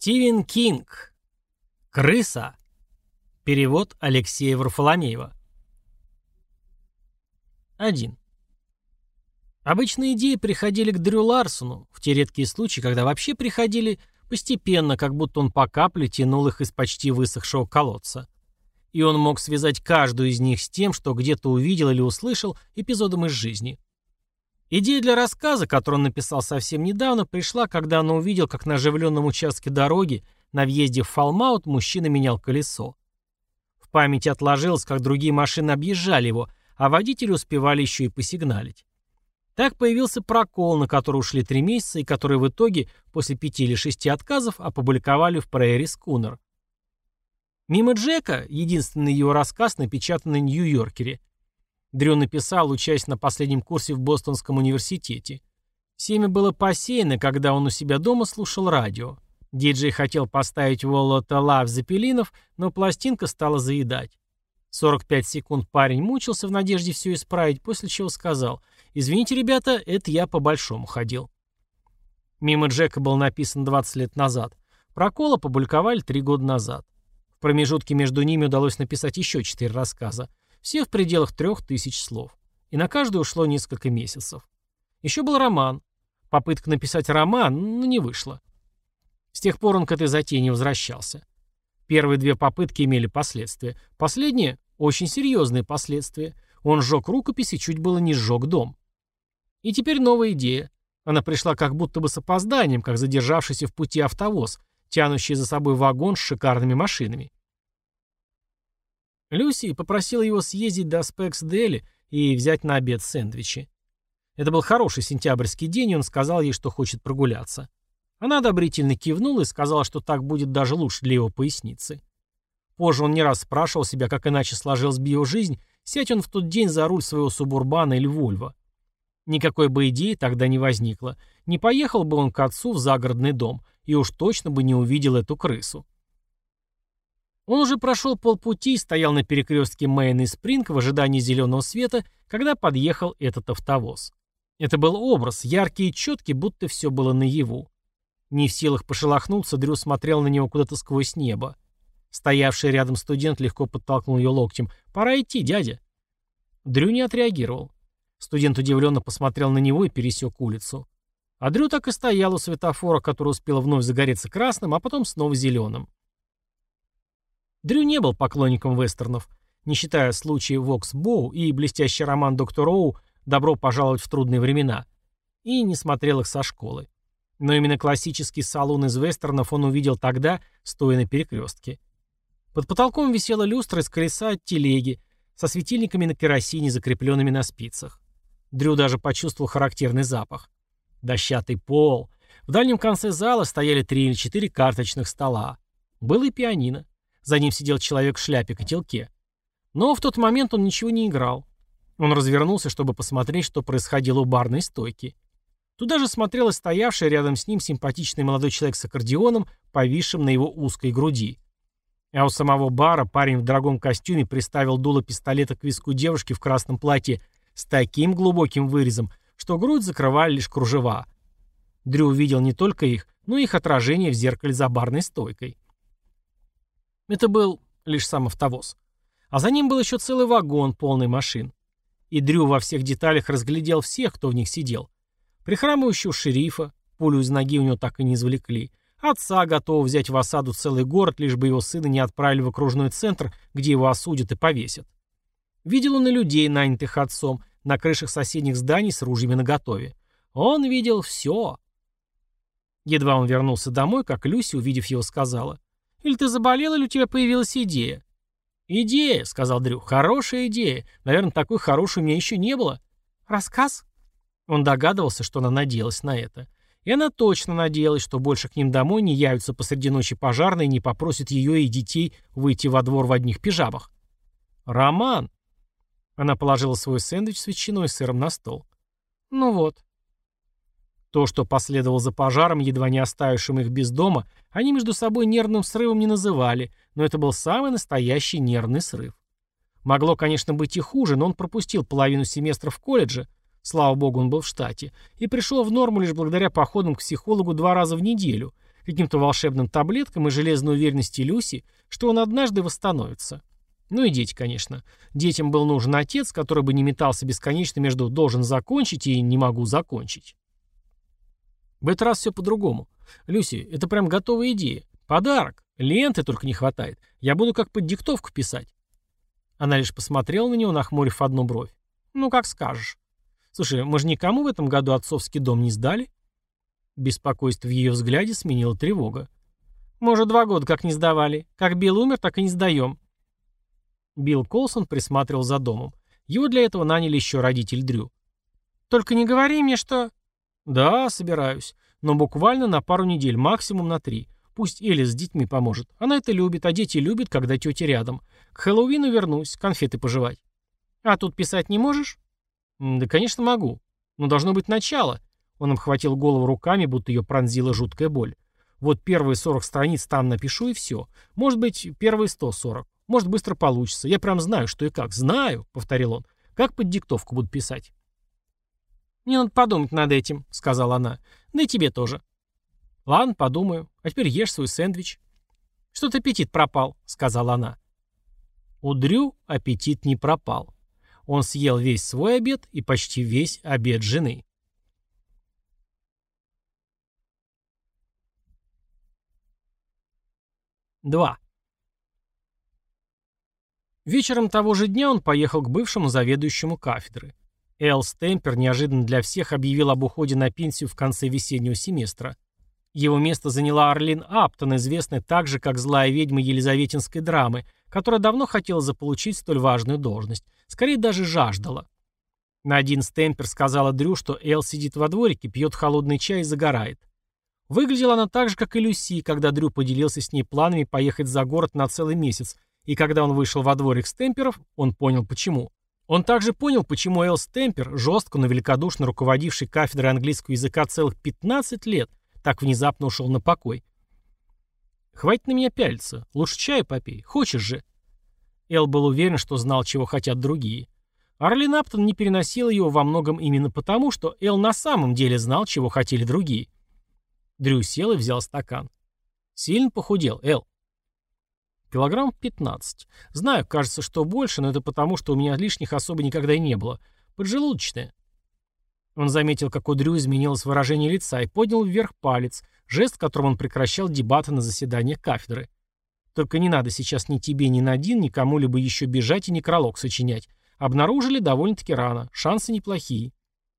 Стивен Кинг. Крыса. Перевод Алексея Варфоломеева. 1. Обычные идеи приходили к Дрю Ларсону, в те редкие случаи, когда вообще приходили постепенно, как будто он по капле тянул их из почти высохшего колодца. И он мог связать каждую из них с тем, что где-то увидел или услышал, эпизодом из жизни. Идея для рассказа, который он написал совсем недавно, пришла, когда он увидел, как на оживленном участке дороги на въезде в Фалмаут мужчина менял колесо. В памяти отложилось, как другие машины объезжали его, а водители успевали еще и посигналить. Так появился прокол, на который ушли 3 месяца, и который в итоге, после 5 или 6 отказов, опубликовали в Prairie Schooner. «Мимо Джека» — единственный его рассказ, напечатанный в Нью-Йоркере. Дрю написал, учась на последнем курсе в Бостонском университете. Семя было посеяно, когда он у себя дома слушал радио. Диджей хотел поставить Волота Лав Зеппелинов, но пластинка стала заедать. 45 секунд парень мучился в надежде все исправить, после чего сказал: «Извините, ребята, это я по-большому ходил». «Мимо Джека» был написан 20 лет назад. «Прокол» опубликовали 3 года назад. В промежутке между ними удалось написать еще 4 рассказа. Все в пределах 3000 слов. И на каждый ушло несколько месяцев. Еще был роман. Попытка написать роман, но не вышла. С тех пор он к этой затее не возвращался. Первые 2 попытки имели последствия. Последние — очень серьезные последствия. Он сжег рукопись и чуть было не сжег дом. И теперь новая идея. Она пришла как будто бы с опозданием, как задержавшийся в пути автовоз, тянущий за собой вагон с шикарными машинами. Люси попросила его съездить до Спекс-Дели и взять на обед сэндвичи. Это был хороший сентябрьский день, и он сказал ей, что хочет прогуляться. Она одобрительно кивнула и сказала, что так будет даже лучше для его поясницы. Позже он не раз спрашивал себя, как иначе сложилась бы его жизнь, сядь он в тот день за руль своего Субурбана или Вольво. Никакой бы идеи тогда не возникло. Не поехал бы он к отцу в загородный дом, и уж точно бы не увидел эту крысу. Он уже прошел полпути и стоял на перекрестке Мэйн и Спринг в ожидании зеленого света, когда подъехал этот автовоз. Это был образ, яркий и четкий, будто все было наяву. Не в силах пошелохнуться, Дрю смотрел на него куда-то сквозь небо. Стоявший рядом студент легко подтолкнул ее локтем. «Пора идти, дядя». Дрю не отреагировал. Студент удивленно посмотрел на него и пересек улицу. А Дрю так и стоял у светофора, который успел вновь загореться красным, а потом снова зеленым. Дрю не был поклонником вестернов, не считая случаев Вокс Боу и блестящий роман «Доктор Оу» «Добро пожаловать в трудные времена», и не смотрел их со школы. Но именно классический салон из вестернов он увидел тогда, стоя на перекрестке. Под потолком висела люстра из колеса от телеги, со светильниками на керосине, закрепленными на спицах. Дрю даже почувствовал характерный запах. Дощатый пол. В дальнем конце зала стояли 3 или 4 карточных стола. Было и пианино. За ним сидел человек в шляпе-котелке. Но в тот момент он ничего не играл. Он развернулся, чтобы посмотреть, что происходило у барной стойки. Туда же смотрел и стоявший рядом с ним симпатичный молодой человек с аккордеоном, повисшим на его узкой груди. А у самого бара парень в дорогом костюме приставил дуло пистолета к виску девушки в красном платье с таким глубоким вырезом, что грудь закрывали лишь кружева. Дрю увидел не только их, но и их отражение в зеркале за барной стойкой. Это был лишь сам автовоз. А за ним был еще целый вагон, полный машин. И Дрю во всех деталях разглядел всех, кто в них сидел. Прихрамывающего шерифа, пулю из ноги у него так и не извлекли. Отца, готового взять в осаду целый город, лишь бы его сына не отправили в окружной центр, где его осудят и повесят. Видел он и людей, нанятых отцом, на крышах соседних зданий с ружьями наготове. Он видел все. Едва он вернулся домой, как Люси, увидев его, сказала: «Или ты заболел, или у тебя появилась идея?» «Идея», — сказал Дрю, — «хорошая идея. Наверное, такой хорошей у меня еще не было». «Рассказ?» Он догадывался, что она надеялась на это. И она точно надеялась, что больше к ним домой не явятся посреди ночи пожарные и не попросят ее и детей выйти во двор в одних пижамах. «Роман!» Она положила свой сэндвич с ветчиной и сыром на стол. «Ну вот». То, что последовало за пожаром, едва не оставившим их без дома, они между собой нервным срывом не называли, но это был самый настоящий нервный срыв. Могло, конечно, быть и хуже, но он пропустил половину семестра в колледже, слава богу, он был в штате, и пришел в норму лишь благодаря походам к психологу 2 раза в неделю, каким-то волшебным таблеткам и железной уверенности Люси, что он однажды восстановится. Ну и дети, конечно. Детям был нужен отец, который бы не метался бесконечно между «должен закончить» и «не могу закончить». В этот раз все по-другому. Люси, это прям готовая идея. Подарок. Ленты только не хватает. Я буду как под диктовку писать. Она лишь посмотрела на него, нахмурив одну бровь. Ну, как скажешь. Слушай, мы же никому в этом году отцовский дом не сдали? Беспокойство в ее взгляде сменило тревога. Мы уже 2 года как не сдавали. Как Билл умер, так и не сдаем. Билл Колсон присматривал за домом. Его для этого наняли еще родитель Дрю. «Только не говори мне, что...» «Да, собираюсь. Но буквально на пару недель, максимум на 3. Пусть Элис с детьми поможет. Она это любит, а дети любят, когда тетя рядом. К Хэллоуину вернусь, конфеты пожевать». «А тут писать не можешь?» «Да, конечно, могу. Но должно быть начало». Он обхватил голову руками, будто ее пронзила жуткая боль. «Вот первые 40 страниц там напишу, и все. Может быть, первые 140. Может, быстро получится. Я прям знаю, что и как. Знаю», — повторил он. «Как под диктовку буду писать». «Мне надо подумать над этим», — сказала она. «Да и тебе тоже». «Ладно, подумаю. А теперь ешь свой сэндвич». «Что-то аппетит пропал», — сказала она. У Дрю аппетит не пропал. Он съел весь свой обед и почти весь обед жены. Два. Вечером того же дня он поехал к бывшему заведующему кафедры. Эл Стемпер неожиданно для всех объявил об уходе на пенсию в конце весеннего семестра. Его место заняла Арлин Аптон, известная также как злая ведьма елизаветинской драмы, которая давно хотела заполучить столь важную должность, скорее даже жаждала. Надин Стемпер сказала Дрю, что Эл сидит во дворике, пьет холодный чай и загорает. Выглядела она так же, как и Люси, когда Дрю поделился с ней планами поехать за город на целый месяц, и когда он вышел во дворик Стемперов, он понял почему. Он также понял, почему Эл Стемпер, жестко, но великодушно руководивший кафедрой английского языка целых 15 лет, так внезапно ушел на покой. «Хватит на меня пялиться. Лучше чаю попей. Хочешь же?» Эл был уверен, что знал, чего хотят другие. Арлин Аптон не переносила его во многом именно потому, что Эл на самом деле знал, чего хотели другие. Дрю сел и взял стакан. «Сильно похудел, Эл?» «Килограмм 15. Знаю, кажется, что больше, но это потому, что у меня лишних особо никогда и не было. Поджелудочная». Он заметил, как у Дрю изменилось выражение лица и поднял вверх палец, жест, которым он прекращал дебаты на заседаниях кафедры. «Только не надо сейчас ни тебе, ни Надин, ни кому-либо еще бежать и некролог сочинять. Обнаружили довольно-таки рано. Шансы неплохие».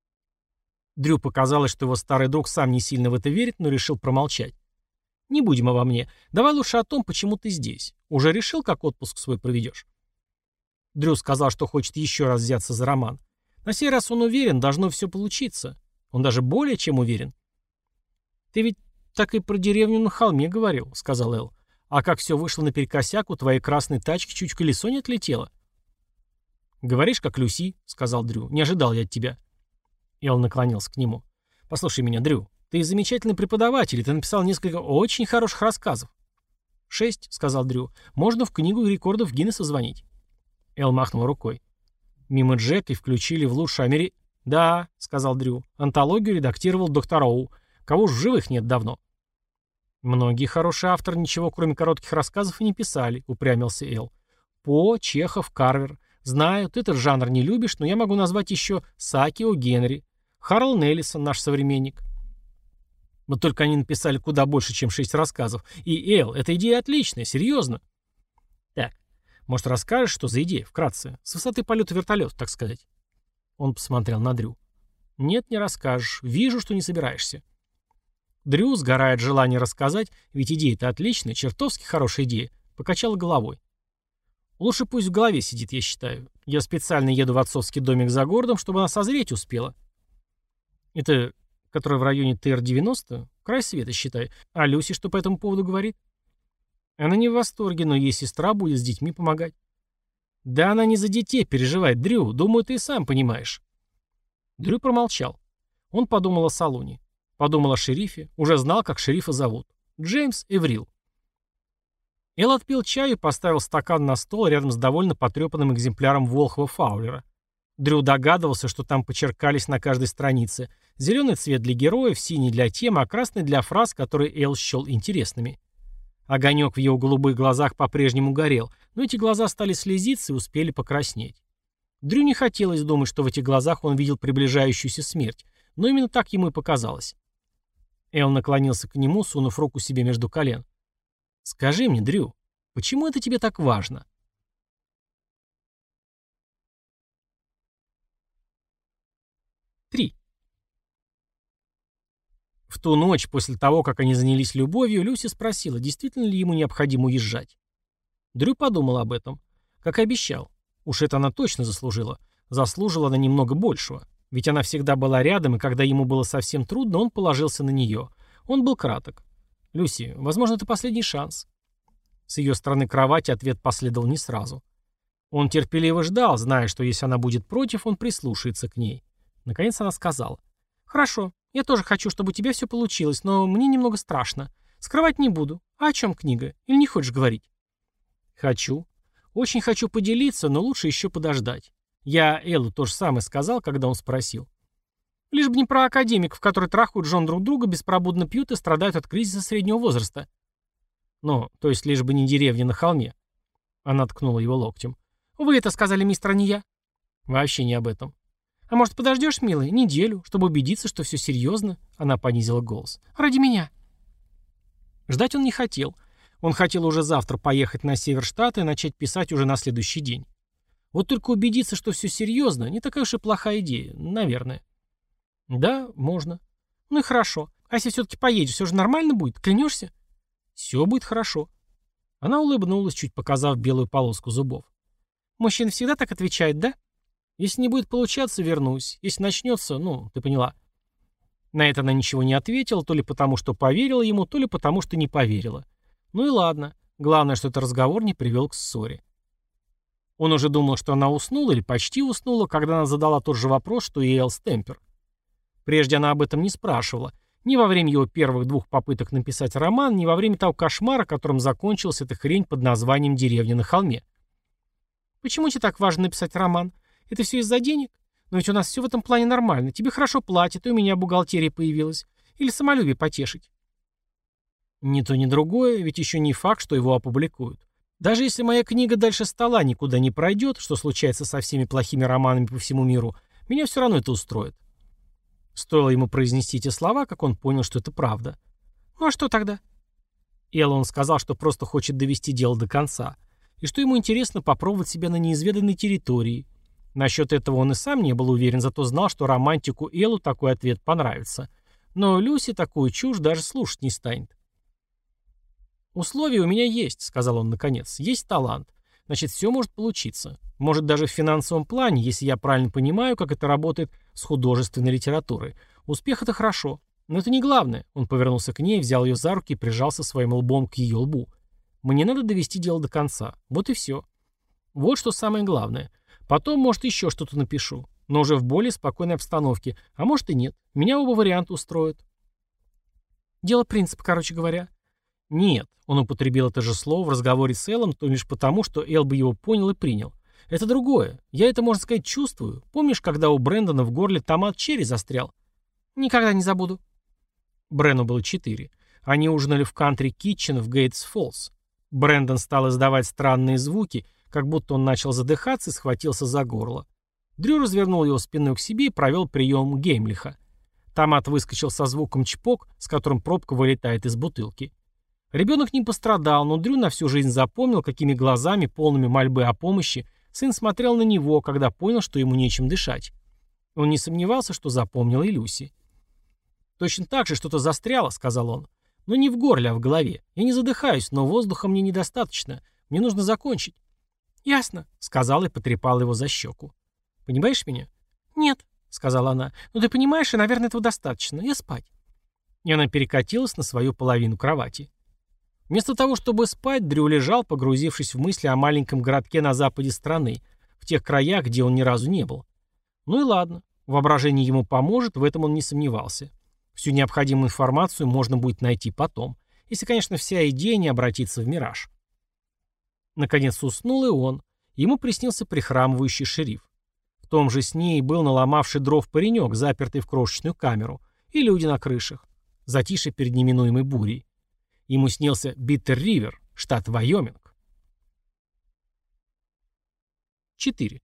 Дрю показалось, что его старый друг сам не сильно в это верит, но решил промолчать. «Не будем обо мне. Давай лучше о том, почему ты здесь. Уже решил, как отпуск свой проведешь?» Дрю сказал, что хочет еще раз взяться за роман. На сей раз он уверен, должно все получиться. Он даже более чем уверен. «Ты ведь так и про деревню на холме говорил», — сказал Эл. «А как все вышло наперекосяк, у твоей красной тачки чуть колесо не отлетело». «Говоришь, как Люси», — сказал Дрю. «Не ожидал я от тебя». Эл наклонился к нему. «Послушай меня, Дрю. Ты замечательный преподаватель, и ты написал несколько очень хороших рассказов». 6, сказал Дрю. «Можно в книгу рекордов Гиннесса звонить». Эл махнул рукой. «Мимо Джек и включили в лучшую «Да», — сказал Дрю. «Антологию редактировал доктор Оу. Кого ж в живых нет давно». «Многие хорошие авторы ничего, кроме коротких рассказов, и не писали», — упрямился Эл. «По, Чехов, Карвер. Знаю, ты этот жанр не любишь, но я могу назвать еще Сакио Генри. Харл Неллисон, наш современник». Но только они написали куда больше, чем 6 рассказов. И, Эл, эта идея отличная, серьезно. Так, может, расскажешь, что за идея, вкратце? С высоты полета вертолета, так сказать. Он посмотрел на Дрю. Нет, не расскажешь. Вижу, что не собираешься. Дрю, сгорая от желания рассказать, ведь идея-то отличная, чертовски хорошая идея, покачала головой. Лучше пусть в голове сидит, я считаю. Я специально еду в отцовский домик за городом, чтобы она созреть успела. Это... которая в районе ТР-90, край света, считай. А Люси что по этому поводу говорит? Она не в восторге, но ей сестра будет с детьми помогать. Да она не за детей переживает, Дрю, думаю, ты и сам понимаешь. Дрю промолчал. Он подумал о Салуне. Подумал о шерифе, уже знал, как шерифа зовут. Джеймс Эврил. Эл отпил чаю и поставил стакан на стол рядом с довольно потрепанным экземпляром Волхова Фаулера. Дрю догадывался, что там почеркались на каждой странице. Зеленый цвет для героев, синий для тем, а красный для фраз, которые Эл счел интересными. Огонек в его голубых глазах по-прежнему горел, но эти глаза стали слезиться и успели покраснеть. Дрю не хотелось думать, что в этих глазах он видел приближающуюся смерть, но именно так ему и показалось. Эл наклонился к нему, сунув руку себе между колен. «Скажи мне, Дрю, почему это тебе так важно?» 3. В ту ночь, после того, как они занялись любовью, Люси спросила, действительно ли ему необходимо уезжать. Дрю подумал об этом. Как и обещал. Уж это она точно заслужила. Заслужила она немного большего. Ведь она всегда была рядом, и когда ему было совсем трудно, он положился на нее. Он был краток. «Люси, возможно, это последний шанс». С ее стороны кровати ответ последовал не сразу. Он терпеливо ждал, зная, что если она будет против, он прислушается к ней. Наконец она сказала. «Хорошо, я тоже хочу, чтобы у тебя все получилось, но мне немного страшно. Скрывать не буду. А о чем книга? Или не хочешь говорить?» «Хочу. Очень хочу поделиться, но лучше еще подождать. Я Эллу то же самое сказал, когда он спросил. Лишь бы не про академиков, которые трахают жен друг друга, беспробудно пьют и страдают от кризиса среднего возраста. Ну, то есть лишь бы не деревня на холме». Она ткнула его локтем. «Вы это сказали, мистер, а не я?» «Вообще не об этом». «А может, подождешь, милый, неделю, чтобы убедиться, что все серьезно?» Она понизила голос. «Ради меня». Ждать он не хотел. Он хотел уже завтра поехать на север штата и начать писать уже на следующий день. Вот только убедиться, что все серьезно, не такая уж и плохая идея, наверное. «Да, можно». «Ну и хорошо. А если все-таки поедешь, все же нормально будет? Клянешься?» «Все будет хорошо». Она улыбнулась, чуть показав белую полоску зубов. «Мужчина всегда так отвечает, да?» «Если не будет получаться, вернусь. Если начнется, ну, ты поняла». На это она ничего не ответила, то ли потому, что поверила ему, то ли потому, что не поверила. Ну и ладно. Главное, что этот разговор не привел к ссоре. Он уже думал, что она уснула или почти уснула, когда она задала тот же вопрос, что и Эл Стемпер. Прежде она об этом не спрашивала. Ни во время его первых 2 попыток написать роман, ни во время того кошмара, которым закончилась эта хрень под названием «Деревня на холме». «Почему тебе так важно написать роман? Это все из-за денег? Но ведь у нас все в этом плане нормально. Тебе хорошо платят, и у меня бухгалтерия появилась. Или самолюбие потешить?» Ни то, ни другое, ведь еще не факт, что его опубликуют. Даже если моя книга дальше стола никуда не пройдет, что случается со всеми плохими романами по всему миру, меня все равно это устроит. Стоило ему произнести эти слова, как он понял, что это правда. «Ну а что тогда?» Эллон сказал, что просто хочет довести дело до конца, и что ему интересно попробовать себя на неизведанной территории. Насчет этого он и сам не был уверен, зато знал, что романтику Эллу такой ответ понравится. Но Люси такую чушь даже слушать не станет. «Условия у меня есть», — сказал он наконец. «Есть талант. Значит, все может получиться. Может, даже в финансовом плане, если я правильно понимаю, как это работает с художественной литературой. Успех — это хорошо. Но это не главное». Он повернулся к ней, взял ее за руки и прижался своим лбом к ее лбу. «Мне надо довести дело до конца. Вот и все. Вот что самое главное. Потом, может, еще что-то напишу. Но уже в более спокойной обстановке. А может и нет. Меня оба варианта устроят». «Дело принципа, короче говоря». «Нет», — он употребил это же слово в разговоре с Эллом, то лишь потому, что Эл бы его понял и принял. «Это другое. Я это, можно сказать, чувствую. Помнишь, когда у Брэндона в горле томат черри застрял?» «Никогда не забуду». Брэну было 4. Они ужинали в Country Kitchen в Гейтс-Фоллс. Брэндон стал издавать странные звуки, как будто он начал задыхаться и схватился за горло. Дрю развернул его спиной к себе и провел прием Геймлиха. Томат выскочил со звуком чпок, с которым пробка вылетает из бутылки. Ребенок не пострадал, но Дрю на всю жизнь запомнил, какими глазами, полными мольбы о помощи, сын смотрел на него, когда понял, что ему нечем дышать. Он не сомневался, что запомнил и Люси. «Точно так же что-то застряло», — сказал он. «Но не в горле, а в голове. Я не задыхаюсь, но воздуха мне недостаточно. Мне нужно закончить». «Ясно», — сказал и потрепал его за щеку. «Понимаешь меня?» «Нет», — сказала она. «Но ты понимаешь, и, наверное, этого достаточно. Я спать». И она перекатилась на свою половину кровати. Вместо того, чтобы спать, Дрю лежал, погрузившись в мысли о маленьком городке на западе страны, в тех краях, где он ни разу не был. Ну и ладно, воображение ему поможет, в этом он не сомневался. Всю необходимую информацию можно будет найти потом, если, конечно, вся идея не обратится в мираж. Наконец уснул и он. Ему приснился прихрамывающий шериф. В В том же сне и был наломавший дров паренек, запертый в крошечную камеру, и люди на крышах. Затишье перед неминуемой бурей. Ему снился Биттер-Ривер, штат Вайоминг. 4.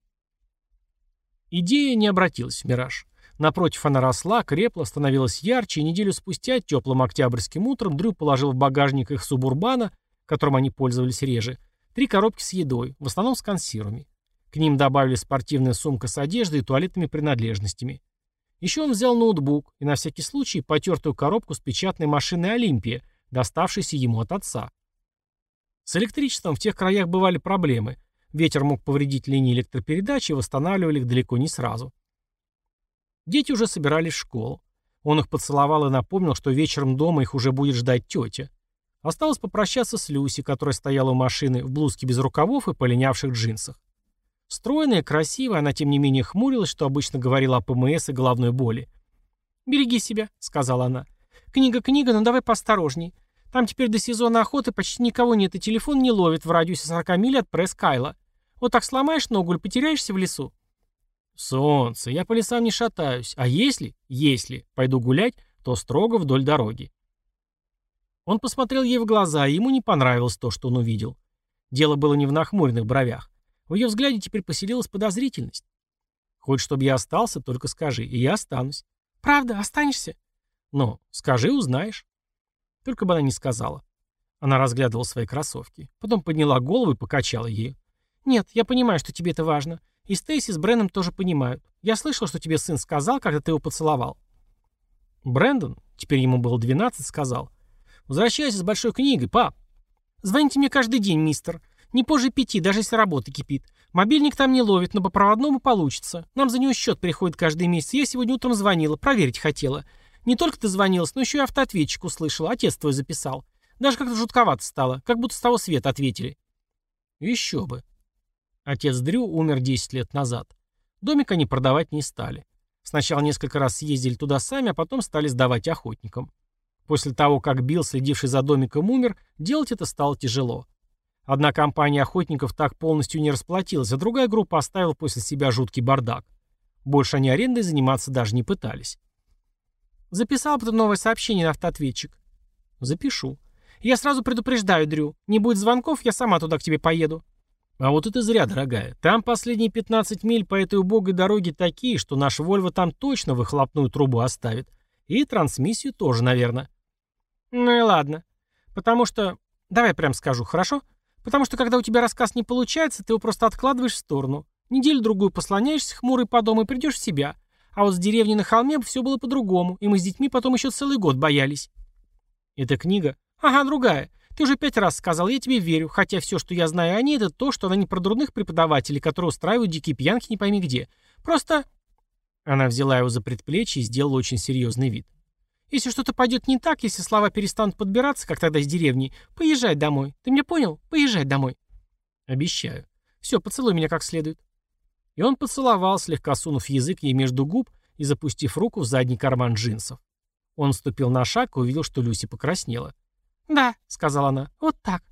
Идея не обратилась в мираж. Напротив, она росла, крепла, становилась ярче, и неделю спустя, теплым октябрьским утром, Дрю положил в багажник их субурбана, которым они пользовались реже, 3 коробки с едой, в основном с консервами. К ним добавили спортивная сумка с одеждой и туалетными принадлежностями. Еще он взял ноутбук и на всякий случай потертую коробку с печатной машиной «Олимпия», доставшейся ему от отца. С электричеством в тех краях бывали проблемы. Ветер мог повредить линии электропередачи, и восстанавливали их далеко не сразу. Дети уже собирались в школу. Он их поцеловал и напомнил, что вечером дома их уже будет ждать тетя. Осталось попрощаться с Люси, которая стояла у машины в блузке без рукавов и полинявших джинсах. Стройная, красивая, она тем не менее хмурилась, что обычно говорила о ПМС и головной боли. «Береги себя», — сказала она. «Книга, но давай поосторожней. Там теперь до сезона охоты почти никого нет, и телефон не ловит в радиусе 40 миль от пресс-Кайла. Вот так сломаешь ногу или потеряешься в лесу?» «Солнце, я по лесам не шатаюсь. А если пойду гулять, то строго вдоль дороги». Он посмотрел ей в глаза, и ему не понравилось то, что он увидел. Дело было не в нахмуренных бровях. В ее взгляде теперь поселилась подозрительность. «Хочешь, чтобы я остался, только скажи, и я останусь». «Правда, останешься?» «Ну, скажи, узнаешь». Только бы она не сказала. Она разглядывала свои кроссовки. Потом подняла голову и покачала ею. «Нет, я понимаю, что тебе это важно. И Стейси с Брэндом тоже понимают. Я слышал, что тебе сын сказал, когда ты его поцеловал». Брэндон, теперь ему было 12, сказал: «Возвращайся с большой книгой, пап». «Звоните мне каждый день, мистер. Не позже 5, даже если работа кипит. Мобильник там не ловит, но по проводному получится. Нам за него счет приходит каждый месяц. Я сегодня утром звонила, проверить хотела. Не только ты звонилась, но еще и автоответчик услышала. Отец твой записал. Даже как-то жутковато стало, как будто с того света ответили». Еще бы. Отец Дрю умер 10 лет назад. Домик они продавать не стали. Сначала несколько раз съездили туда сами, а потом стали сдавать охотникам. После того, как Билл, следивший за домиком, умер, делать это стало тяжело. Одна компания охотников так полностью не расплатилась, а другая группа оставила после себя жуткий бардак. Больше они арендой заниматься даже не пытались. «Записал бы ты новое сообщение на автоответчик?» «Запишу. Я сразу предупреждаю, Дрю. Не будет звонков, я сама туда к тебе поеду». «А вот это зря, дорогая. Там последние 15 миль по этой убогой дороге такие, что наш Вольво там точно выхлопную трубу оставит. И трансмиссию тоже, наверное». «Ну и ладно. Потому что... Давай прям скажу, хорошо? Потому что когда у тебя рассказ не получается, ты его просто откладываешь в сторону. Неделю-другую послоняешься хмурый по дому и придешь в себя. А вот с деревней на холме все было по-другому, и мы с детьми потом еще целый год боялись». «Эта книга?» «Ага, другая. Ты уже 5 раз сказал, я тебе верю, хотя все, что я знаю о ней, это то, что она не про дурных преподавателей, которые устраивают дикие пьянки не пойми где. Просто...» Она взяла его за предплечье и сделала очень серьезный вид. «Если что-то пойдет не так, если слова перестанут подбираться, как тогда с деревней, поезжай домой. Ты меня понял? Поезжай домой». «Обещаю. Все, поцелуй меня как следует». И он поцеловал, слегка сунув язык ей между губ и запустив руку в задний карман джинсов. Он вступил на шаг и увидел, что Люси покраснела. «Да», — сказала она, — «вот так».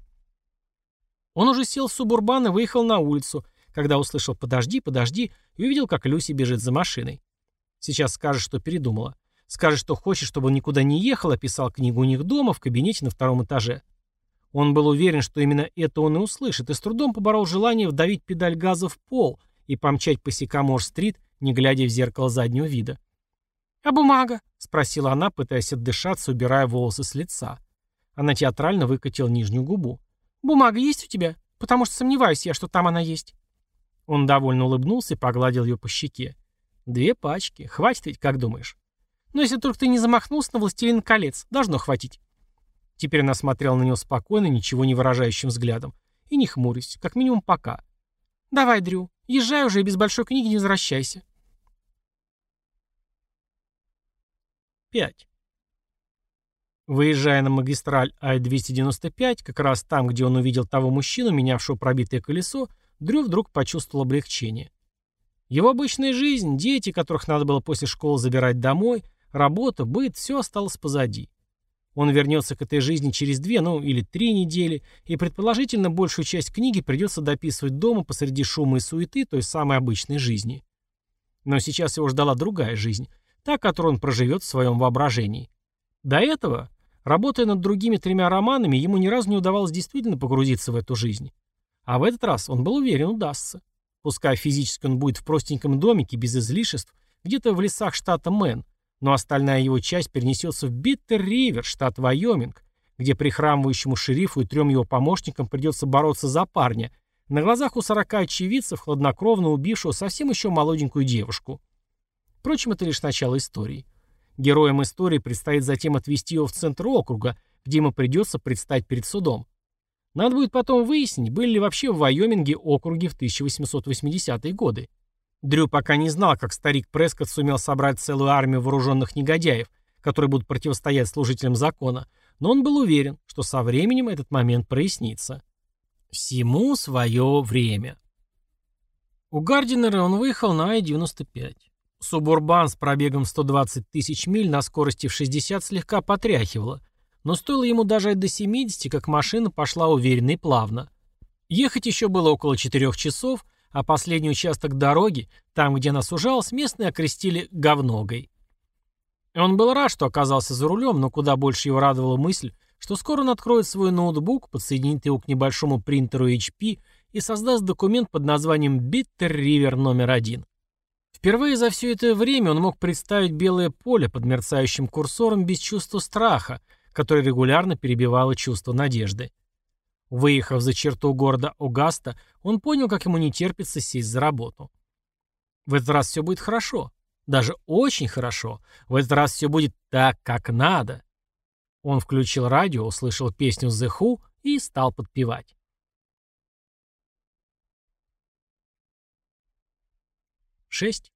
Он уже сел в субурбан и выехал на улицу, когда услышал «подожди, подожди» и увидел, как Люси бежит за машиной. Сейчас скажешь, что передумала. Скажешь, что хочет, чтобы он никуда не ехал, а писал книгу у них дома, в кабинете на 2-м этаже. Он был уверен, что именно это он и услышит, и с трудом поборол желание вдавить педаль газа в пол и помчать по Сикамор-стрит, не глядя в зеркало заднего вида. «А бумага?» — спросила она, пытаясь отдышаться, убирая волосы с лица. Она театрально выкатила нижнюю губу. «Бумага есть у тебя? Потому что сомневаюсь я, что там она есть». Он довольно улыбнулся и погладил ее по щеке. 2 пачки. Хватит ведь, как думаешь? Но если только ты не замахнулся на «Властелин колец», должно хватить». Теперь она смотрела на него спокойно, ничего не выражающим взглядом. И не хмурясь, как минимум пока. «Давай, Дрю, езжай уже и без большой книги не возвращайся». 5. Выезжая на магистраль Ай-295, как раз там, где он увидел того мужчину, менявшего пробитое колесо, Дрю вдруг почувствовал облегчение. Его обычная жизнь, дети, которых надо было после школы забирать домой, работа, быт, все осталось позади. Он вернется к этой жизни через 2, ну или 3 недели, и предположительно большую часть книги придется дописывать дома посреди шума и суеты той самой обычной жизни. Но сейчас его ждала другая жизнь, та, которую он проживет в своем воображении. До этого, работая над другими 3 романами, ему ни разу не удавалось действительно погрузиться в эту жизнь. А в этот раз он был уверен, удастся. Пускай физически он будет в простеньком домике, без излишеств, где-то в лесах штата Мэн, но остальная его часть перенесется в Биттер-Ривер, штат Вайоминг, где прихрамывающему шерифу и 3 его помощникам придется бороться за парня, на глазах у 40 очевидцев, хладнокровно убившего совсем еще молоденькую девушку. Впрочем, это лишь начало истории. Героям истории предстоит затем отвезти его в центр округа, где ему придется предстать перед судом. Надо будет потом выяснить, были ли вообще в Вайоминге округи в 1880-е годы. Дрю пока не знал, как старик Прескотт сумел собрать целую армию вооруженных негодяев, которые будут противостоять служителям закона, но он был уверен, что со временем этот момент прояснится. Всему свое время. У Гардинера он выехал на Ай-95. Субурбан с пробегом 120 тысяч миль на скорости в 60 слегка потряхивало, но стоило ему дожать до 70, как машина пошла уверенно и плавно. Ехать еще было около 4 часов, а последний участок дороги, там, где она сужалась, местные окрестили говногой. Он был рад, что оказался за рулем, но куда больше его радовала мысль, что скоро он откроет свой ноутбук, подсоединит его к небольшому принтеру HP и создаст документ под названием Bitter River номер 1. Впервые за все это время он мог представить белое поле под мерцающим курсором без чувства страха, которое регулярно перебивало чувство надежды. Выехав за черту города Огаста, он понял, как ему не терпится сесть за работу. В этот раз все будет хорошо. Даже очень хорошо. В этот раз все будет так, как надо. Он включил радио, услышал песню The Who и стал подпевать. 6.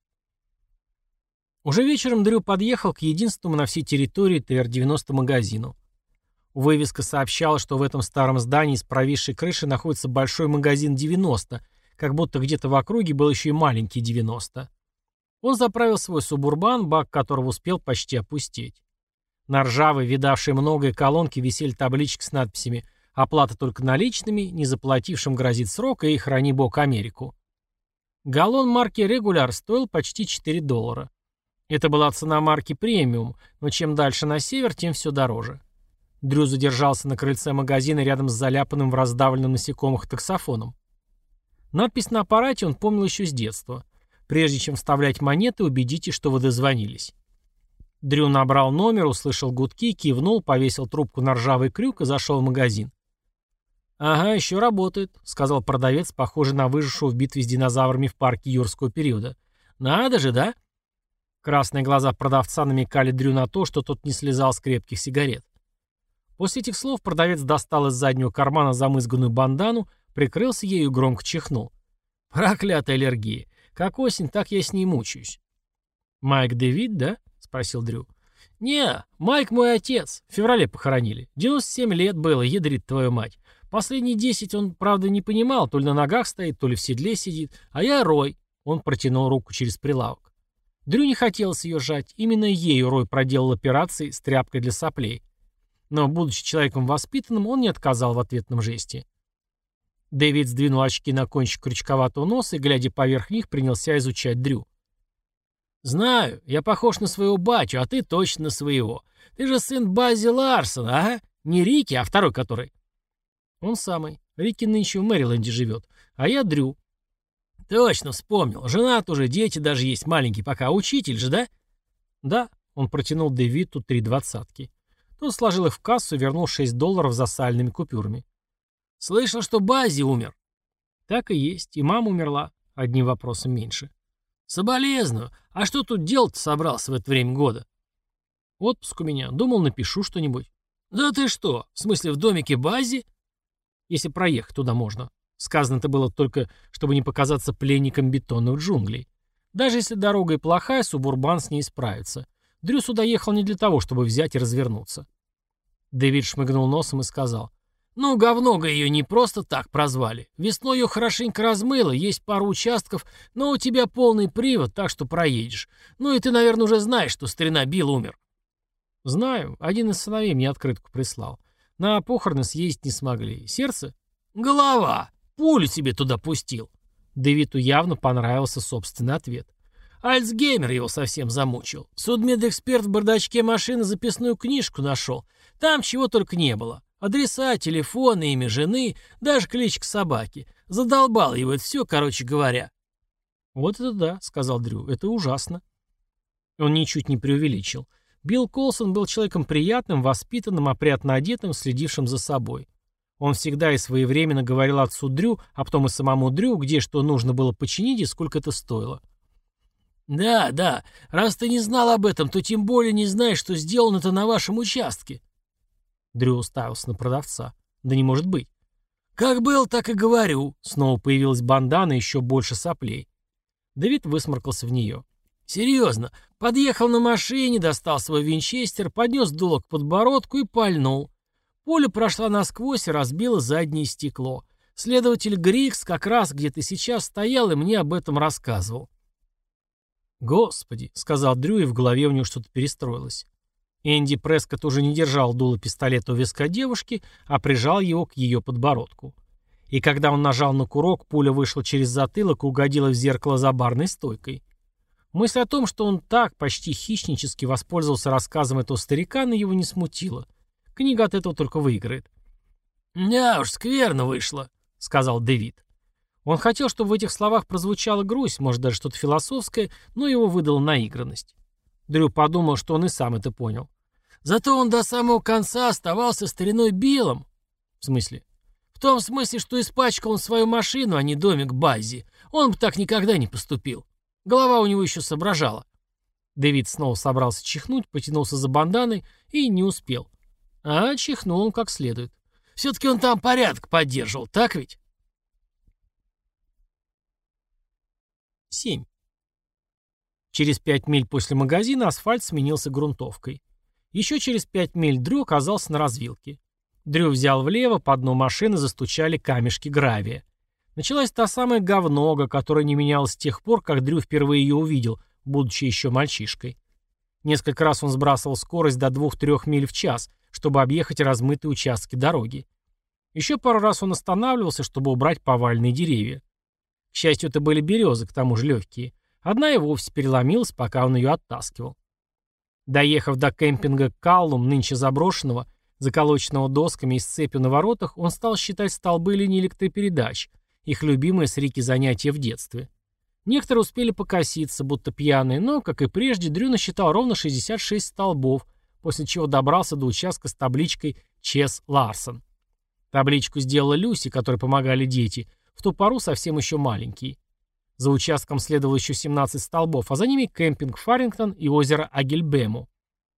Уже вечером Дрю подъехал к единственному на всей территории ТР-90 магазину. Вывеска сообщала, что в этом старом здании с провисшей крышей находится большой магазин 90, как будто где-то в округе был еще и маленький 90. Он заправил свой субурбан, бак которого успел почти опустеть. На ржавой, видавшей многое колонке висели таблички с надписями «Оплата только наличными», «Незаплатившим грозит срок» и «Храни Бог Америку». Галлон марки «Регуляр» стоил почти $4. Это была цена марки «Премиум», но чем дальше на север, тем все дороже. Дрю задержался на крыльце магазина рядом с заляпанным в раздавленном насекомых таксофоном. Надпись на аппарате он помнил еще с детства. Прежде чем вставлять монеты, убедитесь, что вы дозвонились. Дрю набрал номер, услышал гудки, кивнул, повесил трубку на ржавый крюк и зашел в магазин. «Ага, еще работает», — сказал продавец, похожий на выжившего в битве с динозаврами в парке юрского периода. «Надо же, да?» Красные глаза продавца намекали Дрю на то, что тот не слезал с крепких сигарет. После этих слов продавец достал из заднего кармана замызганную бандану, прикрылся ею и громко чихнул. «Проклятая аллергия! Как осень, так я с ней мучаюсь». «Майк Дэвид, да?» — спросил Дрю. «Не, Майк мой отец. В феврале похоронили. 97 лет было, ядрит твою мать. Последние 10 он, правда, не понимал, то ли на ногах стоит, то ли в седле сидит. А я Рой». Он протянул руку через прилавок. Дрю не хотелось ее сжать. Именно ею Рой проделал операции с тряпкой для соплей. Но, будучи человеком воспитанным, он не отказал в ответном жесте. Дэвид сдвинул очки на кончик крючковатого носа и, глядя поверх них, принялся изучать Дрю. «Знаю, я похож на своего батю, а ты точно на своего. Ты же сын Баззи Ларсона, ага? Не Рики, а второй который». «Он самый. Рики нынче в Мэриленде живет. А я Дрю». «Точно вспомнил. Женат уже, дети даже есть маленькие пока. Учитель же, да?» «Да». Он протянул Дэвиду 3 двадцатки. Тот сложил их в кассу и вернул $6 за сальными купюрами. «Слышал, что Баззи умер?» «Так и есть. И мама умерла. Одним вопросом меньше». «Соболезную. А что тут делать-то собрался в это время года?» «Отпуск у меня. Думал, напишу что-нибудь». «Да ты что? В смысле, в домике Баззи?» «Если проехать туда можно». Сказано-то было только, чтобы не показаться пленником бетонных джунглей. Даже если дорога и плохая, субурбан с ней справится. Дрю сюда ехал не для того, чтобы взять и развернуться. Дэвид шмыгнул носом и сказал: «Ну, говного ее не просто так прозвали. Весной ее хорошенько размыло, есть пару участков, но у тебя полный привод, так что проедешь. Ну и ты, наверное, уже знаешь, что старина Билл умер». «Знаю. Один из сыновей мне открытку прислал. На похороны съездить не смогли. Сердце?» «Голова! Пулю себе туда пустил». Дэвиду явно понравился собственный ответ. Альцгеймер его совсем замучил. Судмедэксперт в бардачке машины записную книжку нашел. Там чего только не было. Адреса, телефоны, имя жены, даже кличка собаки. Задолбал его это все, короче говоря. «Вот это да», — сказал Дрю, — «это ужасно». Он ничуть не преувеличил. Билл Колсон был человеком приятным, воспитанным, опрятно одетым, следившим за собой. Он всегда и своевременно говорил отцу Дрю, а потом и самому Дрю, где что нужно было починить и сколько это стоило. «Да, да, раз ты не знал об этом, то тем более не знаешь, что сделано это на вашем участке». Дрю уставился на продавца. «Да не может быть». «Как был, так и говорю». Снова появилась бандана и еще больше соплей. Дэвид высморкался в нее. «Серьезно, подъехал на машине, достал свой винчестер, поднес дуло к подбородку и пальнул. Пуля прошла насквозь и разбила заднее стекло. Следователь Грикс как раз где ты сейчас стоял и мне об этом рассказывал». «Господи», — сказал Дрю, и в голове у него что-то перестроилось. Энди Прескотт уже не держал дуло пистолета у виска девушки, а прижал его к ее подбородку. И когда он нажал на курок, пуля вышла через затылок и угодила в зеркало за барной стойкой. Мысль о том, что он так почти хищнически воспользовался рассказом этого старикана, его не смутила. Книга от этого только выиграет. «Да уж, скверно вышло», — сказал Дэвид. Он хотел, чтобы в этих словах прозвучала грусть, может, даже что-то философское, но его выдала наигранность. Дрю подумал, что он и сам это понял. «Зато он до самого конца оставался стариной Биллом». «В смысле?» «В том смысле, что испачкал он свою машину, а не домик Баззи. Он бы так никогда не поступил. Голова у него еще соображала». Дэвид снова собрался чихнуть, потянулся за банданой и не успел. А чихнул он как следует. «Все-таки он там порядок поддерживал, так ведь?» 7. Через 5 миль после магазина асфальт сменился грунтовкой. Еще через 5 миль Дрю оказался на развилке. Дрю взял влево, по дну машины застучали камешки гравия. Началась та самая говнога, которая не менялась с тех пор, как Дрю впервые ее увидел, будучи еще мальчишкой. Несколько раз он сбрасывал скорость до 2-3 миль в час, чтобы объехать размытые участки дороги. Еще пару раз он останавливался, чтобы убрать поваленные деревья. К счастью, это были березы, к тому же легкие. Одна и вовсе переломилась, пока он ее оттаскивал. Доехав до кемпинга Каллум, нынче заброшенного, заколоченного досками и с цепью на воротах, он стал считать столбы линий электропередач, их любимое с Рики занятие в детстве. Некоторые успели покоситься, будто пьяные, но, как и прежде, Дрю насчитал ровно 66 столбов, после чего добрался до участка с табличкой «Чес Ларсон». Табличку сделала Люси, которой помогали дети, в ту пору совсем еще маленькие. За участком следовало еще 17 столбов, а за ними кемпинг Фарингтон и озеро Агельбему.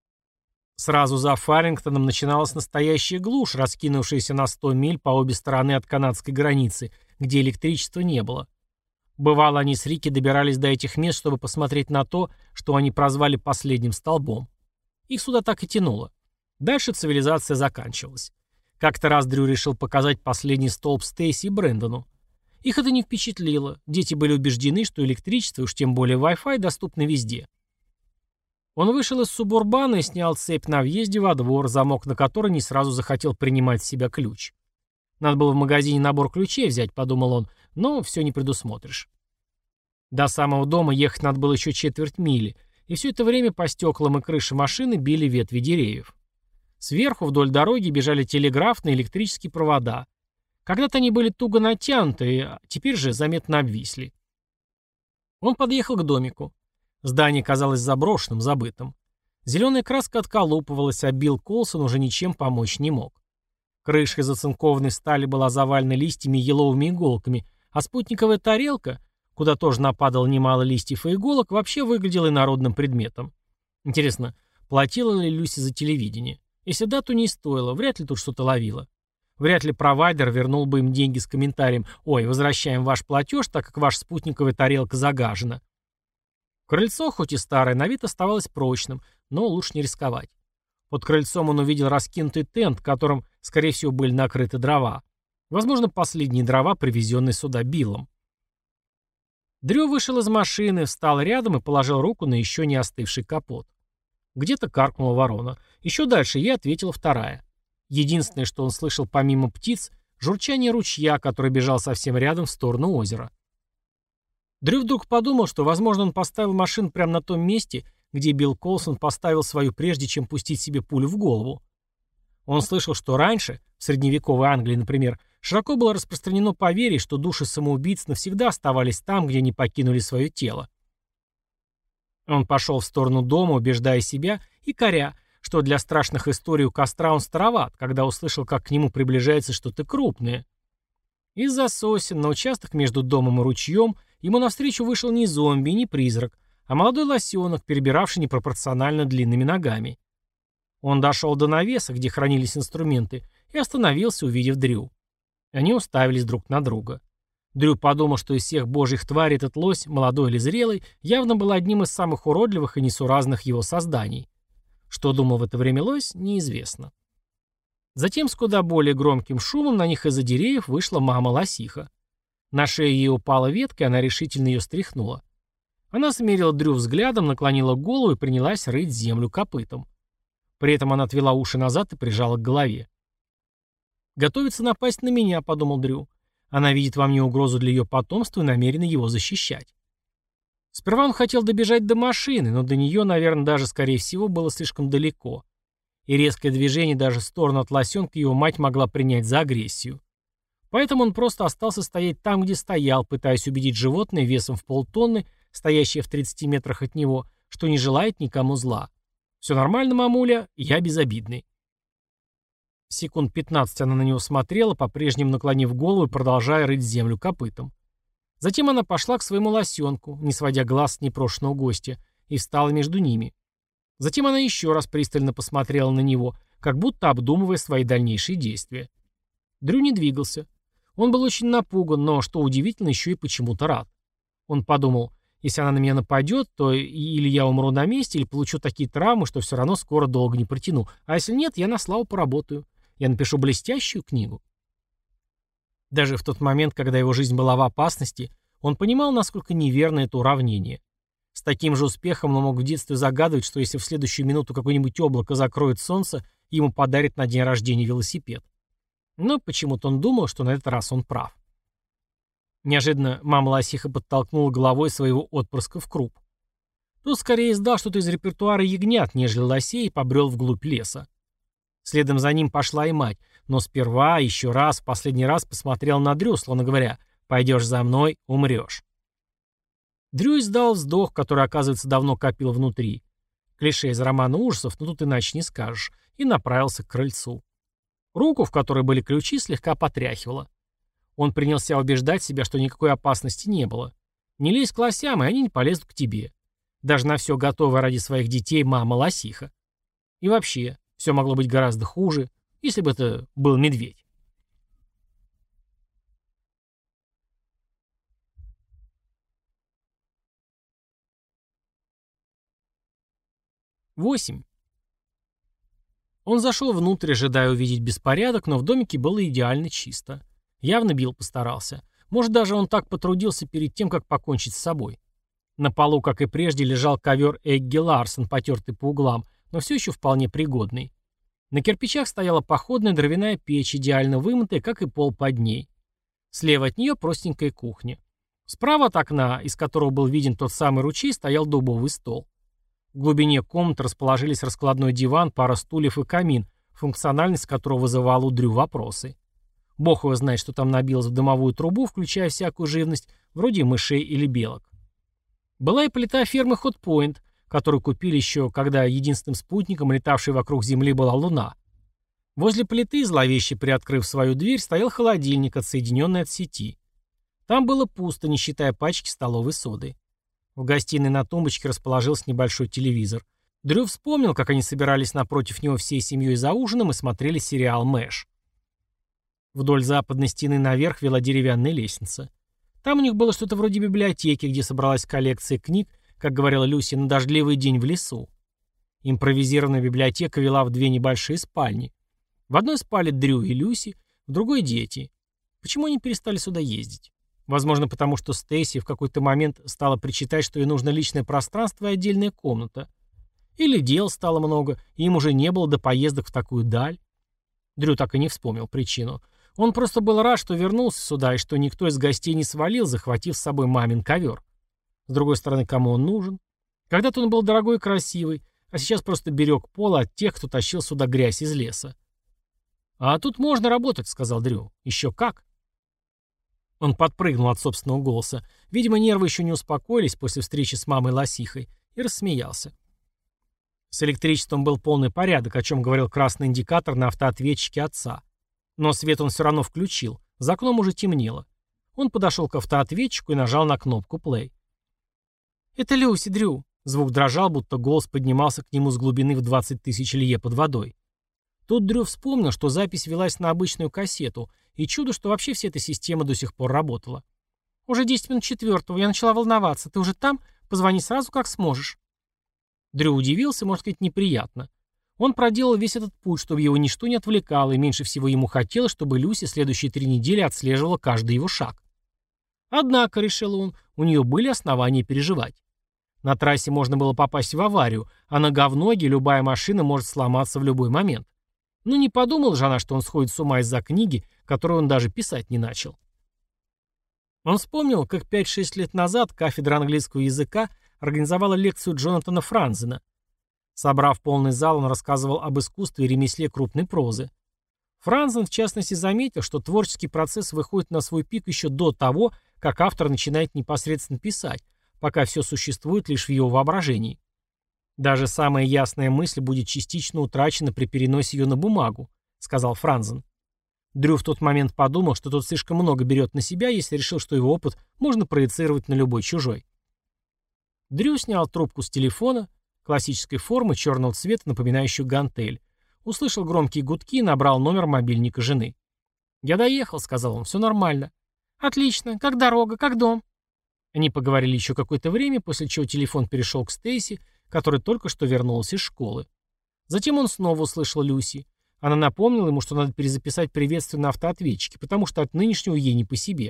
Сразу за Фарингтоном начиналась настоящая глушь, раскинувшаяся на 100 миль по обе стороны от канадской границы, где электричества не было. Бывало, они с Рики добирались до этих мест, чтобы посмотреть на то, что они прозвали последним столбом. Их сюда так и тянуло. Дальше цивилизация заканчивалась. Как-то раз Дрю решил показать последний столб Стейси и Брэндону. Их это не впечатлило. Дети были убеждены, что электричество, уж тем более Wi-Fi, доступны везде. Он вышел из субурбана и снял цепь на въезде во двор, замок на который не сразу захотел принимать в себя ключ. Надо было в магазине набор ключей взять, подумал он, но все не предусмотришь. До самого дома ехать надо было еще четверть мили, и все это время по стеклам и крыше машины били ветви деревьев. Сверху вдоль дороги бежали телеграфные и электрические провода. Когда-то они были туго натянуты, а теперь же заметно обвисли. Он подъехал к домику. Здание казалось заброшенным, забытым. Зеленая краска отколупывалась, а Билл Колсон уже ничем помочь не мог. Крыша из оцинкованной стали была завалена листьями и еловыми иголками, а спутниковая тарелка, куда тоже нападало немало листьев и иголок, вообще выглядела инородным предметом. Интересно, платила ли Люси за телевидение? Если да, то не стоило, вряд ли тут что-то ловило. Вряд ли провайдер вернул бы им деньги с комментарием «Ой, возвращаем ваш платеж, так как ваша спутниковая тарелка загажена». Крыльцо, хоть и старое, на вид оставалось прочным, но лучше не рисковать. Под крыльцом он увидел раскинутый тент, которым, скорее всего, были накрыты дрова. Возможно, последние дрова, привезенные сюда Биллом. Дрю вышел из машины, встал рядом и положил руку на еще не остывший капот. Где-то каркнула ворона. Еще дальше ей ответила вторая. Единственное, что он слышал помимо птиц, журчание ручья, который бежал совсем рядом в сторону озера. Дрю вдруг подумал, что, возможно, он поставил машину прямо на том месте, где Билл Колсон поставил свою, прежде чем пустить себе пулю в голову. Он слышал, что раньше, в средневековой Англии, например, широко было распространено поверье, что души самоубийц навсегда оставались там, где они покинули свое тело. Он пошел в сторону дома, убеждая себя и коря, что для страшных историй у костра он староват, когда услышал, как к нему приближается что-то крупное. Из-за сосен на участок между домом и ручьем ему навстречу вышел не зомби, не призрак, а молодой лосенок, перебиравший непропорционально длинными ногами. Он дошел до навеса, где хранились инструменты, и остановился, увидев Дрю. Они уставились друг на друга. Дрю подумал, что из всех божьих тварей этот лось, молодой или зрелый, явно был одним из самых уродливых и несуразных его созданий. Что думал в это время лось, неизвестно. Затем с куда более громким шумом на них из-за деревьев вышла мама-лосиха. На шею ей упала ветка, и она решительно ее стряхнула. Она смерила Дрю взглядом, наклонила голову и принялась рыть землю копытом. При этом она отвела уши назад и прижала к голове. «Готовится напасть на меня», — подумал Дрю. Она видит во мне угрозу для ее потомства и намерена его защищать. Сперва он хотел добежать до машины, но до нее, наверное, даже, скорее всего, было слишком далеко. И резкое движение даже в сторону от лосенка его мать могла принять за агрессию. Поэтому он просто остался стоять там, где стоял, пытаясь убедить животное весом в полтонны, стоящее в 30 метрах от него, что не желает никому зла. «Все нормально, мамуля, я безобидный». Секунд 15 она на него смотрела, по-прежнему наклонив голову и продолжая рыть землю копытом. Затем она пошла к своему лосенку, не сводя глаз с непрошенного гостя, и встала между ними. Затем она еще раз пристально посмотрела на него, как будто обдумывая свои дальнейшие действия. Дрю не двигался. Он был очень напуган, но, что удивительно, еще и почему-то рад. Он подумал, если она на меня нападет, то или я умру на месте, или получу такие травмы, что все равно скоро долго не протяну. А если нет, я на славу поработаю. Я напишу блестящую книгу. Даже в тот момент, когда его жизнь была в опасности, он понимал, насколько неверно это уравнение. С таким же успехом он мог в детстве загадывать, что если в следующую минуту какое-нибудь облако закроет солнце, ему подарят на день рождения велосипед. Но почему-то он думал, что на этот раз он прав. Неожиданно мама-лосиха подтолкнула головой своего отпрыска в круп. Тот скорее издал что-то из репертуара ягнят, нежели лосей, и побрел вглубь леса. Следом за ним пошла и мать, но сперва, еще раз, в последний раз посмотрел на Дрю, словно говоря, «Пойдешь за мной, умрешь». Дрю издал вздох, который, оказывается, давно копил внутри. Клише из романа ужасов, но тут иначе не скажешь, и направился к крыльцу. Руку, в которой были ключи, слегка потряхивало. Он принялся убеждать себя, что никакой опасности не было. Не лезь к лосям, и они не полезут к тебе. Даже на все готовая ради своих детей мама-лосиха. И вообще, все могло быть гораздо хуже, если бы это был медведь. Восемь. Он зашел внутрь, ожидая увидеть беспорядок, но в домике было идеально чисто. Явно Билл постарался. Может, даже он так потрудился перед тем, как покончить с собой. На полу, как и прежде, лежал ковер Эгги Ларсон, потертый по углам, но все еще вполне пригодный. На кирпичах стояла походная дровяная печь, идеально вымытая, как и пол под ней. Слева от нее простенькая кухня. Справа от окна, из которого был виден тот самый ручей, стоял дубовый стол. В глубине комнаты расположились раскладной диван, пара стульев и камин, функциональность которого вызывала у Дрю вопросы. Бог его знает, что там набилось в дымовую трубу, включая всякую живность, вроде мышей или белок. Была и плита фермы Hot Point, которую купили еще, когда единственным спутником, летавшей вокруг Земли, была Луна. Возле плиты, зловеще приоткрыв свою дверь, стоял холодильник, отсоединенный от сети. Там было пусто, не считая пачки столовой соды. В гостиной на тумбочке расположился небольшой телевизор. Дрю вспомнил, как они собирались напротив него всей семьей за ужином и смотрели сериал «Мэш». Вдоль западной стены наверх вела деревянная лестница. Там у них было что-то вроде библиотеки, где собралась коллекция книг, как говорила Люси, на дождливый день в лесу. Импровизированная библиотека вела в две небольшие спальни. В одной спали Дрю и Люси, в другой — дети. Почему они перестали сюда ездить? Возможно, потому что Стейси в какой-то момент стала причитать, что ей нужно личное пространство и отдельная комната. Или дел стало много, и им уже не было до поездок в такую даль. Дрю так и не вспомнил причину. Он просто был рад, что вернулся сюда, и что никто из гостей не свалил, захватив с собой мамин ковер. С другой стороны, кому он нужен? Когда-то он был дорогой и красивый, а сейчас просто берег пол от тех, кто тащил сюда грязь из леса. «А тут можно работать», — сказал Дрю. «Еще как». Он подпрыгнул от собственного голоса. Видимо, нервы еще не успокоились после встречи с мамой Лосихой, и рассмеялся. С электричеством был полный порядок, о чем говорил красный индикатор на автоответчике отца. Но свет он все равно включил. За окном уже темнело. Он подошел к автоответчику и нажал на кнопку «плей». «Это Люси, Дрю». Звук дрожал, будто голос поднимался к нему с глубины в 20 тысяч лье под водой. Тут Дрю вспомнил, что запись велась на обычную кассету, и чудо, что вообще вся эта система до сих пор работала. «Уже 10 минут четвертого, я начала волноваться. Ты уже там? Позвони сразу, как сможешь». Дрю удивился, можно сказать, неприятно. Он проделал весь этот путь, чтобы его ничто не отвлекало, и меньше всего ему хотелось, чтобы Люси следующие 3 недели отслеживала каждый его шаг. Однако, решил он, у нее были основания переживать. На трассе можно было попасть в аварию, а на говноге любая машина может сломаться в любой момент. Но не подумала же она, что он сходит с ума из-за книги, которую он даже писать не начал. Он вспомнил, как 5-6 лет назад кафедра английского языка организовала лекцию Джонатана Франзена. Собрав полный зал, он рассказывал об искусстве и ремесле крупной прозы. Франзен, в частности, заметил, что творческий процесс выходит на свой пик еще до того, как автор начинает непосредственно писать, пока все существует лишь в его воображении. «Даже самая ясная мысль будет частично утрачена при переносе ее на бумагу», — сказал Франзен. Дрю в тот момент подумал, что тот слишком много берет на себя, если решил, что его опыт можно проецировать на любой чужой. Дрю снял трубку с телефона, классической формы, черного цвета, напоминающую гантель. Услышал громкие гудки и набрал номер мобильника жены. «Я доехал», — сказал он, — «все нормально». «Отлично. Как дорога, как дом?» Они поговорили еще какое-то время, после чего телефон перешел к Стейси, которая только что вернулась из школы. Затем он снова услышал Люси. Она напомнила ему, что надо перезаписать приветствие на автоответчике, потому что от нынешнего ей не по себе.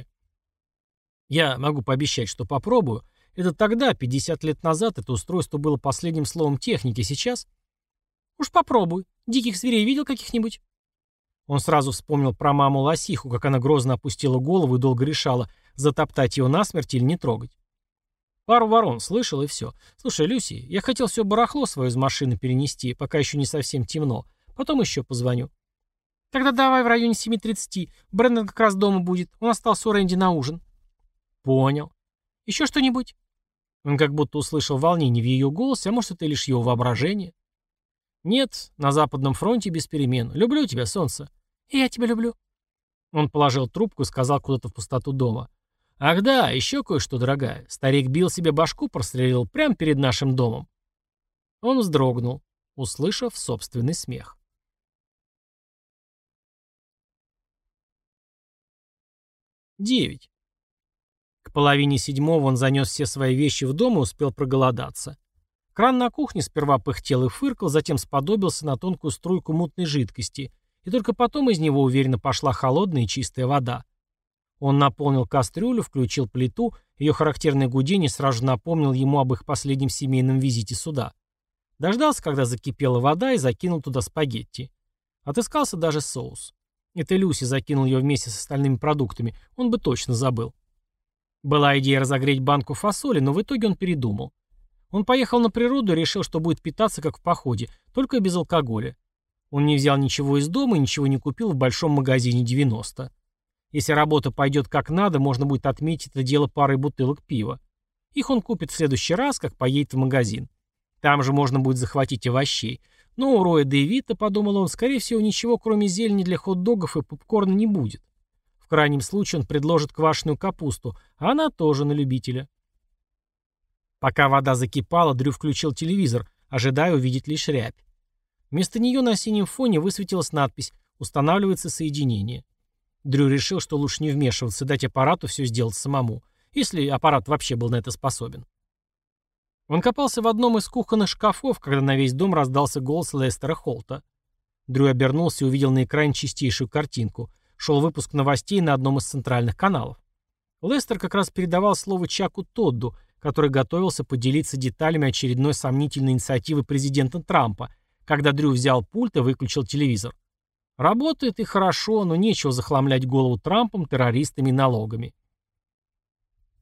«Я могу пообещать, что попробую. Это тогда, 50 лет назад, это устройство было последним словом техники, сейчас...» «Уж попробуй. Диких зверей видел каких-нибудь?» Он сразу вспомнил про маму Лосиху, как она грозно опустила голову и долго решала, затоптать его насмерть или не трогать. Пару ворон слышал, и все. «Слушай, Люси, я хотел все барахло свое из машины перенести, пока еще не совсем темно. Потом еще позвоню». «Тогда давай в районе 7:30. Брэндон как раз дома будет. Он остался у Рэнди на ужин». «Понял. Еще что-нибудь?» Он как будто услышал волнение в ее голосе, а может, это лишь его воображение. «Нет, на Западном фронте без перемен. Люблю тебя, солнце». «И я тебя люблю». Он положил трубку и сказал куда-то в пустоту дома. «Ах да, еще кое-что, дорогая. Старик бил себе башку, прострелил прямо перед нашим домом». Он вздрогнул, услышав собственный смех. 9. К 6:30 он занес все свои вещи в дом и успел проголодаться. Кран на кухне сперва пыхтел и фыркал, затем сподобился на тонкую струйку мутной жидкости, и только потом из него уверенно пошла холодная и чистая вода. Он наполнил кастрюлю, включил плиту, ее характерное гудение сразу же напомнил ему об их последнем семейном визите сюда. Дождался, когда закипела вода, и закинул туда спагетти. Отыскался даже соус. Это Люси закинул ее вместе с остальными продуктами, он бы точно забыл. Была идея разогреть банку фасоли, но в итоге он передумал. Он поехал на природу и решил, что будет питаться как в походе, только без алкоголя. Он не взял ничего из дома и ничего не купил в большом магазине 90. Если работа пойдет как надо, можно будет отметить это дело парой бутылок пива. Их он купит в следующий раз, как поедет в магазин. Там же можно будет захватить овощей. Но у Роя Дэвида, подумал он, скорее всего, ничего кроме зелени для хот-догов и попкорна не будет. В крайнем случае он предложит квашеную капусту, а она тоже на любителя. Пока вода закипала, Дрю включил телевизор, ожидая увидеть лишь рябь. Вместо нее на синем фоне высветилась надпись «Устанавливается соединение». Дрю решил, что лучше не вмешиваться, дать аппарату все сделать самому, если аппарат вообще был на это способен. Он копался в одном из кухонных шкафов, когда на весь дом раздался голос Лестера Холта. Дрю обернулся и увидел на экране чистейшую картинку. Шел выпуск новостей на одном из центральных каналов. Лестер как раз передавал слово Чаку Тодду, который готовился поделиться деталями очередной сомнительной инициативы президента Трампа, когда Дрю взял пульт и выключил телевизор. Работает и хорошо, но нечего захламлять голову Трампом, террористами и налогами.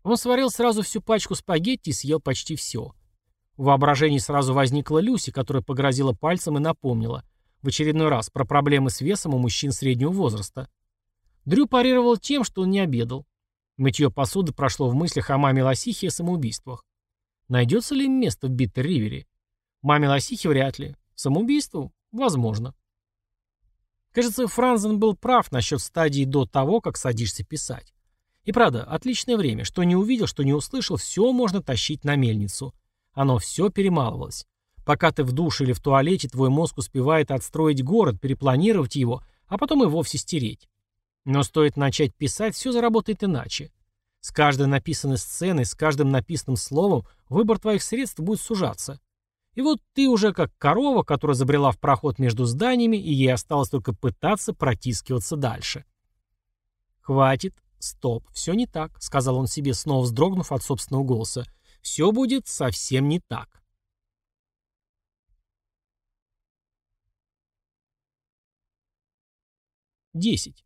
Он сварил сразу всю пачку спагетти и съел почти все. В воображении сразу возникла Люси, которая погрозила пальцем и напомнила в очередной раз про проблемы с весом у мужчин среднего возраста. Дрю парировал тем, что он не обедал. Мытье посуды прошло в мыслях о маме Лосихе и самоубийствах. Найдется ли им место в Биттер-Ривере? Маме Лосихе вряд ли. Самоубийству? Возможно. Кажется, Франзен был прав насчет стадии до того, как садишься писать. И правда, отличное время. Что не увидел, что не услышал, все можно тащить на мельницу. Оно все перемалывалось. Пока ты в душе или в туалете, твой мозг успевает отстроить город, перепланировать его, а потом и вовсе стереть. Но стоит начать писать, все заработает иначе. С каждой написанной сценой, с каждым написанным словом выбор твоих средств будет сужаться. И вот ты уже как корова, которая забрела в проход между зданиями, и ей осталось только пытаться протискиваться дальше. «Хватит, стоп, все не так», — сказал он себе, снова вздрогнув от собственного голоса. «Все будет совсем не так». Десять.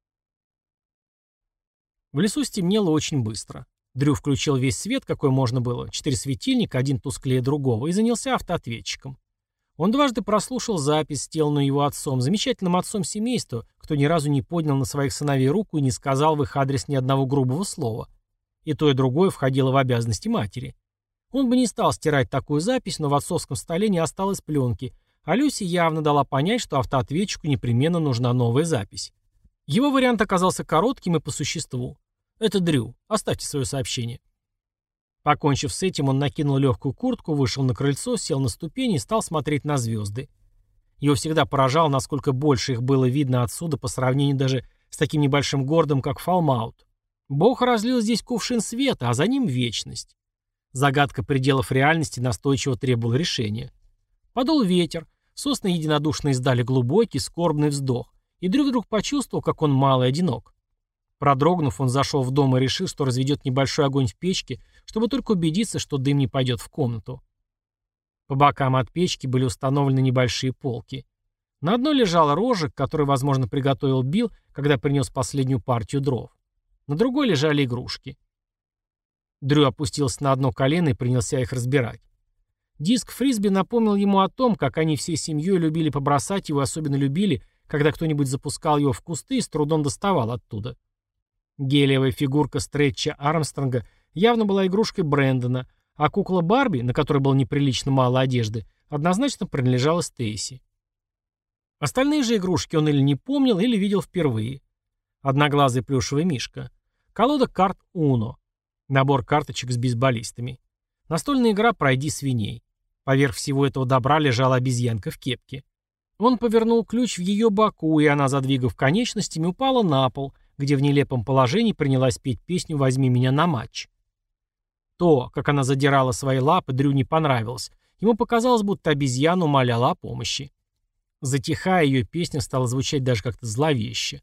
В лесу стемнело очень быстро. Дрю включил весь свет, какой можно было, 4 светильника, один тусклее другого, и занялся автоответчиком. Он дважды прослушал запись, сделанную его отцом, замечательным отцом семейства, кто ни разу не поднял на своих сыновей руку и не сказал в их адрес ни одного грубого слова. И то, и другое входило в обязанности матери. Он бы не стал стирать такую запись, но в отцовском столе не осталось пленки, а Люси явно дала понять, что автоответчику непременно нужна новая запись. Его вариант оказался коротким и по существу. «Это Дрю. Оставьте свое сообщение». Покончив с этим, он накинул легкую куртку, вышел на крыльцо, сел на ступени и стал смотреть на звезды. Его всегда поражало, насколько больше их было видно отсюда по сравнению даже с таким небольшим городом, как Фалмаут. Бог разлил здесь кувшин света, а за ним вечность. Загадка пределов реальности настойчиво требовала решения. Подул ветер, сосны единодушно издали глубокий, скорбный вздох, и Дрю вдруг почувствовал, как он мал и одинок. Продрогнув, он зашел в дом и решил, что разведет небольшой огонь в печке, чтобы только убедиться, что дым не пойдет в комнату. По бокам от печки были установлены небольшие полки. На одной лежал рожек, который, возможно, приготовил Билл, когда принес последнюю партию дров. На другой лежали игрушки. Дрю опустился на одно колено и принялся их разбирать. Диск фрисби напомнил ему о том, как они всей семьей любили побросать его, особенно любили, когда кто-нибудь запускал его в кусты и с трудом доставал оттуда. Гелиевая фигурка Стретча Армстронга явно была игрушкой Брэндона, а кукла Барби, на которой было неприлично мало одежды, однозначно принадлежала Стейси. Остальные же игрушки он или не помнил, или видел впервые. Одноглазый плюшевый мишка. Колода карт Уно. Набор карточек с бейсболистами. Настольная игра «Пройди свиней». Поверх всего этого добра лежала обезьянка в кепке. Он повернул ключ в ее боку, и она, задвигав конечностями, упала на пол, где в нелепом положении принялась петь песню «Возьми меня на матч». То, как она задирала свои лапы, Дрю не понравилось. Ему показалось, будто обезьяна умоляла о помощи. Затихая, ее песня стала звучать даже как-то зловеще.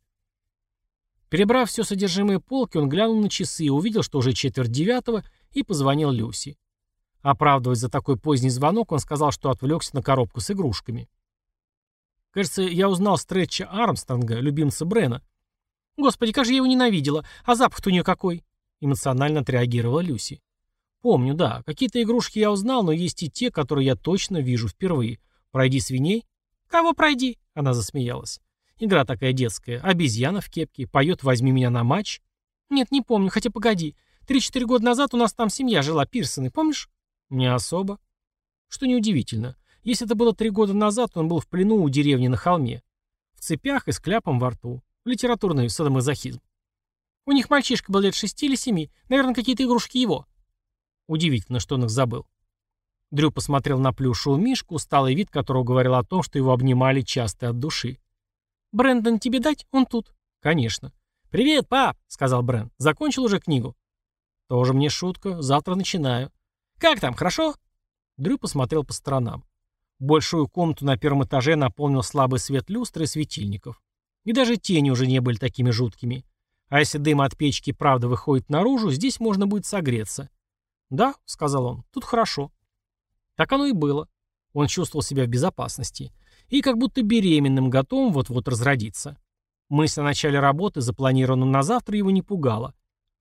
Перебрав все содержимое полки, он глянул на часы и увидел, что уже 8:45, и позвонил Люси. Оправдываясь за такой поздний звонок, он сказал, что отвлекся на коробку с игрушками. «Кажется, я узнал Стретча Армстронга, любимца Брена». «Господи, как же я его ненавидела! А запах-то у нее какой!» Эмоционально отреагировала Люси. «Помню, да. Какие-то игрушки я узнал, но есть и те, которые я точно вижу впервые. Пройди свиней». «Кого пройди?» Она засмеялась. «Игра такая детская. Обезьяна в кепке. Поет «Возьми меня на матч». «Нет, не помню. Хотя погоди. 3-4 года назад у нас там семья жила, Пирсоны. Помнишь?» «Не особо». Что неудивительно. Если это было 3 года назад, он был в плену у деревни на холме. В цепях и с кляпом во рту. Литературный садомазохизм. У них мальчишка был лет 6 или 7. Наверное, какие-то игрушки его. Удивительно, что он их забыл. Дрю посмотрел на плюшевую мишку, усталый вид которого говорил о том, что его обнимали часто от души. «Брэндон, тебе дать? Он тут». «Конечно». «Привет, пап», — сказал Брэн. «Закончил уже книгу?» «Тоже мне шутка. Завтра начинаю». «Как там, хорошо?» Дрю посмотрел по сторонам. Большую комнату на первом этаже наполнил слабый свет люстры и светильников. И даже тени уже не были такими жуткими. А если дым от печки правда выходит наружу, здесь можно будет согреться. «Да», — сказал он, — «тут хорошо». Так оно и было. Он чувствовал себя в безопасности. И как будто беременным, готовым вот-вот разродиться. Мысль о начале работы, запланированном на завтра, его не пугала.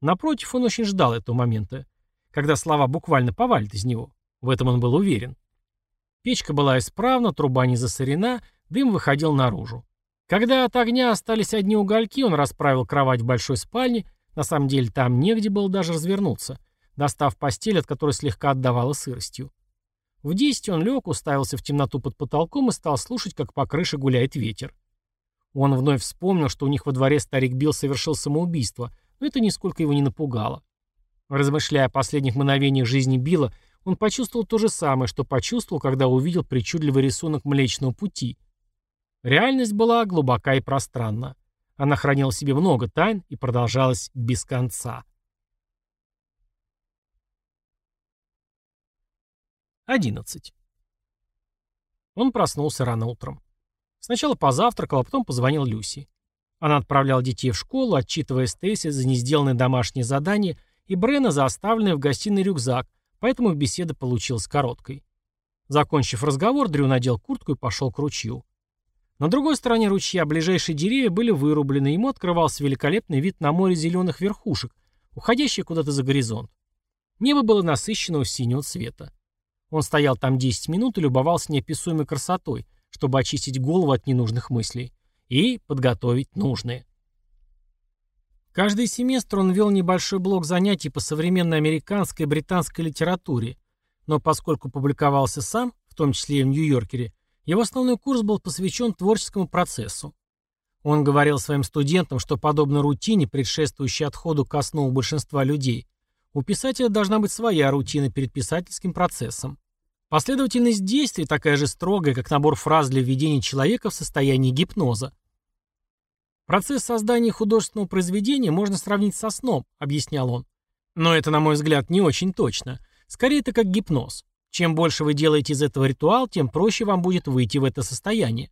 Напротив, он очень ждал этого момента, когда слова буквально повалят из него. В этом он был уверен. Печка была исправна, труба не засорена, дым выходил наружу. Когда от огня остались одни угольки, он расправил кровать в большой спальне, на самом деле там негде было даже развернуться, достав постель, от которой слегка отдавало сыростью. В 10 он лег, уставился в темноту под потолком и стал слушать, как по крыше гуляет ветер. Он вновь вспомнил, что у них во дворе старик Билл совершил самоубийство, но это нисколько его не напугало. Размышляя о последних мгновениях жизни Билла, он почувствовал то же самое, что почувствовал, когда увидел причудливый рисунок Млечного Пути. Реальность была глубока и пространна. Она хранила в себе много тайн и продолжалась без конца. 11. Он проснулся рано утром. Сначала позавтракал, а потом позвонил Люси. Она отправляла детей в школу, отчитывая Стейси за несделанное домашнее задание и Брена за оставленный в гостиной рюкзак, поэтому беседа получилась короткой. Закончив разговор, Дрю надел куртку и пошел к ручью. На другой стороне ручья ближайшие деревья были вырублены, ему открывался великолепный вид на море зеленых верхушек, уходящий куда-то за горизонт. Небо было насыщенного синего цвета. Он стоял там 10 минут и любовался неописуемой красотой, чтобы очистить голову от ненужных мыслей и подготовить нужные. Каждый семестр он вел небольшой блок занятий по современной американской и британской литературе, но поскольку публиковался сам, в том числе и в Нью-Йоркере, его основной курс был посвящен творческому процессу. Он говорил своим студентам, что подобно рутине, предшествующей отходу ко сну у большинства людей, у писателя должна быть своя рутина перед писательским процессом. Последовательность действий такая же строгая, как набор фраз для введения человека в состояние гипноза. «Процесс создания художественного произведения можно сравнить со сном», — объяснял он. «Но это, на мой взгляд, не очень точно. Скорее, это как гипноз. Чем больше вы делаете из этого ритуал, тем проще вам будет выйти в это состояние».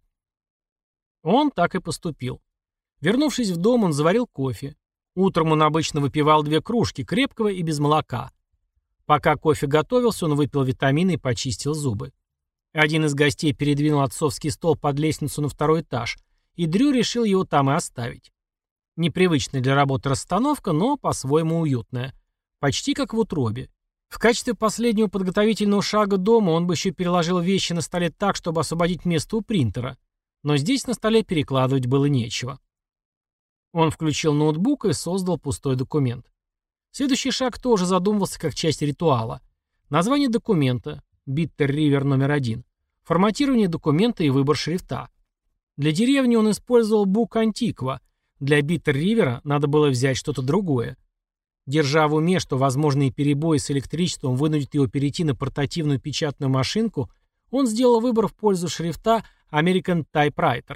Он так и поступил. Вернувшись в дом, он заварил кофе. Утром он обычно выпивал 2 кружки, крепкого и без молока. Пока кофе готовился, он выпил витамины и почистил зубы. Один из гостей передвинул отцовский стол под лестницу на 2-й этаж, и Дрю решил его там и оставить. Непривычная для работы расстановка, но по-своему уютная. Почти как в утробе. В качестве последнего подготовительного шага дома он бы еще переложил вещи на столе так, чтобы освободить место у принтера. Но здесь на столе перекладывать было нечего. Он включил ноутбук и создал пустой документ. Следующий шаг тоже задумывался как часть ритуала. Название документа Bitter River номер 1. Форматирование документа и выбор шрифта. Для деревни он использовал бук Антиква. Для Bitter River надо было взять что-то другое. Держа в уме, что возможные перебои с электричеством вынудят его перейти на портативную печатную машинку, он сделал выбор в пользу шрифта American Typewriter.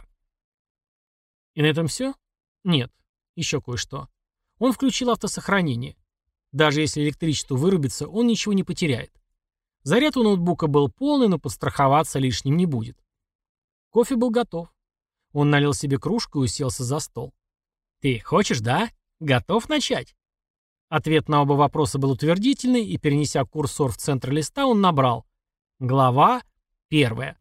И на этом все? Нет, еще кое-что. Он включил автосохранение. Даже если электричество вырубится, он ничего не потеряет. Заряд у ноутбука был полный, но подстраховаться лишним не будет. Кофе был готов. Он налил себе кружку и уселся за стол. «Ты хочешь, да? Готов начать?» Ответ на оба вопроса был утвердительный, и, перенеся курсор в центр листа, он набрал. Глава 1.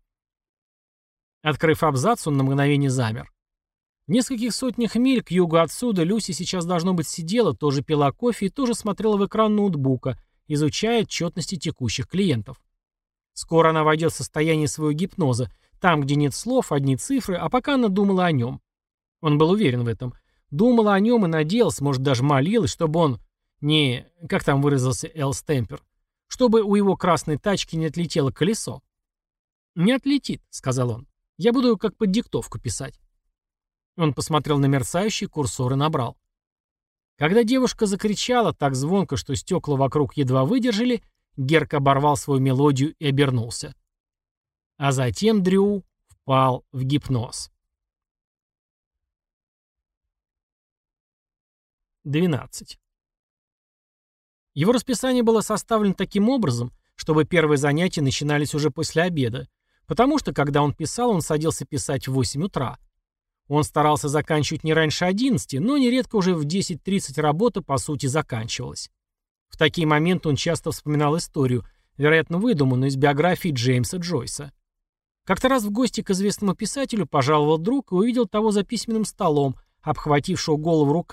Открыв абзац, он на мгновение замер. В нескольких сотнях миль к югу отсюда Люси сейчас, должно быть, сидела, тоже пила кофе и тоже смотрела в экран ноутбука, изучая отчетности текущих клиентов. Скоро она войдет в состояние своего гипноза, там, где нет слов, одни цифры, а пока она думала о нем. Он был уверен в этом. Думала о нем и надеялась, может, даже молилась, чтобы он... Не, как там выразился Эл Стемпер, чтобы у его красной тачки не отлетело колесо. «Не отлетит», — сказал он. «Я буду как под диктовку писать». Он посмотрел на мерцающий курсор и набрал. Когда девушка закричала так звонко, что стекла вокруг едва выдержали, Герк оборвал свою мелодию и обернулся. А затем Дрю впал в гипноз. 12. Его расписание было составлено таким образом, чтобы первые занятия начинались уже после обеда, потому что, когда он писал, он садился писать в 8 утра. Он старался заканчивать не раньше 11, но нередко уже в 10:30 работа, по сути, заканчивалась. В такие моменты он часто вспоминал историю, вероятно, выдуманную из биографии Джеймса Джойса. Как-то раз в гости к известному писателю пожаловал друг и увидел того за письменным столом, обхватившего голову руками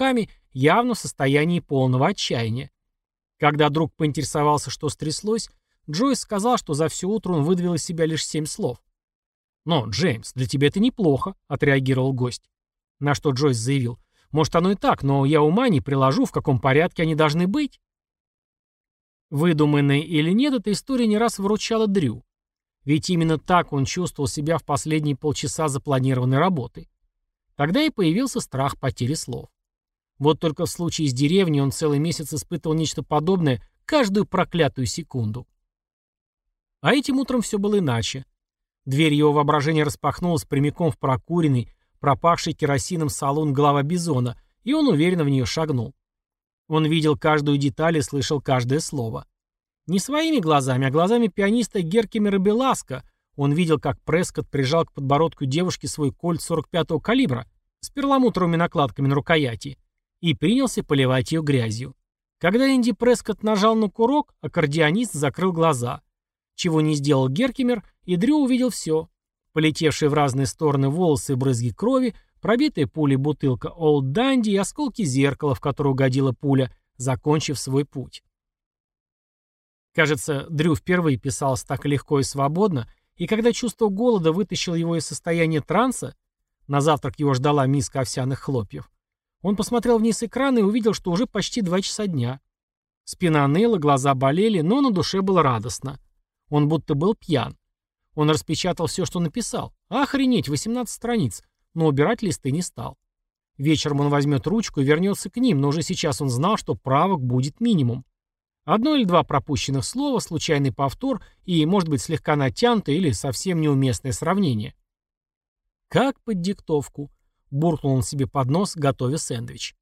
явно в состоянии полного отчаяния. Когда друг поинтересовался, что стряслось, Джойс сказал, что за все утро он выдавил из себя лишь 7 слов. «Но, Джеймс, для тебя это неплохо», — отреагировал гость. На что Джойс заявил: «Может, оно и так, но я ума не приложу, в каком порядке они должны быть». Выдуманная или нет, эта история не раз выручала Дрю. Ведь именно так он чувствовал себя в последние полчаса запланированной работы. Тогда и появился страх потери слов. Вот только в случае с деревней он целый месяц испытывал нечто подобное каждую проклятую секунду. А этим утром все было иначе. Дверь его воображения распахнулась прямиком в прокуренный, пропахший керосином салон голова бизона, и он уверенно в нее шагнул. Он видел каждую деталь и слышал каждое слово. Не своими глазами, а глазами пианиста Геркимера Беласка он видел, как Прескотт прижал к подбородку девушки свой кольт 45-го калибра с перламутровыми накладками на рукояти и принялся поливать ее грязью. Когда Энди Прескотт нажал на курок, аккордеонист закрыл глаза. Чего не сделал Геркимер, и Дрю увидел все. Полетевшие в разные стороны волосы и брызги крови, пробитая пулей бутылка Олд Данди и осколки зеркала, в которое угодила пуля, закончив свой путь. Кажется, Дрю впервые писался так легко и свободно, и когда чувство голода вытащил его из состояния транса, на завтрак его ждала миска овсяных хлопьев, он посмотрел вниз экрана и увидел, что уже почти 2 часа дня. Спина ныла, глаза болели, но на душе было радостно. Он будто был пьян. Он распечатал все, что написал. Охренеть, 18 страниц, но убирать листы не стал. Вечером он возьмет ручку и вернется к ним, но уже сейчас он знал, что правок будет минимум. 1 или 2 пропущенных слова, случайный повтор и, может быть, слегка натянутое или совсем неуместное сравнение. «Как под диктовку», — буркнул он себе под нос, готовя сэндвич.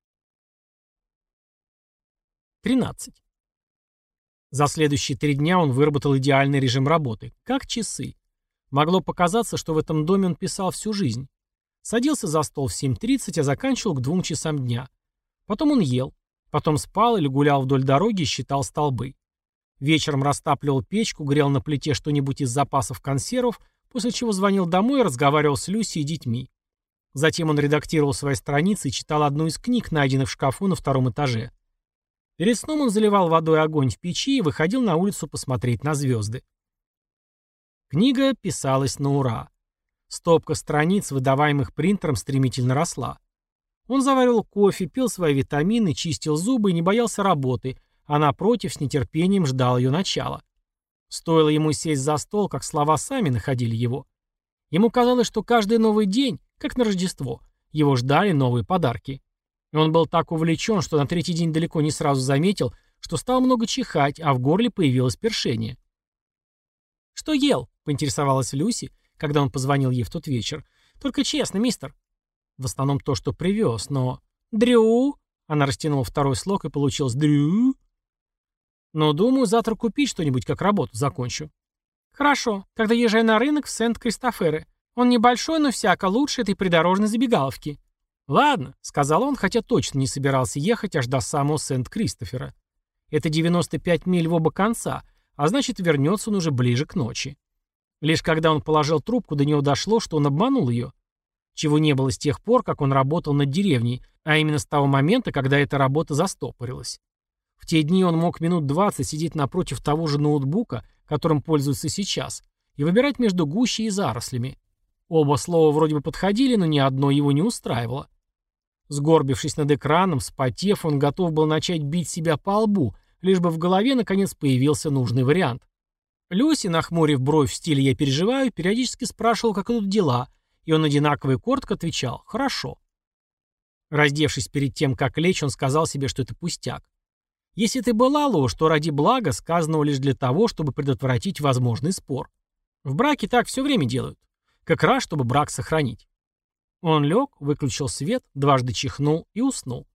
13. За следующие 3 дня он выработал идеальный режим работы, как часы. Могло показаться, что в этом доме он писал всю жизнь. Садился за стол в 7:30, а заканчивал к 2 часам дня. Потом он ел. Потом спал или гулял вдоль дороги и считал столбы. Вечером растапливал печку, грел на плите что-нибудь из запасов консервов, после чего звонил домой и разговаривал с Люси и детьми. Затем он редактировал свои страницы и читал одну из книг, найденных в шкафу на 2-м этаже. Перед сном он заливал водой огонь в печи и выходил на улицу посмотреть на звезды. Книга писалась на ура. Стопка страниц, выдаваемых принтером, стремительно росла. Он заваривал кофе, пил свои витамины, чистил зубы и не боялся работы, а напротив, с нетерпением ждал ее начала. Стоило ему сесть за стол, как слова сами находили его. Ему казалось, что каждый новый день, как на Рождество, его ждали новые подарки. И он был так увлечен, что на 3-й день далеко не сразу заметил, что стал много чихать, а в горле появилось першение. «Что ел?» — поинтересовалась Люси, когда он позвонил ей в тот вечер. «Только честно, мистер». В основном то, что привез, но... «Дрю?» Она растянула 2-й слог, и получилось «Дрю?» «Но думаю, завтра купить что-нибудь, как работу закончу». «Хорошо, тогда езжай на рынок в Сент-Кристофере. Он небольшой, но всяко лучше этой придорожной забегаловки». «Ладно», — сказал он, хотя точно не собирался ехать аж до самого Сент-Кристофера. Это 95 миль в оба конца, а значит, вернется он уже ближе к ночи. Лишь когда он положил трубку, до него дошло, что он обманул ее. Чего не было с тех пор, как он работал над деревней, а именно с того момента, когда эта работа застопорилась. В те дни он мог минут 20 сидеть напротив того же ноутбука, которым пользуется сейчас, и выбирать между гущей и зарослями. Оба слова вроде бы подходили, но ни одно его не устраивало. Сгорбившись над экраном, вспотев, он готов был начать бить себя по лбу, лишь бы в голове наконец появился нужный вариант. Люси, нахмурив бровь в стиле «я переживаю», периодически спрашивал, как идут дела, и он одинаково и коротко отвечал «хорошо». Раздевшись перед тем, как лечь, он сказал себе, что это пустяк. Если это была ложь, то ради блага, сказанного лишь для того, чтобы предотвратить возможный спор. В браке так все время делают. Как раз, чтобы брак сохранить. Он лег, выключил свет, дважды чихнул и уснул.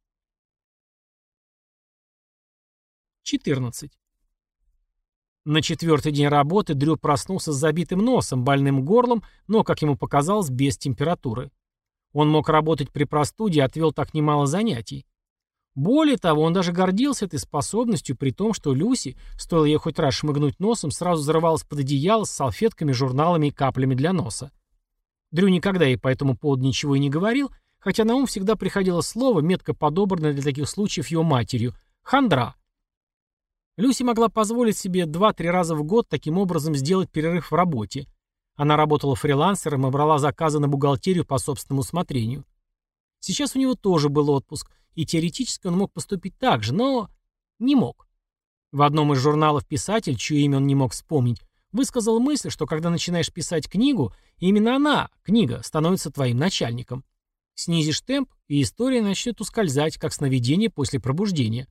14. На 4-й день работы Дрю проснулся с забитым носом, больным горлом, но, как ему показалось, без температуры. Он мог работать при простуде и отвел так немало занятий. Более того, он даже гордился этой способностью, при том, что Люси, стоило ей хоть раз шмыгнуть носом, сразу зарывалась под одеяло с салфетками, журналами и каплями для носа. Дрю никогда ей по этому поводу ничего и не говорил, хотя на ум всегда приходило слово, метко подобранное для таких случаев его матерью – хандра. Люси могла позволить себе 2-3 раза в год таким образом сделать перерыв в работе. Она работала фрилансером и брала заказы на бухгалтерию по собственному усмотрению. Сейчас у него тоже был отпуск, и теоретически он мог поступить так же, но не мог. В одном из журналов писатель, чье имя он не мог вспомнить, высказал мысль, что когда начинаешь писать книгу, именно она, книга, становится твоим начальником. Снизишь темп, и история начнет ускользать, как сновидение после пробуждения.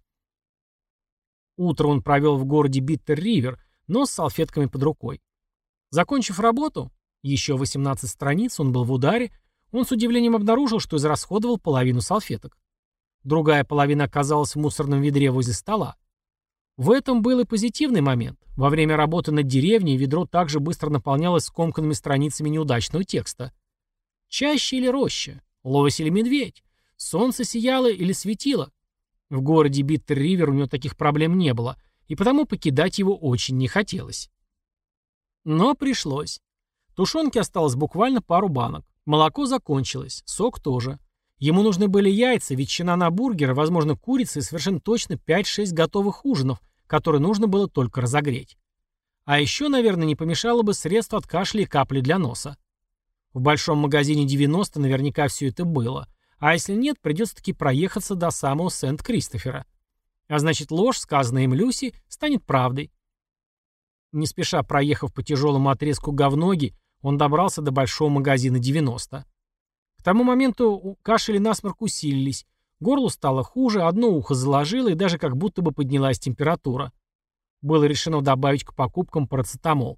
Утро он провел в городе Биттер-Ривер, но с салфетками под рукой. Закончив работу, еще 18 страниц, он был в ударе, он с удивлением обнаружил, что израсходовал половину салфеток. Другая половина оказалась в мусорном ведре возле стола. В этом был и позитивный момент. Во время работы над деревней ведро также быстро наполнялось скомканными страницами неудачного текста. Чаще или роща? Лось или медведь? Солнце сияло или светило? В городе Биттер-Ривер у него таких проблем не было, и потому покидать его очень не хотелось. Но пришлось. Тушенки осталось буквально пару банок. Молоко закончилось, сок тоже. Ему нужны были яйца, ветчина на бургеры, возможно, курица и совершенно точно 5-6 готовых ужинов, которые нужно было только разогреть. А еще, наверное, не помешало бы средство от кашля и капли для носа. В большом магазине 90 наверняка все это было. А если нет, придется таки проехаться до самого Сент-Кристофера. А значит, ложь, сказанная им Люси, станет правдой. Не спеша проехав по тяжелому отрезку говноги, он добрался до большого магазина 90. К тому моменту кашель и насморк усилились, горлу стало хуже, одно ухо заложило и даже как будто бы поднялась температура. Было решено добавить к покупкам парацетамол.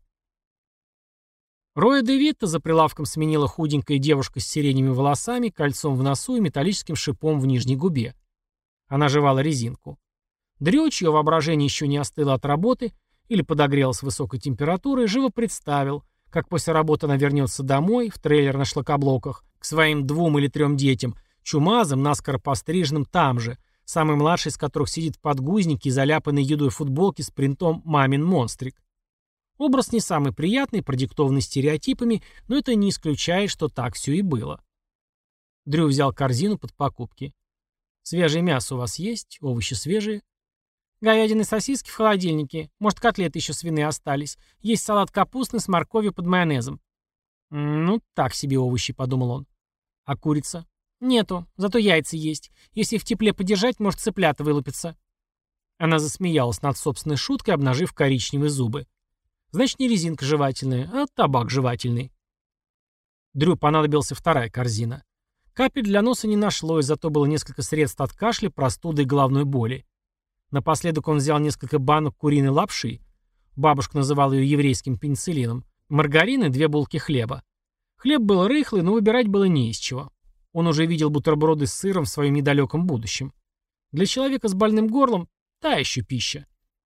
Роя де Витта за прилавком сменила худенькая девушка с сиреневыми волосами, кольцом в носу и металлическим шипом в нижней губе. Она жевала резинку. Дрю, чье воображение еще не остыло от работы или подогрелось высокой температурой, живо представил, как после работы она вернется домой, в трейлер на шлакоблоках, к своим 2 или 3 детям, чумазым, наскоро постриженным там же, самый младший из которых сидит в подгузнике и заляпанной едой футболке с принтом «Мамин монстрик». Образ не самый приятный, продиктованный стереотипами, но это не исключает, что так все и было. Дрю взял корзину под покупки. «Свежее мясо у вас есть? Овощи свежие?» «Говядины, сосиски в холодильнике. Может, котлеты еще свиные остались. Есть салат капустный с морковью под майонезом». «Ну, так себе овощи», — подумал он. «А курица?» «Нету, зато яйца есть. Если их в тепле подержать, может, цыплята вылупятся». Она засмеялась над собственной шуткой, обнажив коричневые зубы. «Значит, не резинка жевательная, а табак жевательный». Дрю понадобилась вторая корзина. Капель для носа не нашлось, зато было несколько средств от кашля, простуды и головной боли. Напоследок он взял несколько банок куриной лапши. Бабушка называла ее еврейским пенициллином. Маргарин и 2 булки хлеба. Хлеб был рыхлый, но выбирать было не из чего. Он уже видел бутерброды с сыром в своем недалеком будущем. Для человека с больным горлом та еще пища.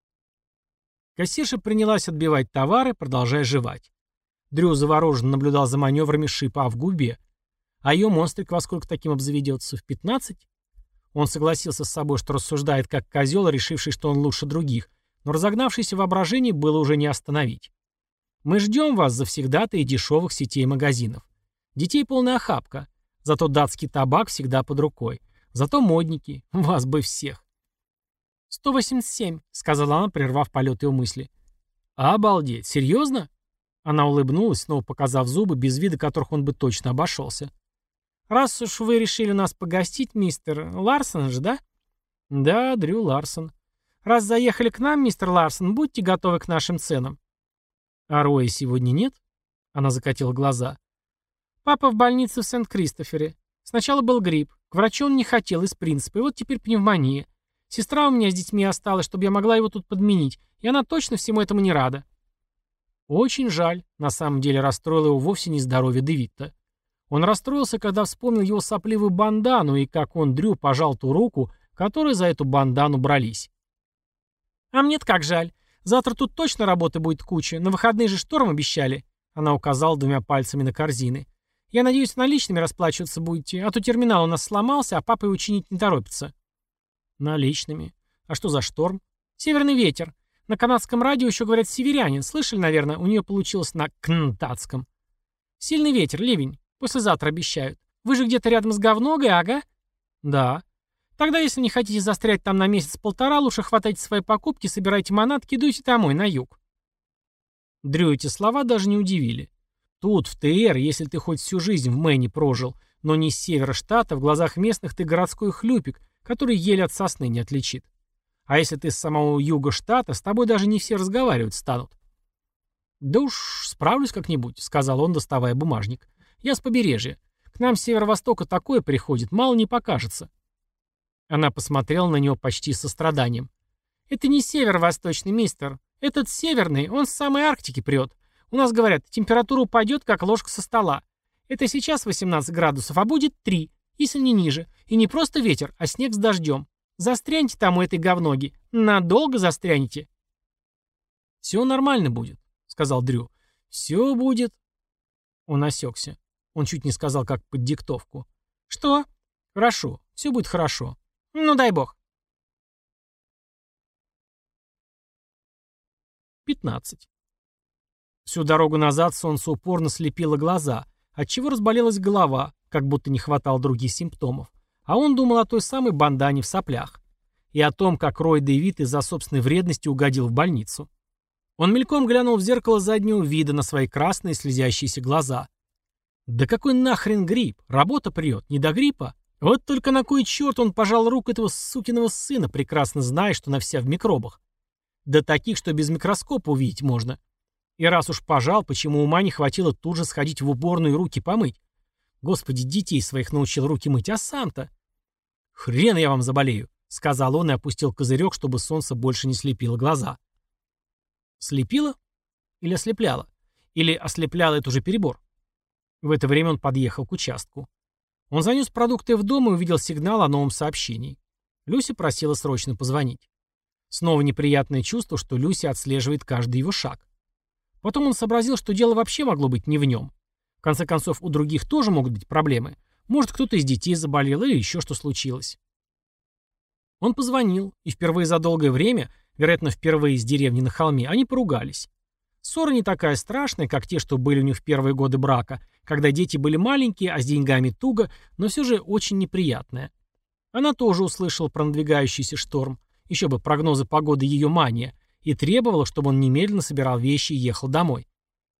Кассирша принялась отбивать товары, продолжая жевать. Дрю завороженно наблюдал за маневрами шипа в губе. А ее монстрик во сколько таким обзаведется? В 15? Он согласился с собой, что рассуждает как козел, решивший, что он лучше других, но разогнавшееся воображение было уже не остановить. Мы ждем вас завсегдатаи дешевых сетей магазинов. Детей полная охапка. Зато датский табак всегда под рукой. Зато модники. Вас бы всех. 187, сказала она, прервав полет его мысли. Обалдеть, серьезно? Она улыбнулась, снова показав зубы, без вида которых он бы точно обошелся. Раз уж вы решили нас погостить, мистер Ларсон же, да? Да, Дрю Ларсон. Раз заехали к нам, мистер Ларсон, будьте готовы к нашим ценам. А Роя сегодня нет? Она закатила глаза. Папа в больнице в Сент-Кристофере. Сначала был грипп. К врачу он не хотел из принципа, и вот теперь пневмония. Сестра у меня с детьми осталась, чтобы я могла его тут подменить, и она точно всему этому не рада. Очень жаль. На самом деле расстроило его вовсе не здоровье де Витта. Он расстроился, когда вспомнил его сопливую бандану и как он, Дрю, пожал ту руку, которой за эту бандану брались. А мне-то как жаль. Завтра тут точно работы будет куча. На выходные же шторм обещали. Она указала 2 пальцами на корзины. Я надеюсь, наличными расплачиваться будете, а то терминал у нас сломался, а папа его чинить не торопится. Наличными? А что за шторм? Северный ветер. На канадском радио еще говорят северянин. Слышали, наверное, у нее получилось на кнтатском. Сильный ветер, ливень. Послезавтра обещают. Вы же где-то рядом с говногой, ага?» «Да». «Тогда, если не хотите застрять там на месяц-полтора, лучше хватайте свои покупки, собирайте манатки и дуйте домой, на юг». Дрю эти слова даже не удивили. Тут, в ТР, если ты хоть всю жизнь в Мэне прожил, но не с севера штата, в глазах местных ты городской хлюпик, который еле от сосны не отличит. А если ты с самого юга штата, с тобой даже не все разговаривать станут. «Да уж, справлюсь как-нибудь», — сказал он, доставая бумажник. «Я с побережья. К нам с северо-востока такое приходит, мало не покажется». Она посмотрела на него почти с состраданием. «Это не северо-восточный, мистер. Этот северный, он с самой Арктики прет. У нас, говорят, температура упадет, как ложка со стола. Это сейчас 18 градусов, а будет 3, если не ниже. И не просто ветер, а снег с дождем. Застряньте там у этой говноги. Надолго застрянете». «Все нормально будет», — сказал Дрю. «Все будет». Он осекся. Он чуть не сказал, как под диктовку. «Что?» «Хорошо. Все будет хорошо. Ну, дай бог». 15. Всю дорогу назад солнце упорно слепило глаза, отчего разболелась голова, как будто не хватало других симптомов. А он думал о той самой бандане в соплях. И о том, как Рой Дэвид из-за собственной вредности угодил в больницу. Он мельком глянул в зеркало заднего вида на свои красные слезящиеся глаза. Да какой нахрен грипп? Работа прет, не до гриппа. Вот только на кой черт он пожал руку этого сукиного сына, прекрасно зная, что она вся в микробах. Да таких, что без микроскопа увидеть можно. И раз уж пожал, почему ума не хватило тут же сходить в уборную и руки помыть? Господи, детей своих научил руки мыть, а сам-то... «Хрен я вам заболею», — сказал он и опустил козырек, чтобы солнце больше не слепило глаза. Слепило? Или ослепляло? Или ослепляло — это уже перебор? В это время он подъехал к участку. Он занес продукты в дом и увидел сигнал о новом сообщении. Люся просила срочно позвонить. Снова неприятное чувство, что Люся отслеживает каждый его шаг. Потом он сообразил, что дело вообще могло быть не в нем. В конце концов, у других тоже могут быть проблемы. Может, кто-то из детей заболел или еще что случилось. Он позвонил, и впервые за долгое время, вероятно, впервые из деревни на холме, они поругались. Ссора не такая страшная, как те, что были у них в первые годы брака, когда дети были маленькие, а с деньгами туго, но все же очень неприятная. Она тоже услышала про надвигающийся шторм, еще бы прогнозы погоды ее мания, и требовала, чтобы он немедленно собирал вещи и ехал домой.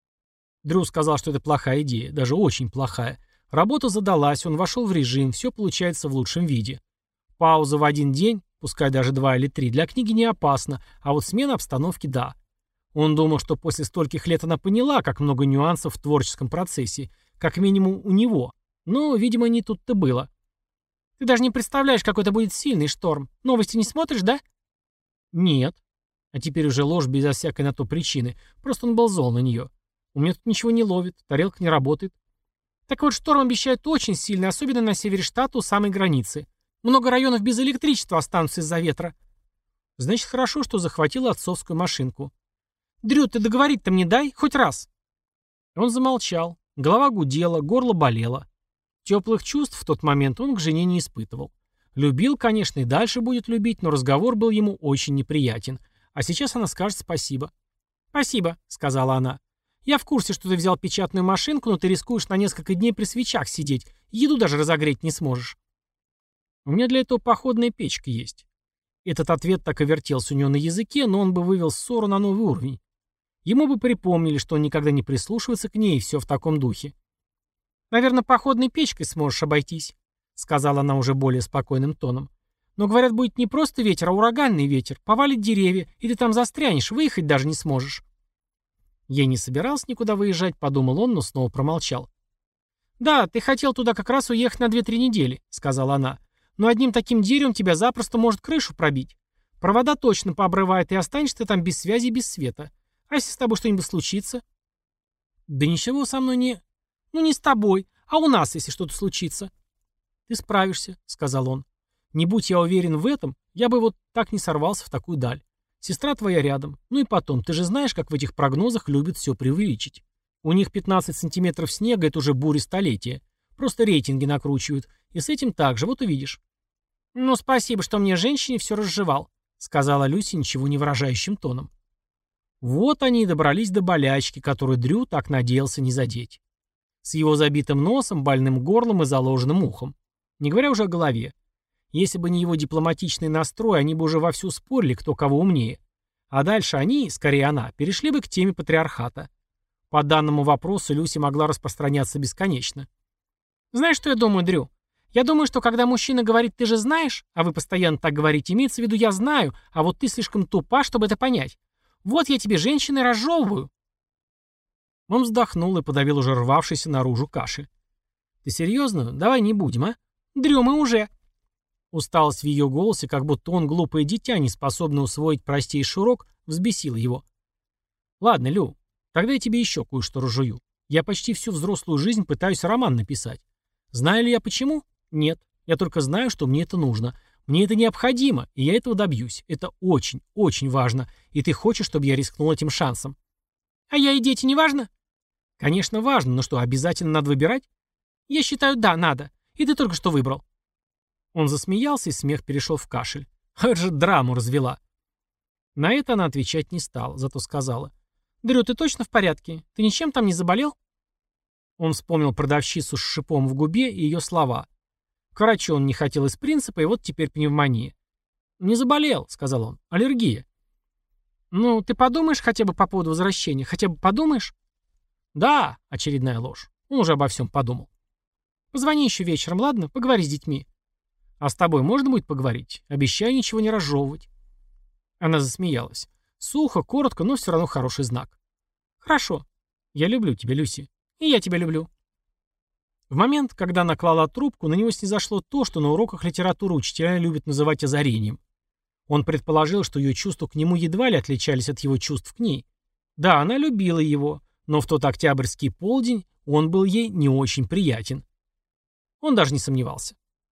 Дрю сказал, что это плохая идея, даже очень плохая. Работа задалась, он вошел в режим, все получается в лучшем виде. Пауза в один день, пускай даже 2 или 3, для книги не опасна, а вот смена обстановки — да. Он думал, что после стольких лет она поняла, как много нюансов в творческом процессе, как минимум у него, но, видимо, не тут-то было. «Ты даже не представляешь, какой это будет сильный шторм. Новости не смотришь, да?» «Нет». А теперь уже ложь безо всякой на то причины. Просто он был зол на нее. «У меня тут ничего не ловит, тарелка не работает». «Так вот, шторм обещает очень сильный, особенно на севере штата у самой границы. Много районов без электричества останутся из-за ветра». «Значит, хорошо, что захватила отцовскую машинку». «Дрю, ты договорить-то мне дай, хоть раз». Он замолчал. Голова гудела, горло болело. Теплых чувств в тот момент он к жене не испытывал. Любил, конечно, и дальше будет любить, но разговор был ему очень неприятен. А сейчас она скажет спасибо. «Спасибо», — сказала она. «Я в курсе, что ты взял печатную машинку, но ты рискуешь на несколько дней при свечах сидеть. Еду даже разогреть не сможешь». «У меня для этого походная печка есть». Этот ответ так и вертелся у него на языке, но он бы вывел ссору на новый уровень. Ему бы припомнили, что он никогда не прислушивается к ней, и все в таком духе. «Наверное, походной печкой сможешь обойтись», — сказала она уже более спокойным тоном. «Но, говорят, будет не просто ветер, а ураганный ветер. Повалит деревья, и ты там застрянешь, выехать даже не сможешь». «Я не собирался никуда выезжать», — подумал он, но снова промолчал. «Да, ты хотел туда как раз уехать на 2-3 недели», — сказала она. «Но одним таким деревом тебя запросто может крышу пробить. Провода точно пообрывает, и останешься ты там без связи и без света. А если с тобой что-нибудь случится?» «Да ничего со мной не...» «Ну, не с тобой, а у нас, если что-то случится». «Ты справишься», — сказал он. «Не будь я уверен в этом, я бы вот так не сорвался в такую даль. Сестра твоя рядом. Ну и потом, ты же знаешь, как в этих прогнозах любят все преувеличить. У них 15 сантиметров снега — это уже буря столетия. Просто рейтинги накручивают. И с этим так же, вот увидишь». «Ну, спасибо, что мне женщине все разжевал», — сказала Люси ничего не выражающим тоном. Вот они и добрались до болячки, которую Дрю так надеялся не задеть. С его забитым носом, больным горлом и заложенным ухом. Не говоря уже о голове. Если бы не его дипломатичный настрой, они бы уже вовсю спорили, кто кого умнее. А дальше они, скорее она, перешли бы к теме патриархата. По данному вопросу Люси могла распространяться бесконечно. «Знаешь, что я думаю, Дрю? Я думаю, что когда мужчина говорит «ты же знаешь», а вы постоянно так говорите, имеется в виду «я знаю», а вот ты слишком тупа, чтобы это понять. Вот я тебе, женщины, разжевываю». Он вздохнул и подавил уже рвавшийся наружу кашель. «Ты серьезно? Давай не будем, а? Дрю, мы уже...» Усталость в ее голосе, как будто он глупое дитя, не способное усвоить простейший урок, взбесила его. «Ладно, Лю, тогда я тебе еще кое-что разжую. Я почти всю взрослую жизнь пытаюсь роман написать. Знаю ли я почему? Нет. Я только знаю, что мне это нужно. Мне это необходимо, и я этого добьюсь. Это очень, очень важно. И ты хочешь, чтобы я рискнул этим шансом. А я и дети не важно? Конечно, важно, но что, обязательно надо выбирать? Я считаю, да, надо. И ты только что выбрал». Он засмеялся, и смех перешел в кашель. Это же драму развела. На это она отвечать не стала, зато сказала: «Дрю, ты точно в порядке? Ты ничем там не заболел?» Он вспомнил продавщицу с шипом в губе и ее слова. К врачу он не хотел из принципа, и вот теперь пневмония. «Не заболел», — сказал он, — «аллергия». «Ну, ты подумаешь хотя бы по поводу возвращения? Хотя бы подумаешь?» «Да», — очередная ложь. Он уже обо всем подумал. «Позвони еще вечером, ладно? Поговори с детьми». «А с тобой можно будет поговорить? Обещаю ничего не разжевывать». Она засмеялась. Сухо, коротко, но все равно хороший знак. «Хорошо. Я люблю тебя, Люси. И я тебя люблю». В момент, когда она клала трубку, на него снизошло то, что на уроках литературы учителя любят называть озарением. Он предположил, что ее чувства к нему едва ли отличались от его чувств к ней. Да, она любила его, но в тот октябрьский полдень он был ей не очень приятен. Он даже не сомневался.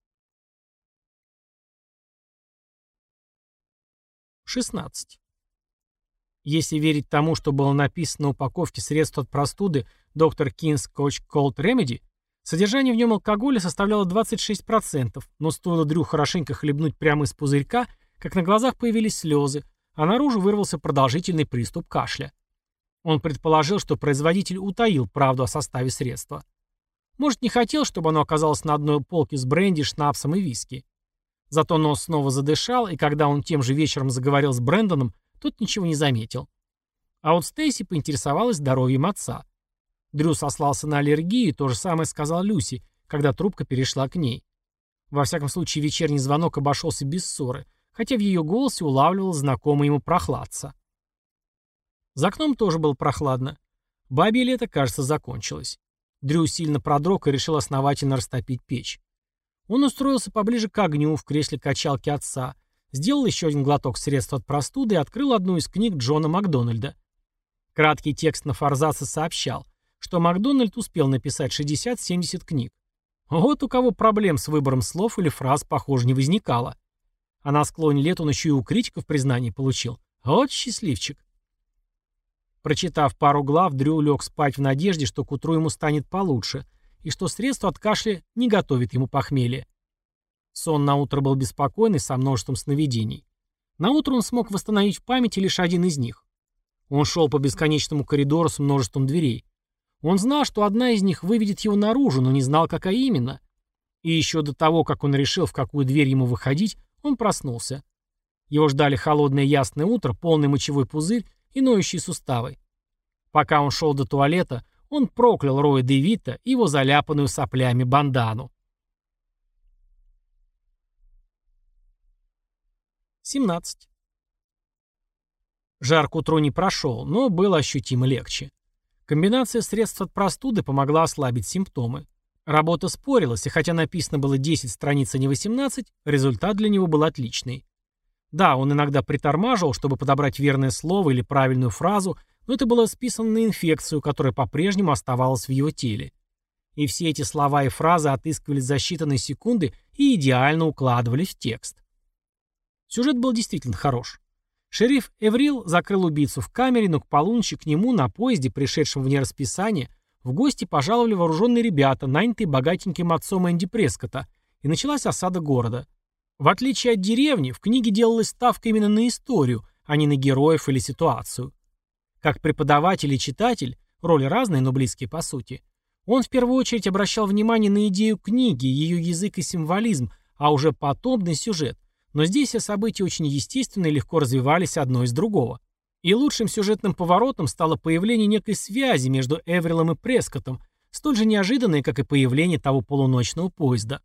16. Если верить тому, что было написано на упаковке средств от простуды Dr. King's Coach Cold Remedy, содержание в нем алкоголя составляло 26%, но стоило Дрю хорошенько хлебнуть прямо из пузырька, как на глазах появились слезы, а наружу вырвался продолжительный приступ кашля. Он предположил, что производитель утаил правду о составе средства. Может, не хотел, чтобы оно оказалось на одной полке с бренди, шнапсом и виски. Зато нос снова задышал, и когда он тем же вечером заговорил с Брэндоном, тот ничего не заметил. А вот Стейси поинтересовалась здоровьем отца. Дрю сослался на аллергию, и то же самое сказал Люси, когда трубка перешла к ней. Во всяком случае, вечерний звонок обошелся без ссоры, хотя в ее голосе улавливал знакомый ему прохладца. За окном тоже было прохладно. Бабье лето, кажется, закончилось. Дрю сильно продрог и решил основательно растопить печь. Он устроился поближе к огню в кресле качалки отца, сделал еще один глоток средств от простуды и открыл одну из книг Джона Макдональда. Краткий текст на форзаце сообщал, что Макдональд успел написать 60-70 книг. Вот у кого проблем с выбором слов или фраз, похоже, не возникало. А на склоне лет он еще и у критиков признание получил. Вот счастливчик. Прочитав пару глав, Дрю лег спать в надежде, что к утру ему станет получше, и что средство от кашля не готовит ему похмелье. Сон наутро был беспокойный, со множеством сновидений. Наутро он смог восстановить в памяти лишь один из них. Он шел по бесконечному коридору с множеством дверей. Он знал, что одна из них выведет его наружу, но не знал, какая именно. И еще до того, как он решил, в какую дверь ему выходить, он проснулся. Его ждали холодное ясное утро, полный мочевой пузырь и ноющие суставы. Пока он шел до туалета, он проклял Роя де Вита и его заляпанную соплями бандану. 17. Жар к утру не прошел, но было ощутимо легче. Комбинация средств от простуды помогла ослабить симптомы. Работа спорилась, и хотя написано было 10 страниц, а не 18, результат для него был отличный. Да, он иногда притормаживал, чтобы подобрать верное слово или правильную фразу, но это было списано на инфекцию, которая по-прежнему оставалась в его теле. И все эти слова и фразы отыскивались за считанные секунды и идеально укладывались в текст. Сюжет был действительно хорош. Шериф Эврил закрыл убийцу в камере, но к полуночи к нему на поезде, пришедшем вне расписания, в гости пожаловали вооруженные ребята, нанятые богатеньким отцом Энди Прескотта, и началась осада города. В отличие от деревни, в книге делалась ставка именно на историю, а не на героев или ситуацию. Как преподаватель и читатель, роли разные, но близкие по сути, Он в первую очередь обращал внимание на идею книги, ее язык и символизм, а уже потом на сюжет. Но здесь все события очень естественно и легко развивались одно из другого. И лучшим сюжетным поворотом стало появление некой связи между Эврилом и Прескоттом, столь же неожиданной, как и появление того полуночного поезда.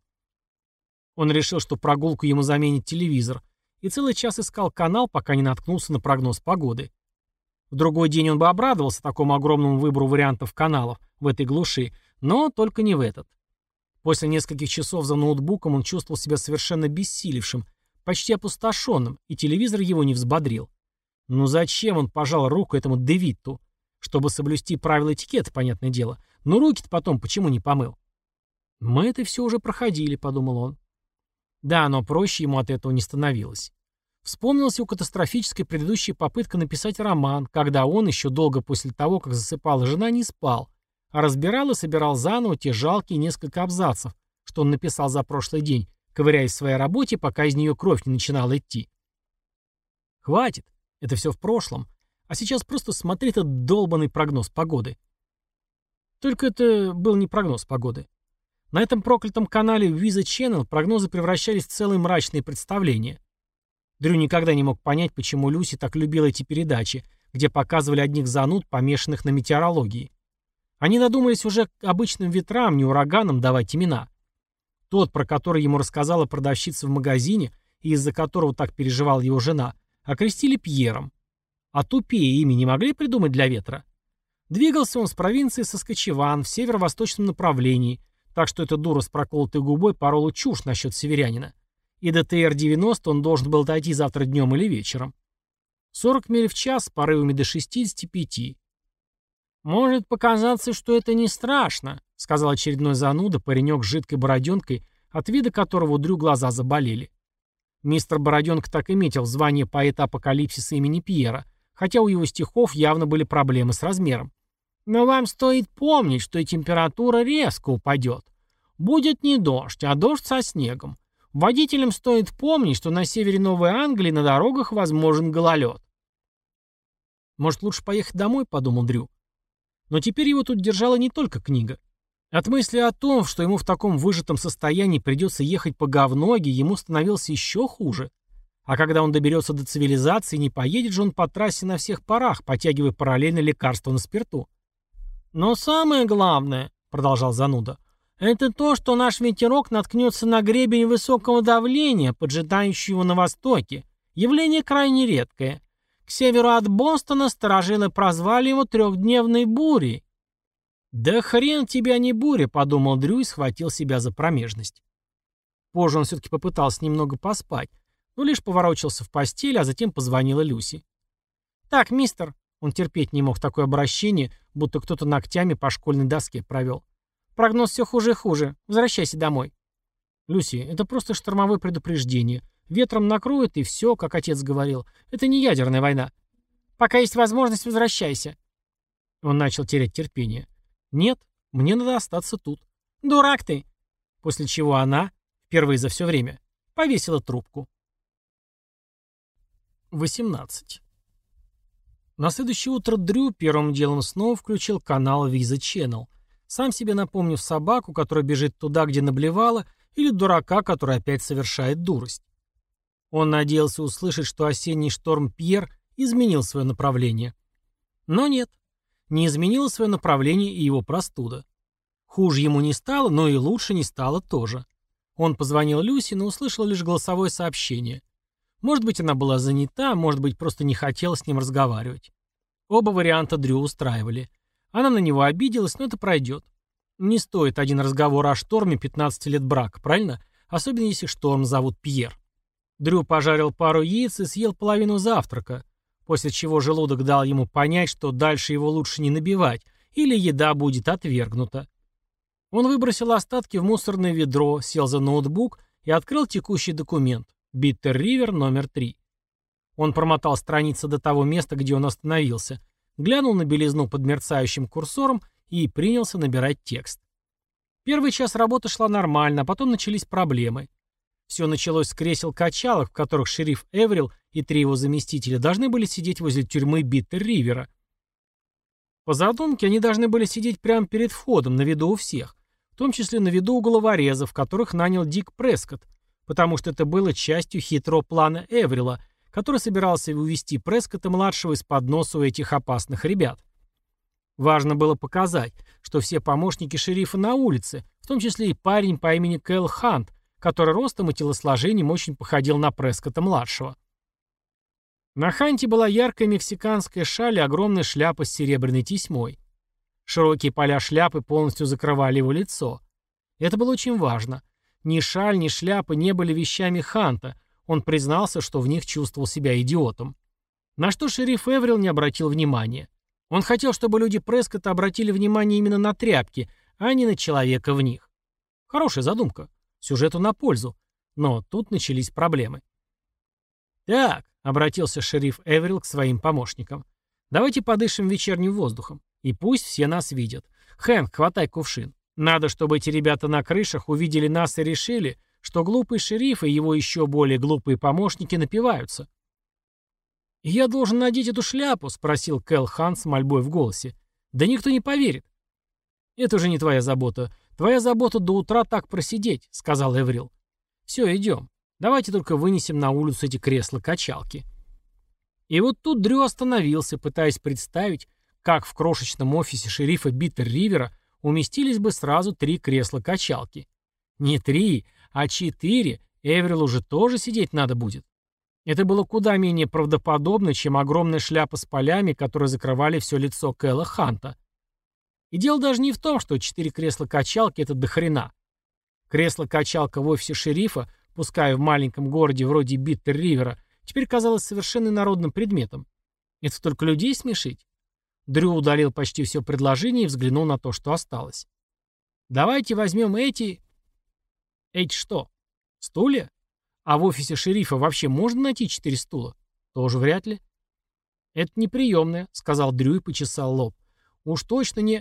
Он решил, что прогулку ему заменит телевизор, и целый час искал канал, пока не наткнулся на прогноз погоды. В другой день он бы обрадовался такому огромному выбору вариантов каналов в этой глуши, но только не в этот. После нескольких часов за ноутбуком он чувствовал себя совершенно бессилевшим, почти опустошенным, и телевизор его не взбодрил. Ну зачем он пожал руку этому Девитту? Чтобы соблюсти правила этикета, понятное дело. Но руки-то потом почему не помыл? «Мы это все уже проходили», — подумал он. Да, но проще ему от этого не становилось. Вспомнилась его катастрофическая предыдущая попытка написать роман, когда он еще долго после того, как засыпала жена, не спал, а разбирал и собирал заново те жалкие несколько абзацев, что он написал за прошлый день, ковыряясь в своей работе, пока из нее кровь не начинала идти. Хватит, это все в прошлом, а сейчас просто смотри этот долбанный прогноз погоды. Только это был не прогноз погоды. На этом проклятом канале Visa Channel прогнозы превращались в целые мрачные представления. Дрю никогда не мог понять, почему Люси так любила эти передачи, где показывали одних зануд, помешанных на метеорологии. Они додумались уже к обычным ветрам, не ураганам давать имена. Тот, про который ему рассказала продавщица в магазине, и из-за которого так переживала его жена, окрестили Пьером. А тупее имя не могли придумать для ветра. Двигался он с провинции Саскачеван в северо-восточном направлении, так что эта дура с проколотой губой порола чушь насчет северянина. И до ТР-90 он должен был дойти завтра днем или вечером. 40 миль в час с порывами до 65. «Может показаться, что это не страшно», — сказал очередной зануда, паренек с жидкой бороденкой, от вида которого у Дрю глаза заболели. Мистер Бороденка так и метил в звание поэта апокалипсиса имени Пьера, хотя у его стихов явно были проблемы с размером. «Но вам стоит помнить, что и температура резко упадет. Будет не дождь, а дождь со снегом. Водителям стоит помнить, что на севере Новой Англии на дорогах возможен гололед». «Может, лучше поехать домой?» — подумал Дрю. Но теперь его тут держала не только книга. От мысли о том, что ему в таком выжатом состоянии придется ехать по говноге, ему становилось еще хуже. А когда он доберется до цивилизации, не поедет же он по трассе на всех парах, потягивая параллельно лекарства на спирту. «Но самое главное, — продолжал зануда, — это то, что наш ветерок наткнется на гребень высокого давления, поджидающий его на востоке. Явление крайне редкое. К северу от Бостона сторожилы прозвали его трехдневной бурей». «Да хрен тебя не буря», — подумал Дрю и схватил себя за промежность. Позже он все-таки попытался немного поспать, но лишь поворочился в постели, а затем позвонила Люси. «Так, мистер», — он терпеть не мог такое обращение, будто кто-то ногтями по школьной доске провел. «Прогноз все хуже и хуже. Возвращайся домой». «Люси, это просто штормовое предупреждение. Ветром накроет, и все, как отец говорил. Это не ядерная война. Пока есть возможность, возвращайся». Он начал терять терпение. «Нет, мне надо остаться тут». «Дурак ты!» После чего она, впервые за все время, повесила трубку. 18. На следующее утро Дрю первым делом снова включил канал Visa Channel, сам себе напомнив собаку, которая бежит туда, где наблевала, или дурака, который опять совершает дурость. Он надеялся услышать, что осенний шторм Пьер изменил свое направление. Но нет, не изменило свое направление и его простуда. Хуже ему не стало, но и лучше не стало тоже. Он позвонил Люси, но услышал лишь голосовое сообщение. Может быть, она была занята, может быть, просто не хотела с ним разговаривать. Оба варианта Дрю устраивали. Она на него обиделась, но это пройдет. Не стоит один разговор о шторме 15 лет брака, правильно? Особенно если шторм зовут Пьер. Дрю пожарил пару яиц и съел половину завтрака, после чего желудок дал ему понять, что дальше его лучше не набивать, или еда будет отвергнута. Он выбросил остатки в мусорное ведро, сел за ноутбук и открыл текущий документ. Биттер Ривер номер 3. Он промотал страницы до того места, где он остановился, глянул на белизну под мерцающим курсором и принялся набирать текст. Первый час работы шла нормально, а потом начались проблемы. Все началось с кресел-качалок, в которых шериф Эврил и 3 его заместителя должны были сидеть возле тюрьмы Биттер Ривера. По задумке, они должны были сидеть прямо перед входом, на виду у всех, в том числе на виду у головорезов, которых нанял Дик Прескотт, потому что это было частью хитрого плана Эврила, который собирался увести Прескотта-младшего из-под носа у этих опасных ребят. Важно было показать, что все помощники шерифа на улице, в том числе и парень по имени Кэл Хант, который ростом и телосложением очень походил на Прескотта-младшего. На Ханте была яркая мексиканская шаль и огромная шляпа с серебряной тесьмой. Широкие поля шляпы полностью закрывали его лицо. Это было очень важно. Ни шаль, ни шляпа не были вещами Ханта. Он признался, что в них чувствовал себя идиотом. На что шериф Эврил не обратил внимания. Он хотел, чтобы люди Прескотта обратили внимание именно на тряпки, а не на человека в них. Хорошая задумка. Сюжету на пользу. Но тут начались проблемы. «Так», — обратился шериф Эврил к своим помощникам, — «давайте подышим вечерним воздухом. И пусть все нас видят. Хэнк, хватай кувшин. Надо, чтобы эти ребята на крышах увидели нас и решили, что глупый шериф и его еще более глупые помощники напиваются». «Я должен надеть эту шляпу?» — спросил Кэл Хан с мольбой в голосе. «Да никто не поверит». «Это уже не твоя забота. Твоя забота до утра так просидеть», — сказал Эврил. «Все, идем. Давайте только вынесем на улицу эти кресла-качалки». И вот тут Дрю остановился, пытаясь представить, как в крошечном офисе шерифа Биттер-Ривера уместились бы сразу 3 кресла-качалки. Не 3, а 4. Эврилу же тоже сидеть надо будет. Это было куда менее правдоподобно, чем огромная шляпа с полями, которые закрывали все лицо Кэла Ханта. И дело даже не в том, что 4 кресла-качалки — это дохрена. Кресло-качалка в офисе шерифа, пускай в маленьком городе вроде Биттер-Ривера, теперь казалось совершенно народным предметом. Это только людей смешить? Дрю удалил почти все предложение и взглянул на то, что осталось. «Давайте возьмем эти...» «Эти что? Стулья? А в офисе шерифа вообще можно найти 4 стула? Тоже вряд ли». «Это неприемное», — сказал Дрю и почесал лоб. «Уж точно не...»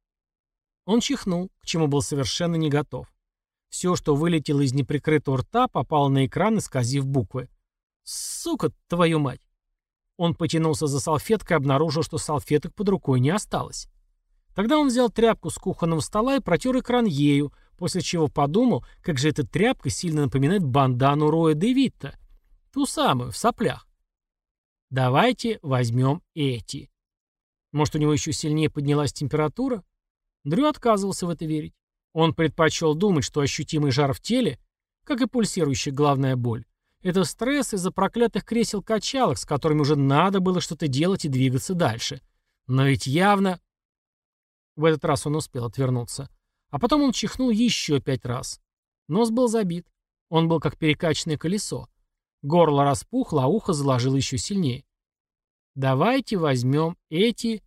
Он чихнул, к чему был совершенно не готов. Все, что вылетело из неприкрытого рта, попало на экран, исказив буквы. «Сука, твою мать!» Он потянулся за салфеткой и обнаружил, что салфеток под рукой не осталось. Тогда он взял тряпку с кухонного стола и протер экран ею, после чего подумал, как же эта тряпка сильно напоминает бандану Роя де Витта. Ту самую, в соплях. «Давайте возьмем эти». Может, у него еще сильнее поднялась температура? Дрю отказывался в это верить. Он предпочел думать, что ощутимый жар в теле, как и пульсирующая головная боль, это стресс из-за проклятых кресел-качалок, с которыми уже надо было что-то делать и двигаться дальше. Но ведь явно... В этот раз он успел отвернуться. А потом он чихнул еще 5 раз. Нос был забит. Он был как перекачанное колесо. Горло распухло, а ухо заложило еще сильнее. «Давайте возьмем эти...»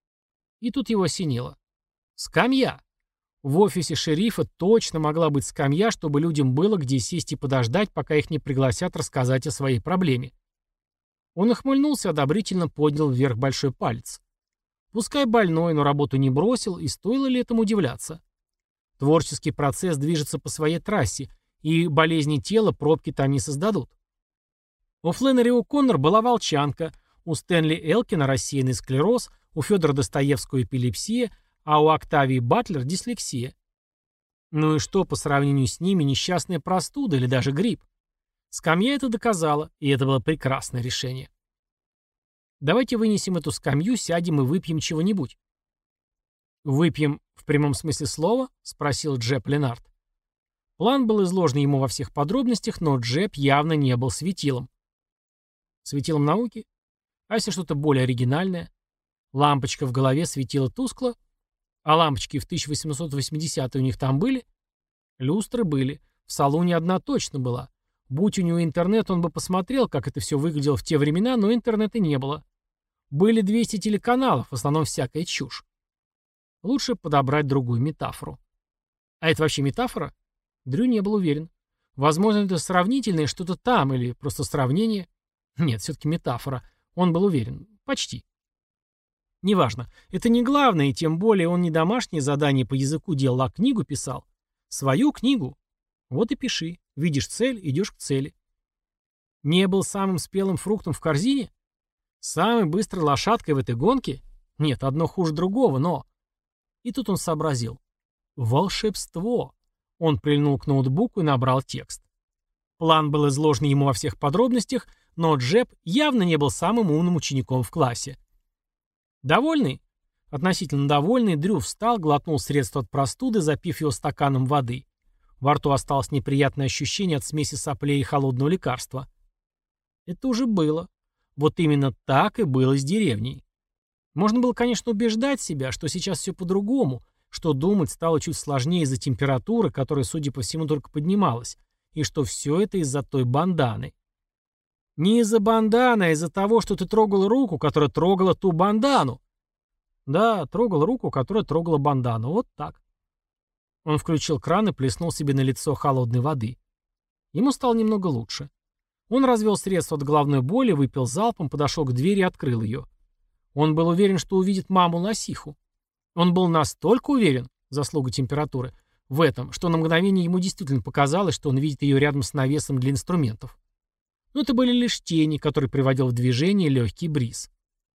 И тут его осенило. Скамья. В офисе шерифа точно могла быть скамья, чтобы людям было где сесть и подождать, пока их не пригласят рассказать о своей проблеме. Он охмыльнулся, одобрительно поднял вверх большой палец. Пускай больной, но работу не бросил, и стоило ли этому удивляться? Творческий процесс движется по своей трассе, и болезни тела пробки там не создадут. У Фленнери О'Коннор была волчанка, у Стэнли Элкина рассеянный склероз, у Федора Достоевского эпилепсия, а у Октавии Батлер дислексия. Ну и что по сравнению с ними несчастная простуда или даже грипп? Скамья это доказала, и это было прекрасное решение. «Давайте вынесем эту скамью, сядем и выпьем чего-нибудь». «Выпьем в прямом смысле слова?» — спросил Джеб Ленард. План был изложен ему во всех подробностях, но Джеб явно не был светилом. Светилом науки? А если что-то более оригинальное? Лампочка в голове светила тускло. А лампочки в 1880-е у них там были? Люстры были. В салоне одна точно была. Будь у него интернет, он бы посмотрел, как это все выглядело в те времена, но интернета не было. Были 200 телеканалов, в основном всякая чушь. Лучше подобрать другую метафору. А это вообще метафора? Дрю не был уверен. Возможно, это сравнительное что-то там, или просто сравнение. Нет, все-таки метафора. Он был уверен. Почти. Неважно. Это не главное, и тем более он не домашнее задание по языку делал, а книгу писал. Свою книгу. Вот и пиши. Видишь цель, идешь к цели. Не был самым спелым фруктом в корзине? Самой быстрой лошадкой в этой гонке? Нет, одно хуже другого, но... И тут он сообразил. Волшебство. Он прильнул к ноутбуку и набрал текст. План был изложен ему во всех подробностях, но Джеб явно не был самым умным учеником в классе. Довольный? Относительно довольный, Дрю встал, глотнул средство от простуды, запив его стаканом воды. Во рту осталось неприятное ощущение от смеси соплей и холодного лекарства. Это уже было. Вот именно так и было с деревней. Можно было, конечно, убеждать себя, что сейчас все по-другому, что думать стало чуть сложнее из-за температуры, которая, судя по всему, только поднималась, и что все это из-за той банданы. Не из-за банданы, а из-за того, что ты трогал руку, которая трогала ту бандану. Да, трогал руку, которая трогала бандану. Вот так. Он включил кран и плеснул себе на лицо холодной воды. Ему стало немного лучше. Он развел средство от головной боли, выпил залпом, подошел к двери и открыл ее. Он был уверен, что увидит маму-лосиху. Он был настолько уверен, заслуга температуры, в этом, что на мгновение ему действительно показалось, что он видит ее рядом с навесом для инструментов. Но это были лишь тени, которые приводил в движение легкий бриз.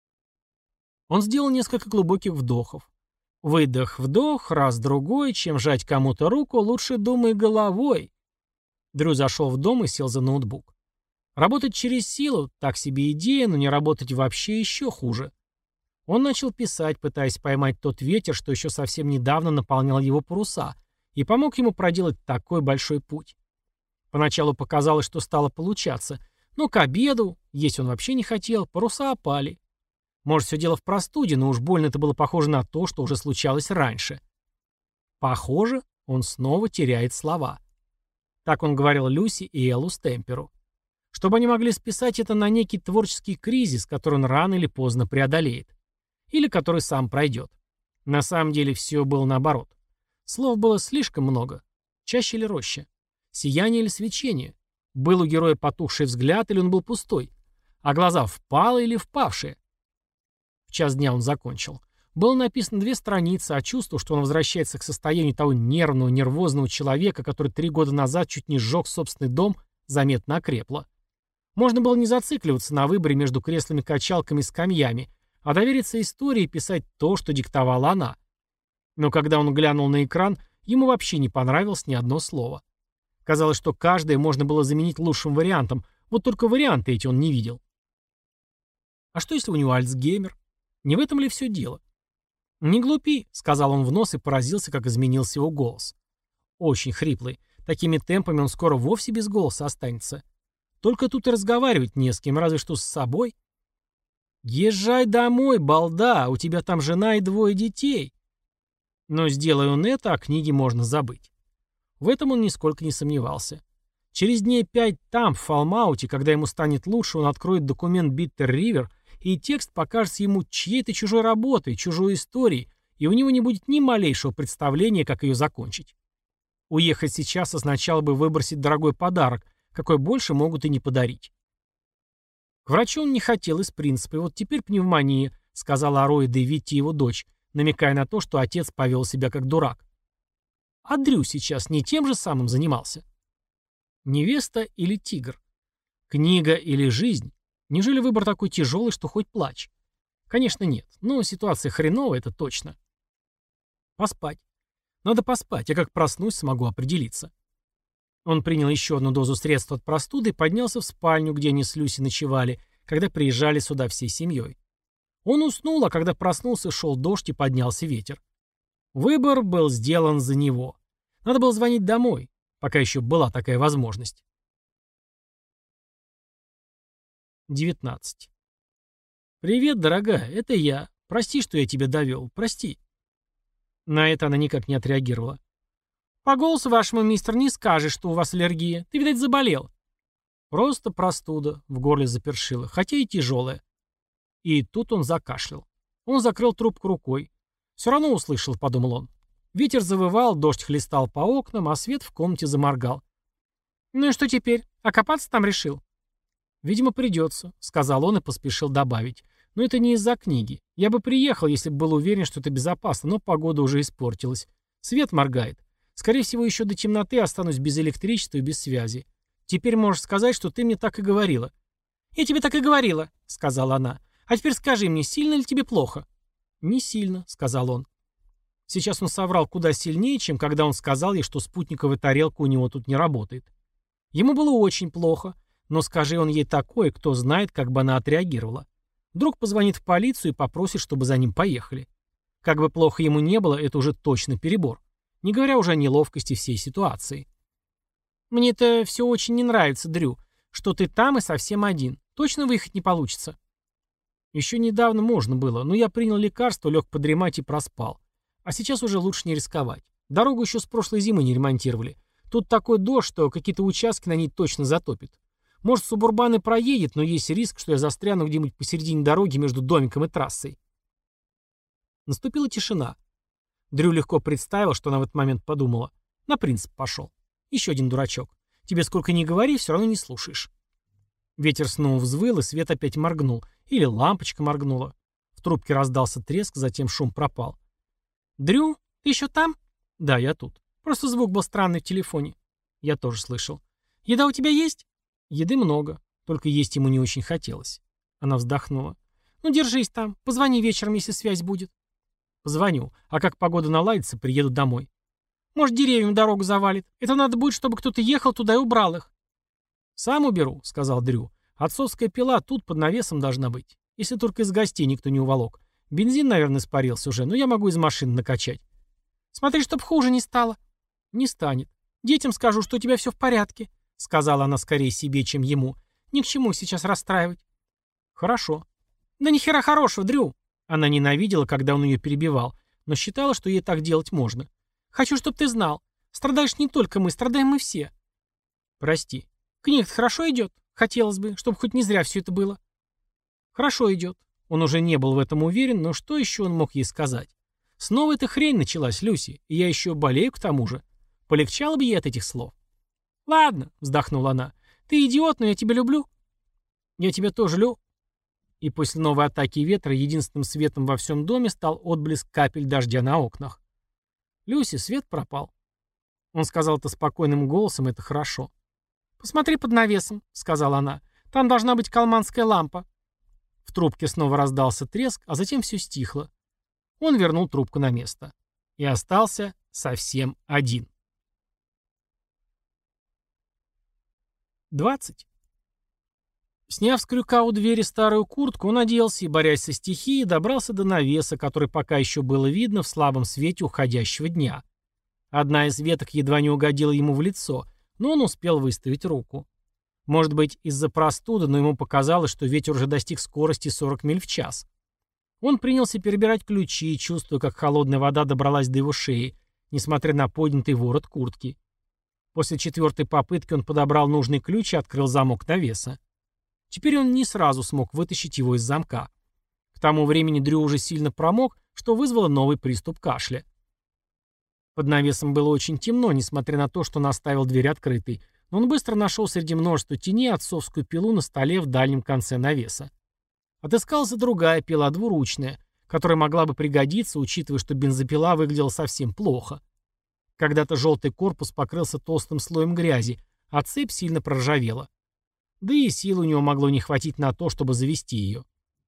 Он сделал несколько глубоких вдохов. Выдох-вдох, раз-другой, чем жать кому-то руку, лучше думай головой. Дрю зашел в дом и сел за ноутбук. Работать через силу — так себе идея, но не работать вообще еще хуже. Он начал писать, пытаясь поймать тот ветер, что еще совсем недавно наполнял его паруса, и помог ему проделать такой большой путь. Поначалу показалось, что стало получаться, но к обеду, есть он вообще не хотел, паруса опали. Может, все дело в простуде, но уж больно это было похоже на то, что уже случалось раньше. Похоже, он снова теряет слова. Так он говорил Люси и Эллу Стемперу. Чтобы они могли списать это на некий творческий кризис, который он рано или поздно преодолеет. Или который сам пройдет. На самом деле все было наоборот. Слов было слишком много. Чаще или роще. Сияние или свечение. Был у героя потухший взгляд или он был пустой. А глаза впалые или впавшие. В час дня он закончил. Было написано 2 страницы, а чувство, что он возвращается к состоянию того нервного, нервозного человека, который 3 года назад чуть не сжег собственный дом, заметно окрепло. Можно было не зацикливаться на выборе между креслами-качалками и скамьями, а довериться истории и писать то, что диктовала она. Но когда он глянул на экран, ему вообще не понравилось ни одно слово. Казалось, что каждое можно было заменить лучшим вариантом, вот только варианты эти он не видел. А что если у него Альцгеймер? Не в этом ли все дело? «Не глупи», — сказал он в нос и поразился, как изменился его голос. Очень хриплый. Такими темпами он скоро вовсе без голоса останется. Только тут и разговаривать не с кем, разве что с собой. «Езжай домой, балда, у тебя там жена и 2 детей». Но сделай он это, о книге можно забыть. В этом он нисколько не сомневался. Через дней 5 там, в Фалмауте, когда ему станет лучше, он откроет документ Биттер Ривер, и текст покажется ему чьей-то чужой работой, чужой историей, и у него не будет ни малейшего представления, как ее закончить. Уехать сейчас означало бы выбросить дорогой подарок, какой больше могут и не подарить. К врачу он не хотел из принципа, и вот теперь пневмония, сказала Ароида и Витти его дочь, намекая на то, что отец повел себя как дурак. А Дрю сейчас не тем же самым занимался. Невеста или тигр? Книга или жизнь? Неужели выбор такой тяжелый, что хоть плачь? Конечно, нет. Но ситуация хреновая, это точно. Поспать. Надо поспать, я как проснусь, смогу определиться. Он принял еще одну дозу средств от простуды и поднялся в спальню, где они с Люси ночевали, когда приезжали сюда всей семьей. Он уснул, а когда проснулся, шел дождь и поднялся ветер. Выбор был сделан за него. Надо было звонить домой, пока еще была такая возможность. 19. «Привет, дорогая, это я. Прости, что я тебя довел. Прости». На это она никак не отреагировала. «По голосу вашему, мистер, не скажешь, что у вас аллергия. Ты, видать, заболел». «Просто простуда», — в горле запершило, хотя и тяжелая. И тут он закашлял. Он закрыл трубку рукой. «Все равно услышал», — подумал он. Ветер завывал, дождь хлестал по окнам, а свет в комнате заморгал. «Ну и что теперь? Окопаться там решил?» «Видимо, придется», — сказал он и поспешил добавить. «Но это не из-за книги. Я бы приехал, если бы был уверен, что это безопасно, но погода уже испортилась. Свет моргает. Скорее всего, еще до темноты останусь без электричества и без связи. Теперь можешь сказать, что ты мне так и говорила». «Я тебе так и говорила», — сказала она. «А теперь скажи мне, сильно ли тебе плохо?» «Не сильно», — сказал он. Сейчас он соврал куда сильнее, чем когда он сказал ей, что спутниковая тарелка у него тут не работает. Ему было очень плохо, но скажи он ей такое, кто знает, как бы она отреагировала. Вдруг позвонит в полицию и попросит, чтобы за ним поехали. Как бы плохо ему не было, это уже точно перебор. Не говоря уже о неловкости всей ситуации. «Мне это все очень не нравится, Дрю, что ты там и совсем один. Точно выехать не получится?» «Еще недавно можно было, но я принял лекарство, лег подремать и проспал. А сейчас уже лучше не рисковать. Дорогу еще с прошлой зимы не ремонтировали. Тут такой дождь, что какие-то участки на ней точно затопит. Может, субурбан и проедет, но есть риск, что я застряну где-нибудь посередине дороги между домиком и трассой». Наступила тишина. Дрю легко представил, что она в этот момент подумала. На принцип пошел. Еще один дурачок. Тебе сколько ни говори, все равно не слушаешь. Ветер снова взвыл, и свет опять моргнул. Или лампочка моргнула. В трубке раздался треск, затем шум пропал. «Дрю, ты еще там?» «Да, я тут. Просто звук был странный в телефоне». «Я тоже слышал». «Еда у тебя есть?» «Еды много. Только есть ему не очень хотелось». Она вздохнула. «Ну, держись там. Позвони вечером, если связь будет». «Позвоню. А как погода наладится, приеду домой». «Может, деревьям дорогу завалит. Это надо будет, чтобы кто-то ехал туда и убрал их». «Сам уберу», — сказал Дрю. «Отцовская пила тут под навесом должна быть. Если только из гостей никто не уволок. Бензин, наверное, испарился уже, но я могу из машины накачать». «Смотри, чтоб хуже не стало». «Не станет». «Детям скажу, что у тебя все в порядке», — сказала она скорее себе, чем ему. «Ни к чему сейчас расстраивать». «Хорошо». «Да ни хера хорошего, Дрю». Она ненавидела, когда он ее перебивал, но считала, что ей так делать можно. «Хочу, чтобы ты знал. Страдаешь не только мы, страдаем мы все». «Прости». «Книга-то хорошо идет? Хотелось бы, чтобы хоть не зря все это было». «Хорошо идет». Он уже не был в этом уверен, но что еще он мог ей сказать? «Снова эта хрень началась, Люси, и я еще болею к тому же». Полегчало бы ей от этих слов. «Ладно», — вздохнула она. «Ты идиот, но я тебя люблю». «Я тебя тоже люблю». И после новой атаки ветра единственным светом во всем доме стал отблеск капель дождя на окнах. «Люси, свет пропал». Он сказал это спокойным голосом, это хорошо. «Посмотри под навесом», — сказала она. «Там должна быть калманская лампа». В трубке снова раздался треск, а затем все стихло. Он вернул трубку на место. И остался совсем один. 20. Сняв с крюка у двери старую куртку, он оделся и, борясь со стихией, добрался до навеса, который пока еще было видно в слабом свете уходящего дня. Одна из веток едва не угодила ему в лицо, но он успел выставить руку. Может быть, из-за простуды, но ему показалось, что ветер уже достиг скорости 40 миль в час. Он принялся перебирать ключи, чувствуя, как холодная вода добралась до его шеи, несмотря на поднятый ворот куртки. После 4-й попытки он подобрал нужный ключ и открыл замок навеса. Теперь он не сразу смог вытащить его из замка. К тому времени Дрю уже сильно промок, что вызвало новый приступ кашля. Под навесом было очень темно, несмотря на то, что он оставил дверь открытой, но он быстро нашел среди множества теней отцовскую пилу на столе в дальнем конце навеса. Отыскалась и другая пила, двуручная, которая могла бы пригодиться, учитывая, что бензопила выглядела совсем плохо. Когда-то желтый корпус покрылся толстым слоем грязи, а цепь сильно проржавела. Да и сил у него могло не хватить на то, чтобы завести ее.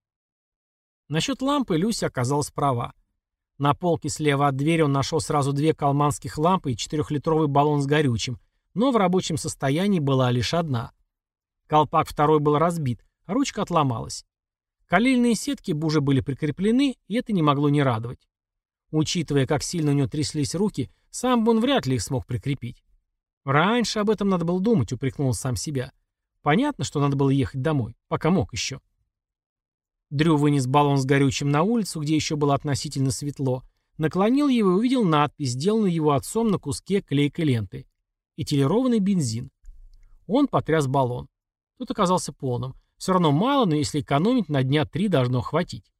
Насчет лампы Люся оказалась права. На полке слева от двери он нашел сразу 2 калманских лампы и 4-литровый баллон с горючим, но в рабочем состоянии была лишь одна. Колпак второй был разбит, а ручка отломалась. Калильные сетки уже были прикреплены, и это не могло не радовать. Учитывая, как сильно у него тряслись руки, сам бы он вряд ли их смог прикрепить. Раньше об этом надо было думать, упрекнул сам себя. Понятно, что надо было ехать домой, пока мог еще. Дрю вынес баллон с горючим на улицу, где еще было относительно светло, наклонил его и увидел надпись, сделанную его отцом на куске клейкой ленты. Этилированный бензин. Он потряс баллон. Тот оказался полным. Все равно мало, но если экономить, на дня 3 должно хватить.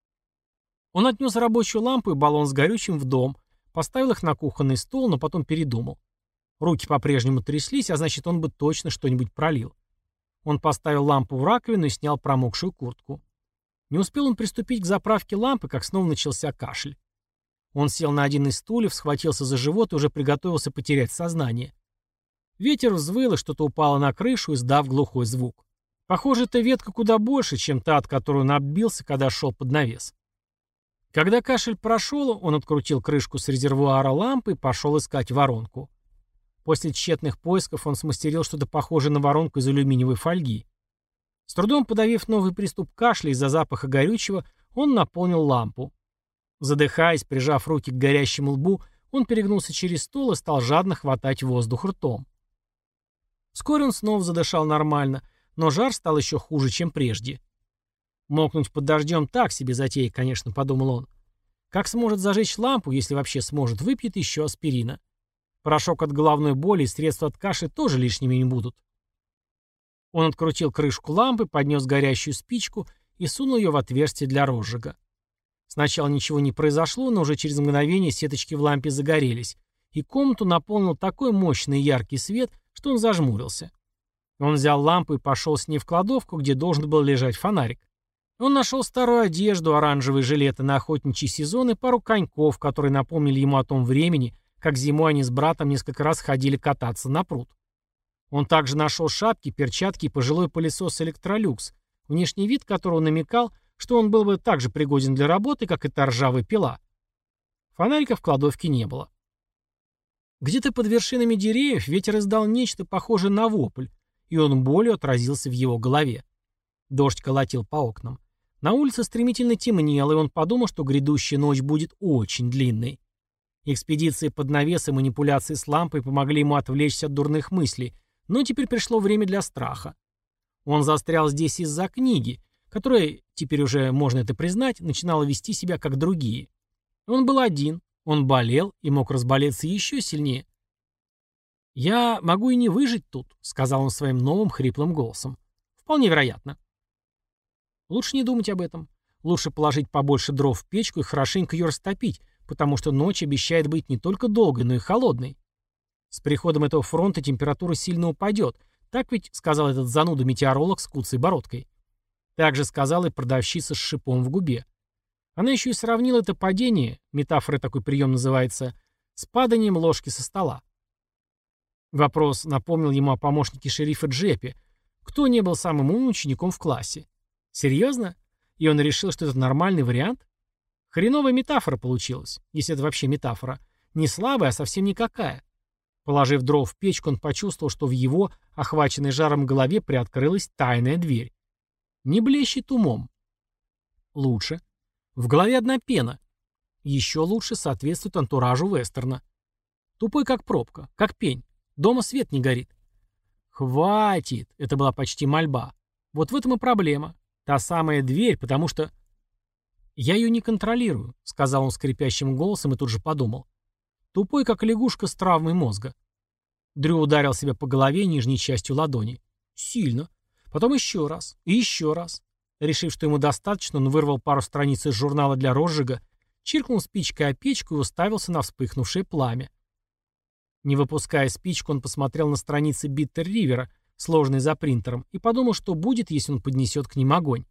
Он отнес рабочую лампу и баллон с горючим в дом, поставил их на кухонный стол, но потом передумал. Руки по-прежнему тряслись, а значит, он бы точно что-нибудь пролил. Он поставил лампу в раковину и снял промокшую куртку. Не успел он приступить к заправке лампы, как снова начался кашель. Он сел на один из стульев, схватился за живот и уже приготовился потерять сознание. Ветер взвыл, и что-то упало на крышу, издав глухой звук. Похоже, эта ветка куда больше, чем та, от которой он отбился, когда шел под навес. Когда кашель прошел, он открутил крышку с резервуара лампы и пошел искать воронку. После тщетных поисков он смастерил что-то похожее на воронку из алюминиевой фольги. С трудом подавив новый приступ кашля из-за запаха горючего, он наполнил лампу. Задыхаясь, прижав руки к горящему лбу, он перегнулся через стол и стал жадно хватать воздух ртом. Вскоре он снова задышал нормально, но жар стал еще хуже, чем прежде. Мокнуть под дождем так себе затея, конечно, подумал он. Как сможет зажечь лампу, если вообще сможет, выпьет еще аспирина. Порошок от головной боли и средства от кашля тоже лишними не будут. Он открутил крышку лампы, поднес горящую спичку и сунул ее в отверстие для розжига. Сначала ничего не произошло, но уже через мгновение сеточки в лампе загорелись, и комнату наполнил такой мощный и яркий свет, что он зажмурился. Он взял лампу и пошел с ней в кладовку, где должен был лежать фонарик. Он нашел старую одежду, оранжевые жилеты на охотничий сезон и пару коньков, которые напомнили ему о том времени, как зимой они с братом несколько раз ходили кататься на пруд. Он также нашел шапки, перчатки и пожилой пылесос «Электролюкс», внешний вид которого намекал, что он был бы так же пригоден для работы, как и та ржавая пила. Фонарика в кладовке не было. Где-то под вершинами деревьев ветер издал нечто похожее на вопль, и он болью отразился в его голове. Дождь колотил по окнам. На улице стремительно темнело, и он подумал, что грядущая ночь будет очень длинной. Экспедиции под навес и манипуляции с лампой помогли ему отвлечься от дурных мыслей, но теперь пришло время для страха. Он застрял здесь из-за книги, которая, теперь уже можно это признать, начинала вести себя как другие. Он был один, он болел и мог разболеться еще сильнее. «Я могу и не выжить тут», — сказал он своим новым хриплым голосом. «Вполне вероятно». Лучше не думать об этом. Лучше положить побольше дров в печку и хорошенько ее растопить, потому что ночь обещает быть не только долгой, но и холодной. С приходом этого фронта температура сильно упадет. Так ведь сказал этот зануда-метеоролог с куцей бородкой. Так же сказала и продавщица с шипом в губе. Она еще и сравнила это падение, метафорой такой прием называется, с паданием ложки со стола. Вопрос напомнил ему о помощнике шерифа Джеппе. Кто не был самым умным учеником в классе? Серьезно? И он решил, что это нормальный вариант? Хреновая метафора получилась, если это вообще метафора. Не слабая, а совсем никакая. Положив дров в печку, он почувствовал, что в его, охваченной жаром голове, приоткрылась тайная дверь. Не блещет умом. Лучше. В голове одна пена. Еще лучше соответствует антуражу вестерна. Тупой как пробка, как пень. Дома свет не горит. Хватит. Это была почти мольба. Вот в этом и проблема. Та самая дверь, потому что... «Я ее не контролирую», — сказал он скрипящим голосом и тут же подумал. Тупой, как лягушка с травмой мозга. Дрю ударил себя по голове нижней частью ладони. Сильно. Потом еще раз. И еще раз. Решив, что ему достаточно, он вырвал пару страниц из журнала для розжига, чиркнул спичкой о печку и уставился на вспыхнувшее пламя. Не выпуская спичку, он посмотрел на страницы Биттер-Ривера, сложные за принтером, и подумал, что будет, если он поднесет к ним огонь.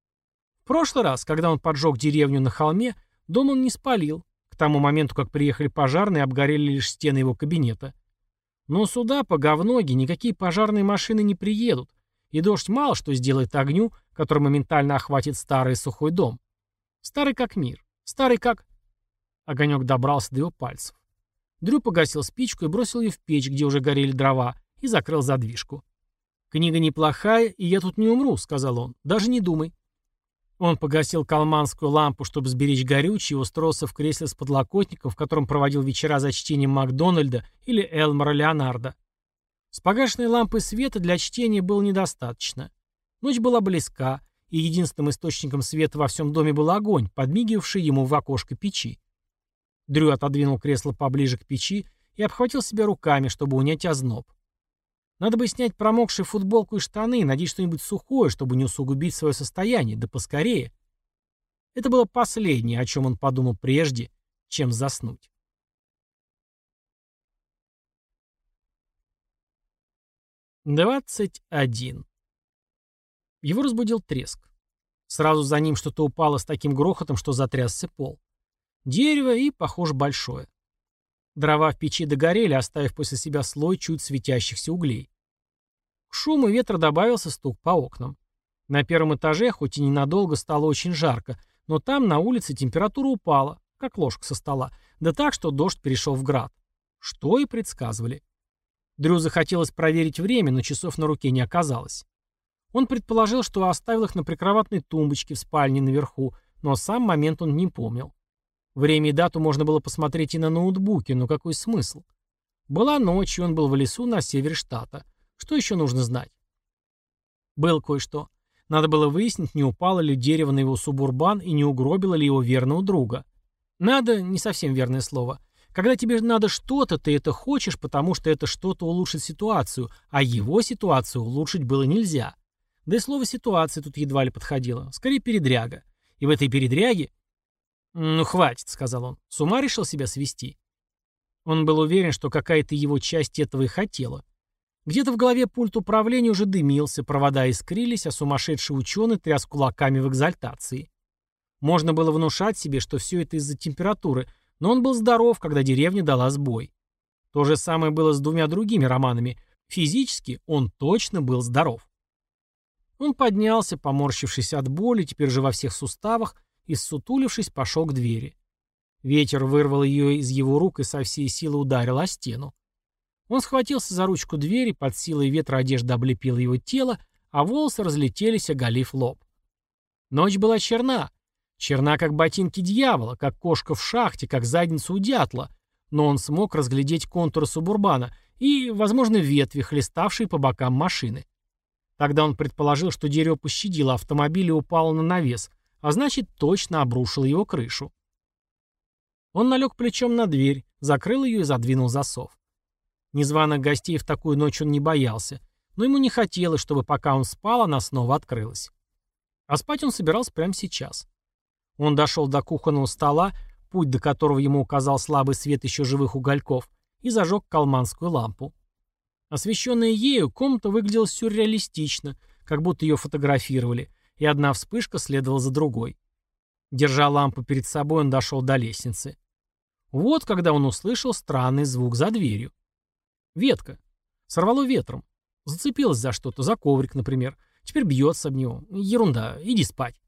В прошлый раз, когда он поджег деревню на холме, дом он не спалил. К тому моменту, как приехали пожарные, обгорели лишь стены его кабинета. Но сюда, по говноге, никакие пожарные машины не приедут, и дождь мало что сделает огню, который моментально охватит старый сухой дом. Старый как мир. Старый как... Огонек добрался до его пальцев. Дрю погасил спичку и бросил ее в печь, где уже горели дрова, и закрыл задвижку. «Книга неплохая, и я тут не умру», — сказал он. «Даже не думай». Он погасил калманскую лампу, чтобы сберечь горючее, и устроился в кресле с подлокотником, в котором проводил вечера за чтением Макдональда или Элмора Леонардо. С погашенной лампой света для чтения было недостаточно. Ночь была близка, и единственным источником света во всем доме был огонь, подмигивавший ему в окошко печи. Дрю отодвинул кресло поближе к печи и обхватил себя руками, чтобы унять озноб. Надо бы снять промокшие футболку и штаны, надеть что-нибудь сухое, чтобы не усугубить свое состояние, да поскорее. Это было последнее, о чем он подумал прежде, чем заснуть. 21. Его разбудил треск. Сразу за ним что-то упало с таким грохотом, что затрясся пол. Дерево и, похоже, большое. Дрова в печи догорели, оставив после себя слой чуть светящихся углей. К шуму ветра добавился стук по окнам. На первом этаже, хоть и ненадолго, стало очень жарко, но там, на улице, температура упала, как ложка со стола, да так, что дождь перешел в град. Что и предсказывали. Дрю захотелось проверить время, но часов на руке не оказалось. Он предположил, что оставил их на прикроватной тумбочке в спальне наверху, но сам момент он не помнил. Время и дату можно было посмотреть и на ноутбуке, но какой смысл? Была ночь, и он был в лесу на севере штата. Что еще нужно знать? Было кое-что. Надо было выяснить, не упало ли дерево на его субурбан и не угробило ли его верного друга. Надо — не совсем верное слово. Когда тебе надо что-то, ты это хочешь, потому что это что-то улучшит ситуацию, а его ситуацию улучшить было нельзя. Да и слово «ситуация» тут едва ли подходило. Скорее, передряга. И в этой передряге... «Ну, хватит», — сказал он. С ума решил себя свести. Он был уверен, что какая-то его часть этого и хотела. Где-то в голове пульт управления уже дымился, провода искрились, а сумасшедший ученый тряс кулаками в экзальтации. Можно было внушать себе, что все это из-за температуры, но он был здоров, когда деревня дала сбой. То же самое было с двумя другими романами. Физически он точно был здоров. Он поднялся, поморщившись от боли, теперь же во всех суставах, и, ссутулившись, пошел к двери. Ветер вырвал ее из его рук и со всей силы ударил о стену. Он схватился за ручку двери, под силой ветра одежда облепила его тело, а волосы разлетелись, оголив лоб. Ночь была черна. Черна, как ботинки дьявола, как кошка в шахте, как задница у дятла, но он смог разглядеть контуры субурбана и, возможно, ветви, хлеставшие по бокам машины. Тогда он предположил, что дерево пощадило автомобиль и упало на навес, а значит, точно обрушило его крышу. Он налег плечом на дверь, закрыл ее и задвинул засов. Незваных гостей в такую ночь он не боялся, но ему не хотелось, чтобы пока он спал, она снова открылась. А спать он собирался прямо сейчас. Он дошел до кухонного стола, путь до которого ему указал слабый свет еще живых угольков, и зажег калманскую лампу. Освещенная ею, комната выглядела сюрреалистично, как будто ее фотографировали, и одна вспышка следовала за другой. Держа лампу перед собой, он дошел до лестницы. Вот когда он услышал странный звук за дверью. Ветка. Сорвало ветром. Зацепилась за что-то, за коврик, например. Теперь бьется об него. Ерунда, иди спать.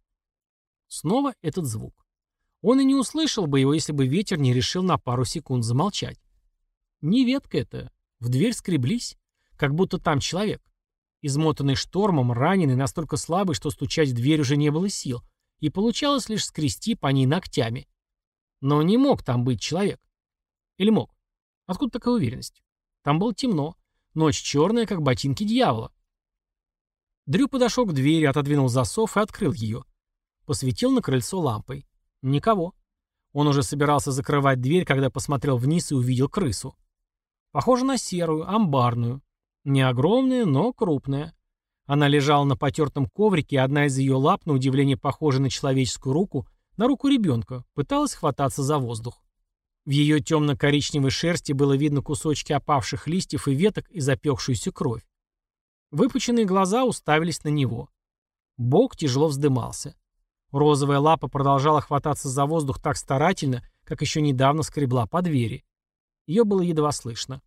Снова этот звук. Он и не услышал бы его, если бы ветер не решил на пару секунд замолчать. Не ветка это. В дверь скреблись, как будто там человек. Измотанный штормом, раненый, настолько слабый, что стучать в дверь уже не было сил, и получалось лишь скрести по ней ногтями. Но не мог там быть человек. Или мог? Откуда такая уверенность? Там было темно. Ночь черная, как ботинки дьявола. Дрю подошел к двери, отодвинул засов и открыл ее. Посветил на крыльцо лампой. Никого. Он уже собирался закрывать дверь, когда посмотрел вниз и увидел крысу. Похоже на серую, амбарную. Не огромная, но крупная. Она лежала на потертом коврике, и одна из ее лап, на удивление похожая на человеческую руку, на руку ребенка, пыталась хвататься за воздух. В ее темно-коричневой шерсти было видно кусочки опавших листьев и веток и запекшуюся кровь. Выпученные глаза уставились на него. Бок тяжело вздымался. Розовая лапа продолжала хвататься за воздух так старательно, как еще недавно скребла по двери. Ее было едва слышно.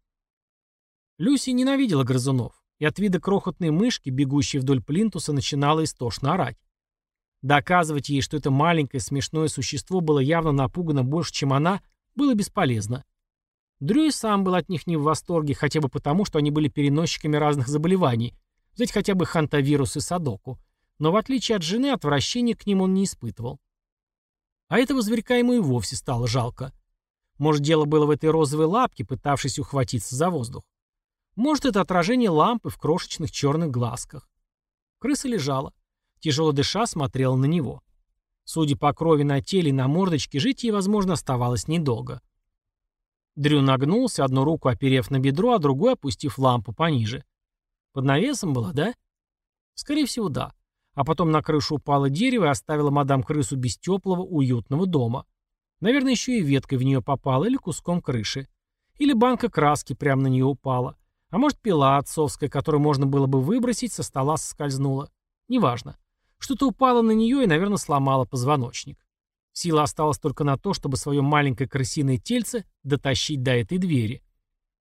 Люси ненавидела грызунов, и от вида крохотной мышки, бегущей вдоль плинтуса, начинала истошно орать. Доказывать ей, что это маленькое смешное существо было явно напугано больше, чем она, было бесполезно. Дрю и сам был от них не в восторге, хотя бы потому, что они были переносчиками разных заболеваний, взять хотя бы хантавирус и садоку, но в отличие от жены, отвращения к ним он не испытывал. А этого зверька ему и вовсе стало жалко. Может, дело было в этой розовой лапке, пытавшейся ухватиться за воздух. Может, это отражение лампы в крошечных черных глазках. Крыса лежала. Тяжело дыша, смотрела на него. Судя по крови на теле и на мордочке, жить ей, возможно, оставалось недолго. Дрю нагнулся, одну руку оперев на бедро, а другой опустив лампу пониже. Под навесом была, да? Скорее всего, да. А потом на крышу упало дерево и оставило мадам крысу без теплого, уютного дома. Наверное, еще и веткой в нее попала, или куском крыши. Или банка краски прямо на нее упала. А может, пила отцовская, которую можно было бы выбросить, со стола соскользнула. Неважно. Что-то упало на нее и, наверное, сломало позвоночник. Сила осталась только на то, чтобы свое маленькое крысиное тельце дотащить до этой двери.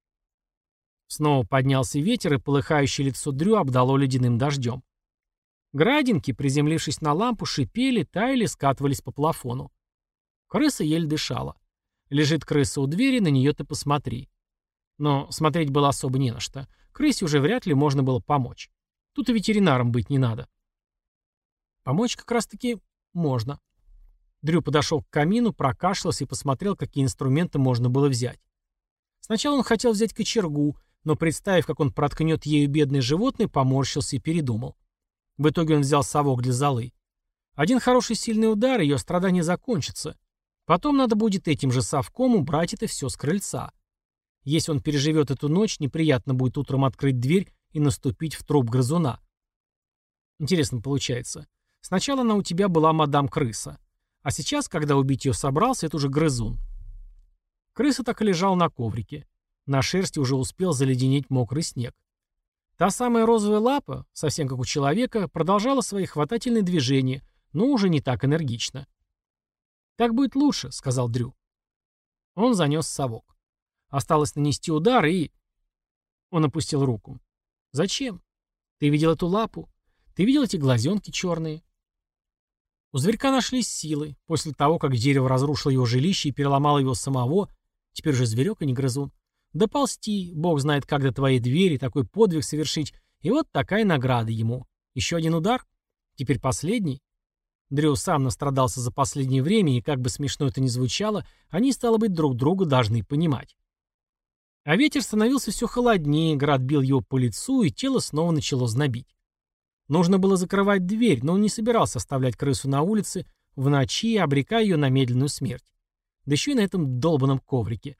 Снова поднялся ветер, и полыхающее лицо Дрю обдало ледяным дождем. Градинки, приземлившись на лампу, шипели, таяли, скатывались по плафону. Крыса еле дышала. Лежит крыса у двери, на нее ты посмотри. Но смотреть было особо не на что. Крысе уже вряд ли можно было помочь. Тут и ветеринаром быть не надо. Помочь как раз-таки можно. Дрю подошел к камину, прокашлялся и посмотрел, какие инструменты можно было взять. Сначала он хотел взять кочергу, но, представив, как он проткнет ею бедное животное, поморщился и передумал. В итоге он взял совок для золы. Один хороший сильный удар, и ее страдания закончатся. Потом надо будет этим же совком убрать это все с крыльца. Если он переживет эту ночь, неприятно будет утром открыть дверь и наступить в труп грызуна. Интересно получается. Сначала она у тебя была мадам крыса. А сейчас, когда убить ее собрался, это уже грызун. Крыса так и лежала на коврике. На шерсти уже успел заледенеть мокрый снег. Та самая розовая лапа, совсем как у человека, продолжала свои хватательные движения, но уже не так энергично. «Так будет лучше», — сказал Дрю. Он занес совок. Осталось нанести удар и... Он опустил руку. «Зачем? Ты видел эту лапу? Ты видел эти глазенки черные?» У зверька нашлись силы. После того, как дерево разрушило его жилище и переломало его самого, теперь уже зверек, а не грызун, доползти, бог знает как до твоей двери, такой подвиг совершить, и вот такая награда ему. Еще один удар? Теперь последний? Дрю сам настрадался за последнее время, и как бы смешно это ни звучало, они, стало быть, друг друга должны понимать. А ветер становился все холоднее, град бил его по лицу, и тело снова начало знобить. Нужно было закрывать дверь, но он не собирался оставлять крысу на улице в ночи, обрекая ее на медленную смерть. Да еще и на этом долбанном коврике.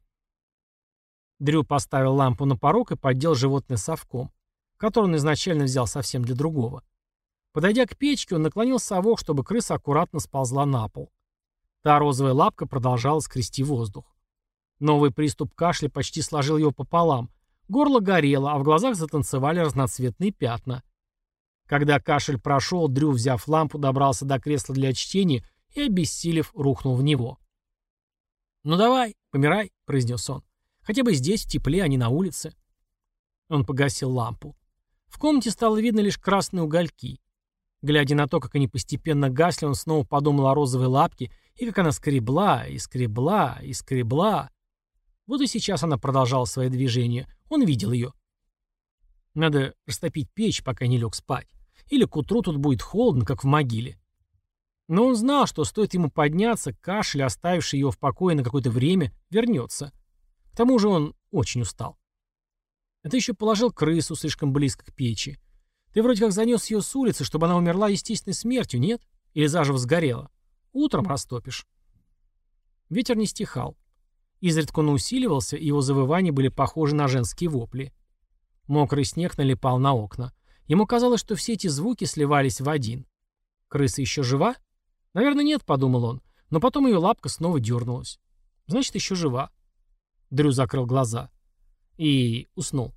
Дрю поставил лампу на порог и поддел животное совком, который он изначально взял совсем для другого. Подойдя к печке, он наклонил совок, чтобы крыса аккуратно сползла на пол. Та розовая лапка продолжала скрести воздух. Новый приступ кашля почти сложил его пополам. Горло горело, а в глазах затанцевали разноцветные пятна. Когда кашель прошел, Дрю, взяв лампу, добрался до кресла для чтения и, обессилев, рухнул в него. «Ну давай, помирай», — произнес он. «Хотя бы здесь, в тепле, а не на улице». Он погасил лампу. В комнате стало видно лишь красные угольки. Глядя на то, как они постепенно гасли, он снова подумал о розовой лапке и как она скребла, и скребла, и скребла. Вот и сейчас она продолжала свои движения. Он видел ее. Надо растопить печь, пока не лег спать. Или к утру тут будет холодно, как в могиле. Но он знал, что стоит ему подняться, кашель, оставивший его в покое на какое-то время, вернется. К тому же он очень устал. А ты еще положил крысу слишком близко к печи. Ты вроде как занес ее с улицы, чтобы она умерла естественной смертью, нет? Или заживо сгорела? Утром растопишь. Ветер не стихал. Изредка он усиливался, и его завывания были похожи на женские вопли. Мокрый снег налипал на окна. Ему казалось, что все эти звуки сливались в один. Крыса еще жива? Наверное, нет, подумал он, но потом ее лапка снова дернулась. Значит, еще жива. Дрю закрыл глаза и уснул.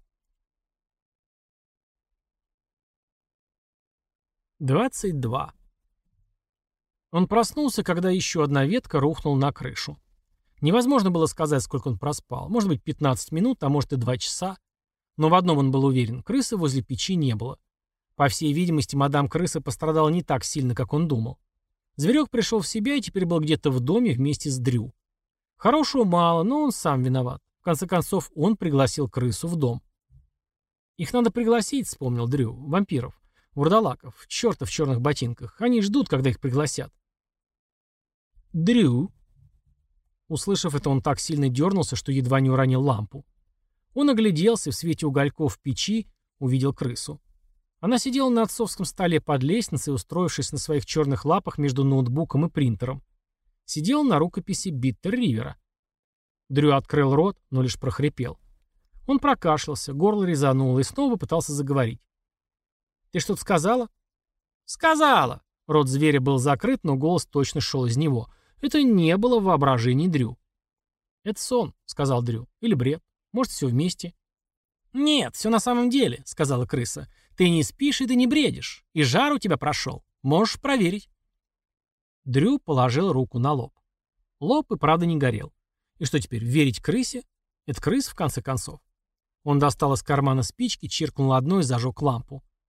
22. Он проснулся, когда еще одна ветка рухнула на крышу. Невозможно было сказать, сколько он проспал. Может быть, 15 минут, а может и 2 часа. Но в одном он был уверен, крысы возле печи не было. По всей видимости, мадам крыса пострадала не так сильно, как он думал. Зверек пришел в себя и теперь был где-то в доме вместе с Дрю. Хорошего мало, но он сам виноват. В конце концов, он пригласил крысу в дом. «Их надо пригласить», — вспомнил Дрю, — «вампиров, вурдалаков, чертов в черных ботинках. Они ждут, когда их пригласят». «Дрю». Услышав это, он так сильно дернулся, что едва не уронил лампу. Он огляделся, в свете угольков в печи увидел крысу. Она сидела на отцовском столе под лестницей, устроившись на своих черных лапах между ноутбуком и принтером. Сидела на рукописи Биттер-Ривера. Дрю открыл рот, но лишь прохрипел. Он прокашлялся, горло резануло и снова пытался заговорить. «Ты что-то сказала?» «Сказала!» Рот зверя был закрыт, но голос точно шел из него. Это не было в воображении Дрю. «Это сон», — сказал Дрю. «Или бред. Может, все вместе». «Нет, все на самом деле», — сказала крыса. «Ты не спишь и ты не бредишь. И жар у тебя прошел. Можешь проверить». Дрю положил руку на лоб. Лоб и правда не горел. И что теперь, верить крысе? Это крыса, в конце концов. Он достал из кармана спички, чиркнул одной и зажег лампу.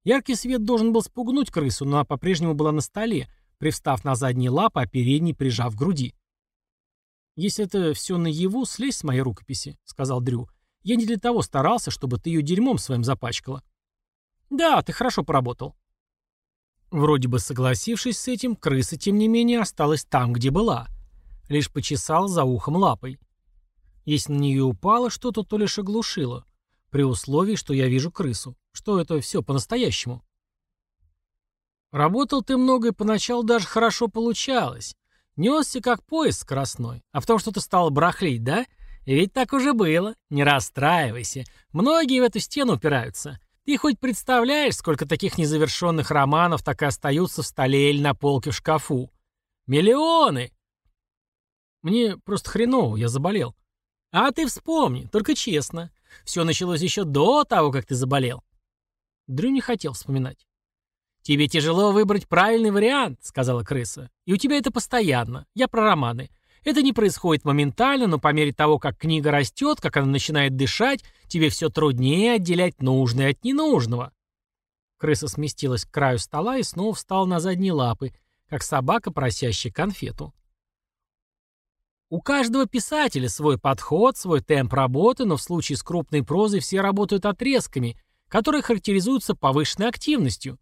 Яркий свет должен был спугнуть крысу, но она по-прежнему была на столе, привстав на задние лапы, а передние прижав к груди. «Если это все наяву, слезь с моей рукописи», — сказал Дрю. «Я не для того старался, чтобы ты ее дерьмом своим запачкала». «Да, ты хорошо поработал». Вроде бы согласившись с этим, крыса, тем не менее, осталась там, где была. Лишь почесал за ухом лапой. Если на нее упало что-то, то лишь оглушило. При условии, что я вижу крысу. Что это все по-настоящему. Работал ты много, и поначалу даже хорошо получалось. Несся как поезд скоростной. А потом что-то стало барахлить, да? И ведь так уже было. Не расстраивайся. Многие в эту стену упираются. Ты хоть представляешь, сколько таких незавершенных романов так и остаются в столе или на полке в шкафу? Миллионы! Мне просто хреново, я заболел. А ты вспомни, только честно. Все началось еще до того, как ты заболел. Дрю не хотел вспоминать. «Тебе тяжело выбрать правильный вариант», — сказала крыса. «И у тебя это постоянно. Я про романы. Это не происходит моментально, но по мере того, как книга растет, как она начинает дышать, тебе все труднее отделять нужное от ненужного». Крыса сместилась к краю стола и снова встала на задние лапы, как собака, просящая конфету. У каждого писателя свой подход, свой темп работы, но в случае с крупной прозой все работают отрезками, которые характеризуются повышенной активностью.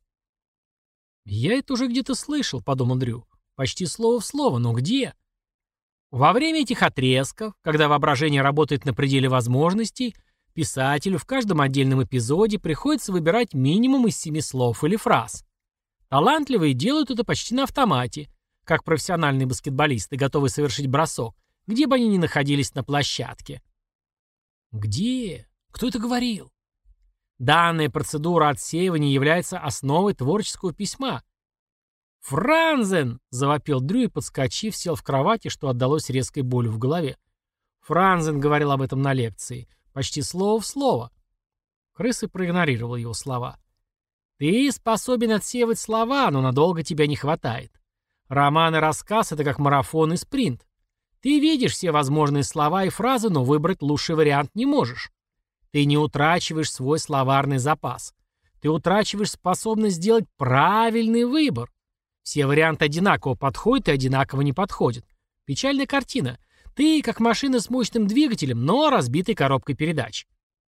«Я это уже где-то слышал», — подумал Дрю. «Почти слово в слово, но где?» Во время этих отрезков, когда воображение работает на пределе возможностей, писателю в каждом отдельном эпизоде приходится выбирать минимум из 7 слов или фраз. Талантливые делают это почти на автомате, как профессиональные баскетболисты, готовые совершить бросок, где бы они ни находились на площадке. Где? Кто это говорил? Данная процедура отсеивания является основой творческого письма. «Франзен!» — завопил Дрю и, подскочив, сел в кровати, что отдалось резкой болью в голове. Франзен говорил об этом на лекции, почти слово в слово. Крыса проигнорировал его слова. «Ты способен отсеивать слова, но надолго тебя не хватает. Роман и рассказ — это как марафон и спринт. Ты видишь все возможные слова и фразы, но выбрать лучший вариант не можешь. Ты не утрачиваешь свой словарный запас. Ты утрачиваешь способность сделать правильный выбор. Все варианты одинаково подходят и одинаково не подходят. Печальная картина. Ты как машина с мощным двигателем, но разбитой коробкой передач».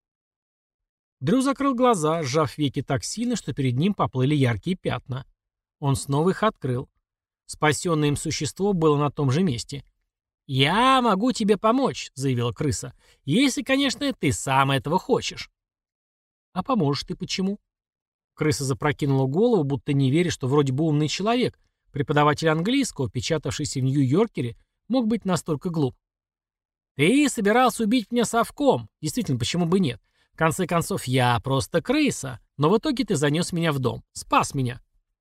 Дрю закрыл глаза, сжав веки так сильно, что перед ним поплыли яркие пятна. Он снова их открыл. Спасенное им существо было на том же месте. «Я могу тебе помочь», — заявила крыса, — «если, конечно, ты сам этого хочешь». «А поможешь ты почему?» Крыса запрокинула голову, будто не веря, что вроде бы умный человек, преподаватель английского, печатавшийся в Нью-Йоркере, мог быть настолько глуп. «Ты собирался убить меня совком. Действительно, почему бы нет? В конце концов, я просто крыса. Но в итоге ты занес меня в дом. Спас меня».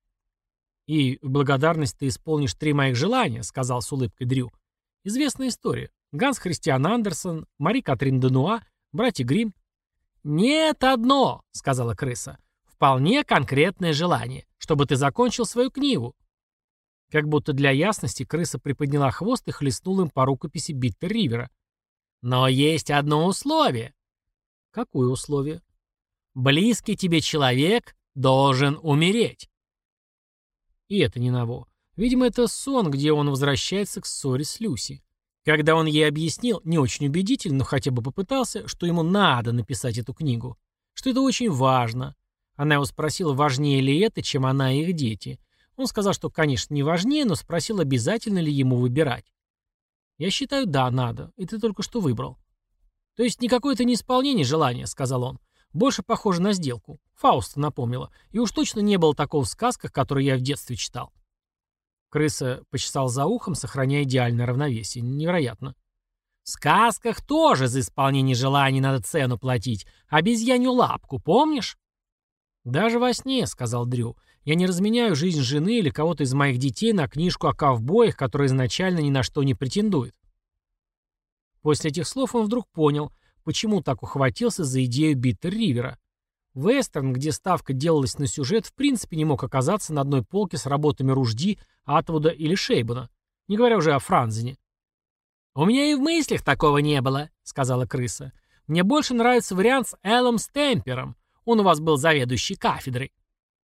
«И в благодарность ты исполнишь 3 моих желания», — сказал с улыбкой Дрю. «Известная история. Ганс Христиан Андерсен, Мари Катрин Денуа, братья Гримм». «Нет, одно», — сказала крыса. «Вполне конкретное желание, чтобы ты закончил свою книгу». Как будто для ясности крыса приподняла хвост и хлестнула им по рукописи Биттер-Ривера. «Но есть одно условие». «Какое условие?» «Близкий тебе человек должен умереть». И это не ново. Видимо, это сон, где он возвращается к ссоре с Люси. Когда он ей объяснил, не очень убедительно, но хотя бы попытался, что ему надо написать эту книгу, что это очень важно. Она его спросила, важнее ли это, чем она и их дети. Он сказал, что, конечно, не важнее, но спросил, обязательно ли ему выбирать. «Я считаю, да, надо, и ты только что выбрал». «То есть никакое это не исполнение желания», — сказал он. «Больше похоже на сделку. Фауста напомнила. И уж точно не было такого в сказках, которые я в детстве читал». Крыса почесал за ухом, сохраняя идеальное равновесие. Невероятно. «В сказках тоже за исполнение желаний надо цену платить. Обезьянью лапку, помнишь?» «Даже во сне», — сказал Дрю, — «я не разменяю жизнь жены или кого-то из моих детей на книжку о ковбоях, которая изначально ни на что не претендует». После этих слов он вдруг понял, почему так ухватился за идею Биттер-Ривера. Вестерн, где ставка делалась на сюжет, в принципе не мог оказаться на одной полке с работами Ружди, Атвуда или Шейбана, не говоря уже о Франзене. «У меня и в мыслях такого не было», — сказала крыса. «Мне больше нравится вариант с Эллом Стемпером. Он у вас был заведующий кафедрой».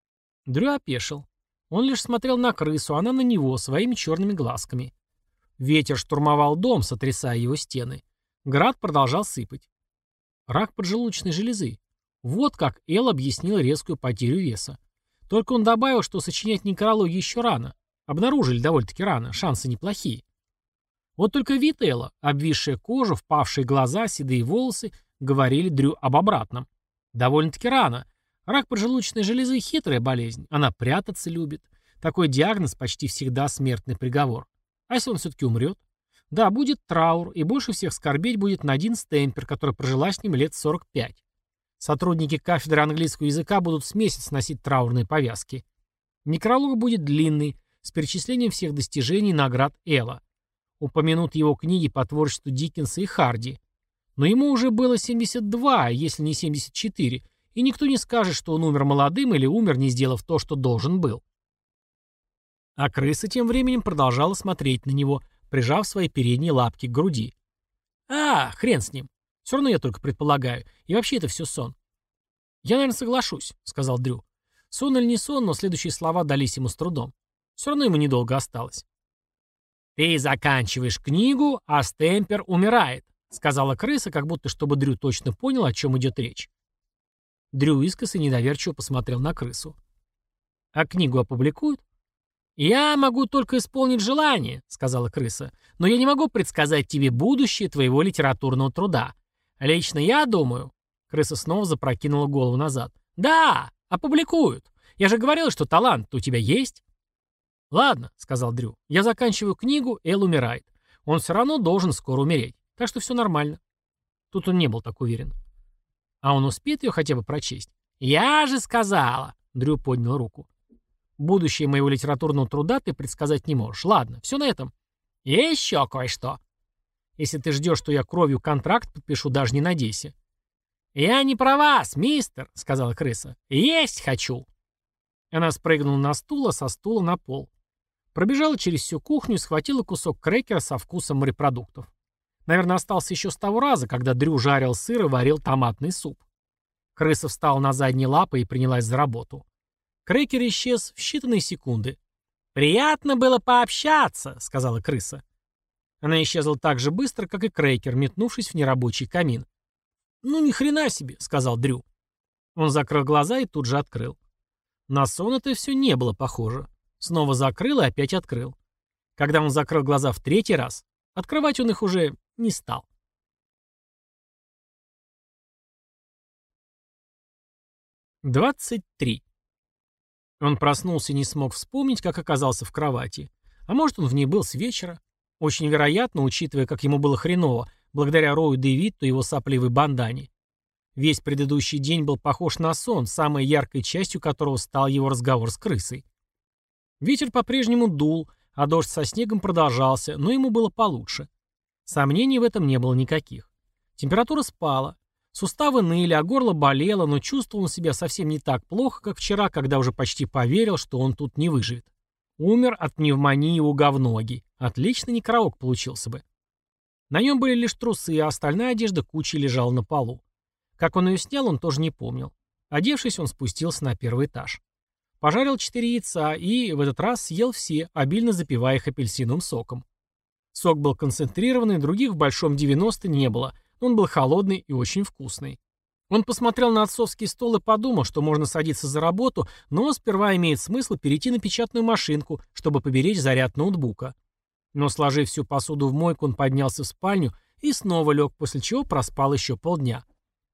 Дрю опешил. Он лишь смотрел на крысу, она на него, своими черными глазками. Ветер штурмовал дом, сотрясая его стены. Град продолжал сыпать. Рак поджелудочной железы. Вот как Эл объяснил резкую потерю веса. Только он добавил, что сочинять некрологи еще рано. Обнаружили довольно-таки рано, шансы неплохие. Вот только вид Элла, обвисшая кожа, впавшие глаза, седые волосы, говорили Дрю об обратном. Довольно-таки рано. Рак поджелудочной железы — хитрая болезнь. Она прятаться любит. Такой диагноз почти всегда смертный приговор. А если он все-таки умрет? Да, будет траур, и больше всех скорбеть будет Надин Стемпер, которая прожила с ним лет 45. Сотрудники кафедры английского языка будут с месяц носить траурные повязки. Некролог будет длинный, с перечислением всех достижений и наград Элла. Упомянут его книги по творчеству Диккенса и Харди. Но ему уже было 72, если не 74, и никто не скажет, что он умер молодым или умер, не сделав то, что должен был. А крыса тем временем продолжала смотреть на него, прижав свои передние лапки к груди. Хрен с ним. Все равно я только предполагаю. И вообще это все сон. Я, наверное, соглашусь, сказал Дрю. Сон или не сон, но следующие слова дались ему с трудом. Все равно ему недолго осталось. «Ты заканчиваешь книгу, а Стемпер умирает», сказала крыса, как будто чтобы Дрю точно понял, о чем идет речь. Дрю искоса недоверчиво посмотрел на крысу. «А книгу опубликуют?» «Я могу только исполнить желание», — сказала крыса, «но я не могу предсказать тебе будущее твоего литературного труда. Лично я думаю...» Крыса снова запрокинула голову назад. «Да, опубликуют. Я же говорил, что талант у тебя есть». «Ладно», — сказал Дрю, — «я заканчиваю книгу, Эл умирает. Он все равно должен скоро умереть, так что все нормально». Тут он не был так уверен. «А он успеет ее хотя бы прочесть?» «Я же сказала», — Дрю поднял руку. «Будущее моего литературного труда ты предсказать не можешь. Ладно, все на этом. Еще кое-что. Если ты ждешь, что я кровью контракт подпишу, даже не надейся». «Я не про вас, мистер», — сказала крыса. «Есть хочу». Она спрыгнула на стул, а со стула на пол. Пробежала через всю кухню и схватила кусок крекера со вкусом морепродуктов. Наверное, остался еще с того раза, когда Дрю жарил сыр и варил томатный суп. Крыса встала на задние лапы и принялась за работу. Крекер исчез в считанные секунды. «Приятно было пообщаться», — сказала крыса. Она исчезла так же быстро, как и крекер, метнувшись в нерабочий камин. «Ну, ни хрена себе», — сказал Дрю. Он закрыл глаза и тут же открыл. На сон это все не было похоже. Снова закрыл и опять открыл. Когда он закрыл глаза в третий раз, открывать он их уже не стал. 23. Он проснулся и не смог вспомнить, как оказался в кровати. А может, он в ней был с вечера? Очень вероятно, учитывая, как ему было хреново, благодаря Рою Дэвидту и его сопливой бандане. Весь предыдущий день был похож на сон, самой яркой частью которого стал его разговор с крысой. Ветер по-прежнему дул, а дождь со снегом продолжался, но ему было получше. Сомнений в этом не было никаких. Температура спала. Суставы ныли, а горло болело, но чувствовал он себя совсем не так плохо, как вчера, когда уже почти поверил, что он тут не выживет. Умер от пневмонии у говноги. Отличный некролог получился бы. На нем были лишь трусы, а остальная одежда кучей лежала на полу. Как он ее снял, он тоже не помнил. Одевшись, он спустился на первый этаж. Пожарил 4 яйца и в этот раз съел все, обильно запивая их апельсиновым соком. Сок был концентрированный, других в большом 90 не было, но он был холодный и очень вкусный. Он посмотрел на отцовский стол и подумал, что можно садиться за работу, но сперва имеет смысл перейти на печатную машинку, чтобы поберечь заряд ноутбука. Но, сложив всю посуду в мойку, он поднялся в спальню и снова лег, после чего проспал еще полдня.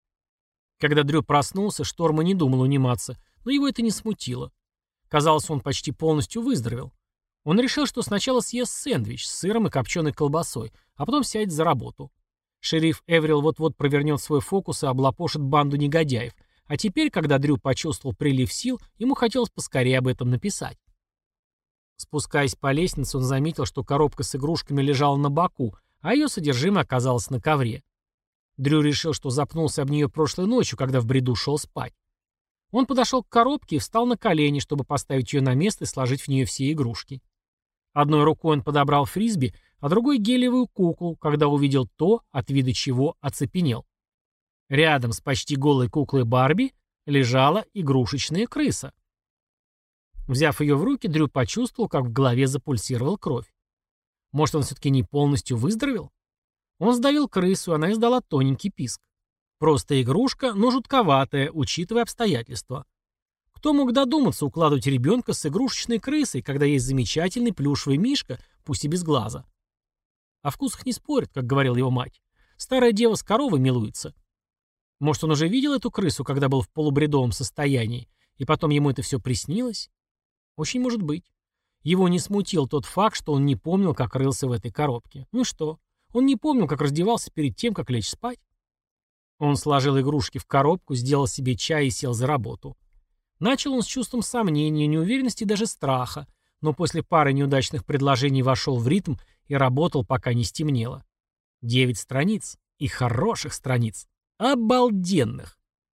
Когда Дрю проснулся, Шторм и не думал униматься, но его это не смутило. Казалось, он почти полностью выздоровел. Он решил, что сначала съест сэндвич с сыром и копченой колбасой, а потом сядет за работу. Шериф Эврил вот-вот провернет свой фокус и облапошит банду негодяев, а теперь, когда Дрю почувствовал прилив сил, ему хотелось поскорее об этом написать. Спускаясь по лестнице, он заметил, что коробка с игрушками лежала на боку, а ее содержимое оказалось на ковре. Дрю решил, что запнулся об нее прошлой ночью, когда в бреду шел спать. Он подошел к коробке и встал на колени, чтобы поставить ее на место и сложить в нее все игрушки. Одной рукой он подобрал фрисби, а другой гелевую куклу, когда увидел то, от вида чего оцепенел. Рядом с почти голой куклой Барби лежала игрушечная крыса. Взяв ее в руки, Дрю почувствовал, как в голове запульсировала кровь. Может, он все-таки не полностью выздоровел? Он сдавил крысу, и она издала тоненький писк. Просто игрушка, но жутковатая, учитывая обстоятельства. Кто мог додуматься укладывать ребенка с игрушечной крысой, когда есть замечательный плюшевый мишка, пусть и без глаза? О вкусах не спорят, как говорила его мать. Старая дева с коровой милуется. Может, он уже видел эту крысу, когда был в полубредовом состоянии, и потом ему это все приснилось? Очень может быть. Его не смутил тот факт, что он не помнил, как рылся в этой коробке. Ну что? Он не помнил, как раздевался перед тем, как лечь спать. Он сложил игрушки в коробку, сделал себе чай и сел за работу. Начал он с чувством сомнения, неуверенности и даже страха, но после пары неудачных предложений вошел в ритм и работал, пока не стемнело. 9 страниц. И хороших страниц. Обалденных.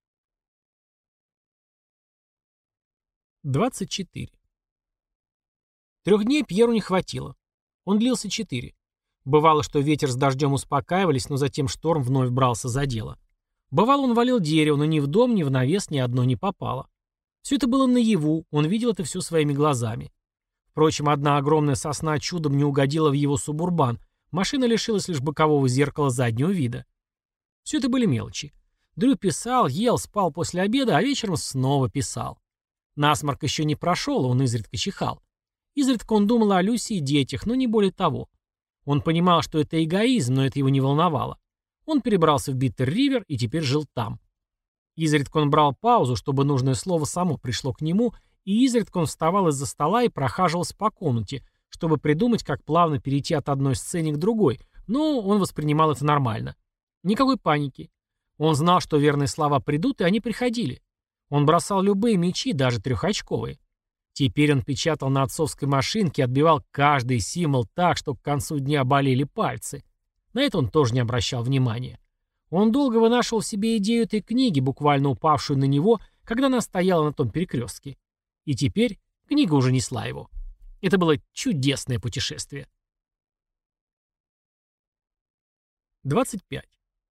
24. 3 дней Пьеру не хватило. Он длился 4. Бывало, что ветер с дождем успокаивались, но затем шторм вновь брался за дело. Бывало, он валил дерево, но ни в дом, ни в навес ни одно не попало. Все это было наяву, он видел это все своими глазами. Впрочем, одна огромная сосна чудом не угодила в его субурбан, машина лишилась лишь бокового зеркала заднего вида. Все это были мелочи. Дрю писал, ел, спал после обеда, а вечером снова писал. Насморк еще не прошел, он изредка чихал. Изредка он думал о Люсе и детях, но не более того. Он понимал, что это эгоизм, но это его не волновало. Он перебрался в Биттер-Ривер и теперь жил там. Изредка он брал паузу, чтобы нужное слово само пришло к нему, и изредка он вставал из-за стола и прохаживался по комнате, чтобы придумать, как плавно перейти от одной сцены к другой, но он воспринимал это нормально. Никакой паники. Он знал, что верные слова придут, и они приходили. Он бросал любые мячи, даже трехочковые. Теперь он печатал на отцовской машинке и отбивал каждый символ так, что к концу дня болели пальцы. На это он тоже не обращал внимания. Он долго вынашивал в себе идею этой книги, буквально упавшую на него, когда она стояла на том перекрестке. И теперь книга уже несла его. Это было чудесное путешествие. 25.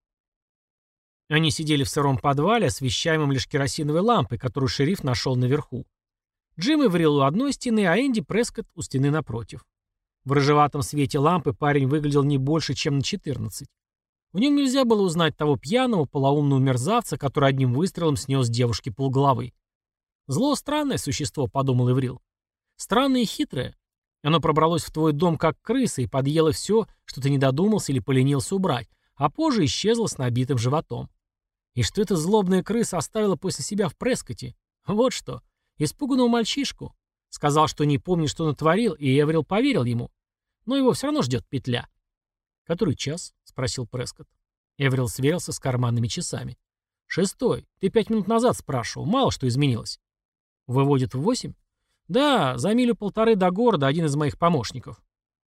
Они сидели в сыром подвале, освещаемом лишь керосиновой лампой, которую шериф нашел наверху. Джим Эврил у одной стены, а Энди Прескотт у стены напротив. В рыжеватом свете лампы парень выглядел не больше, чем на 14. В нем нельзя было узнать того пьяного, полоумного мерзавца, который одним выстрелом снес девушке полголовы. «Зло — странное существо», — подумал Эврил. «Странное и хитрое. Оно пробралось в твой дом как крыса и подъело все, что ты не додумался или поленился убрать, а позже исчезло с набитым животом. И что эта злобная крыса оставила после себя в Прескотте? Вот что. Испуганного мальчишку. Сказал, что не помнит, что натворил, и Эврил поверил ему. Но его все равно ждет петля». «Который час?» — спросил Прескотт. Эврил сверился с карманными часами. 6. Ты 5 минут назад спрашивал. Мало что изменилось. Выводит в 8? Да, за милю-полторы до города один из моих помощников.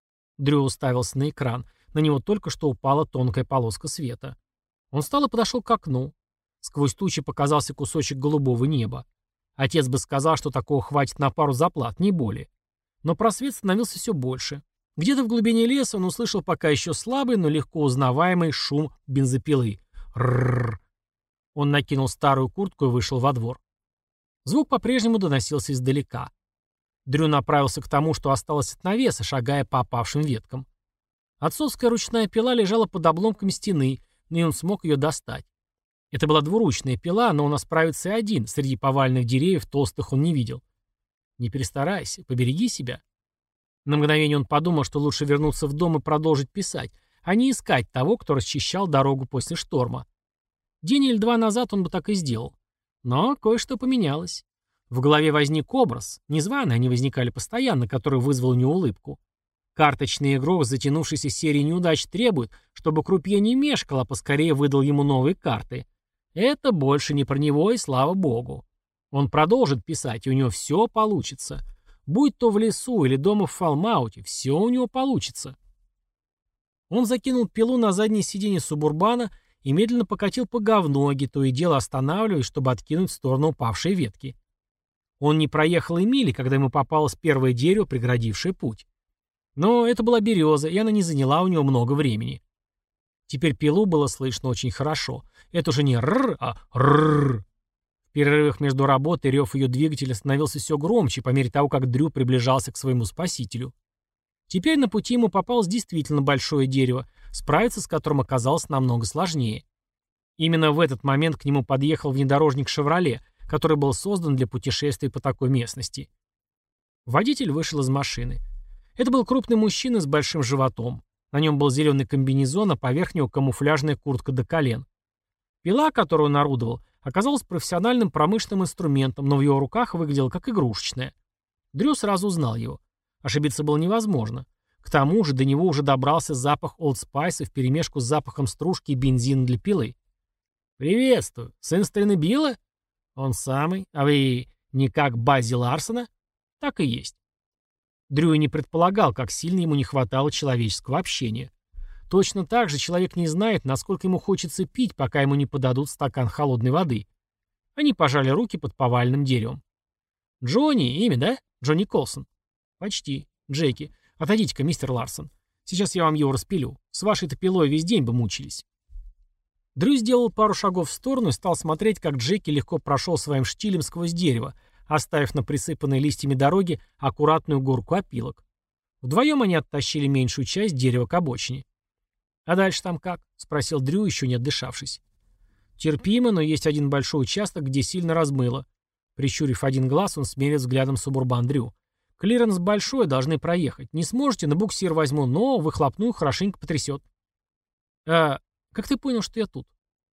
Дрю уставился на экран. На него только что упала тонкая полоска света. Он встал и подошел к окну. Сквозь тучи показался кусочек голубого неба. Отец бы сказал, что такого хватит на пару заплат, не более. Но просвет становился все больше. Где-то в глубине леса он услышал пока еще слабый, но легко узнаваемый шум бензопилы. Ррррр. Он накинул старую куртку и вышел во двор. Звук по-прежнему доносился издалека. Дрю направился к тому, что осталось от навеса, шагая по опавшим веткам. Отцовская ручная пила лежала под обломками стены, и он смог ее достать. Это была двуручная пила, но он справится и один, среди поваленных деревьев толстых он не видел. Не перестарайся, побереги себя. На мгновение он подумал, что лучше вернуться в дом и продолжить писать, а не искать того, кто расчищал дорогу после шторма. День или два назад он бы так и сделал. Но кое-что поменялось. В голове возник образ, незваные они возникали постоянно, который вызвал у него улыбку. Карточный игрок с затянувшейся серией неудач требует, чтобы крупье не мешкал, а поскорее выдал ему новые карты. Это больше не про него, и слава богу. Он продолжит писать, и у него все получится. Будь то в лесу или дома в Фалмауте, все у него получится. Он закинул пилу на заднее сиденье субурбана и медленно покатил по говноге, то и дело останавливаясь, чтобы откинуть в сторону упавшие ветки. Он не проехал и мили, когда ему попалось первое дерево, преградившее путь. Но это была береза, и она не заняла у него много времени. Теперь пилу было слышно очень хорошо. Это уже не «рррр», а «рррр». перерывах между работой рев ее двигателя становился все громче по мере того, как Дрю приближался к своему спасителю. Теперь на пути ему попалось действительно большое дерево, справиться с которым оказалось намного сложнее. Именно в этот момент к нему подъехал внедорожник «Шевроле», который был создан для путешествий по такой местности. Водитель вышел из машины. Это был крупный мужчина с большим животом. На нем был зеленый комбинезон, а поверх него камуфляжная куртка до колен. Пила, которую он орудовал, оказалась профессиональным промышленным инструментом, но в его руках выглядела как игрушечная. Дрю сразу узнал его. Ошибиться было невозможно. К тому же до него уже добрался запах Олд Спайса вперемешку с запахом стружки и бензина для пилы. «Приветствую. Сын старины Билла?» «Он самый. А вы не как Баззи Ларсона?» «Так и есть». Дрю и не предполагал, как сильно ему не хватало человеческого общения. Точно так же человек не знает, насколько ему хочется пить, пока ему не подадут стакан холодной воды. Они пожали руки под поваленным деревом. «Джонни, имя, да? Джонни Колсон?» «Почти. Джеки. Отойдите-ка, мистер Ларсон. Сейчас я вам его распилю. С вашей-то пилой весь день бы мучились». Дрю сделал пару шагов в сторону и стал смотреть, как Джеки легко прошел своим штилем сквозь дерево, оставив на присыпанной листьями дороге аккуратную горку опилок. Вдвоем они оттащили меньшую часть дерева к обочине. «А дальше там как?» — спросил Дрю, еще не отдышавшись. «Терпимо, но есть один большой участок, где сильно размыло». Прищурив один глаз, он смерил взглядом субурбан Дрю. «Клиренс большой, должны проехать. Не сможете, на буксир возьму, но выхлопную хорошенько потрясет». «А как ты понял, что я тут?»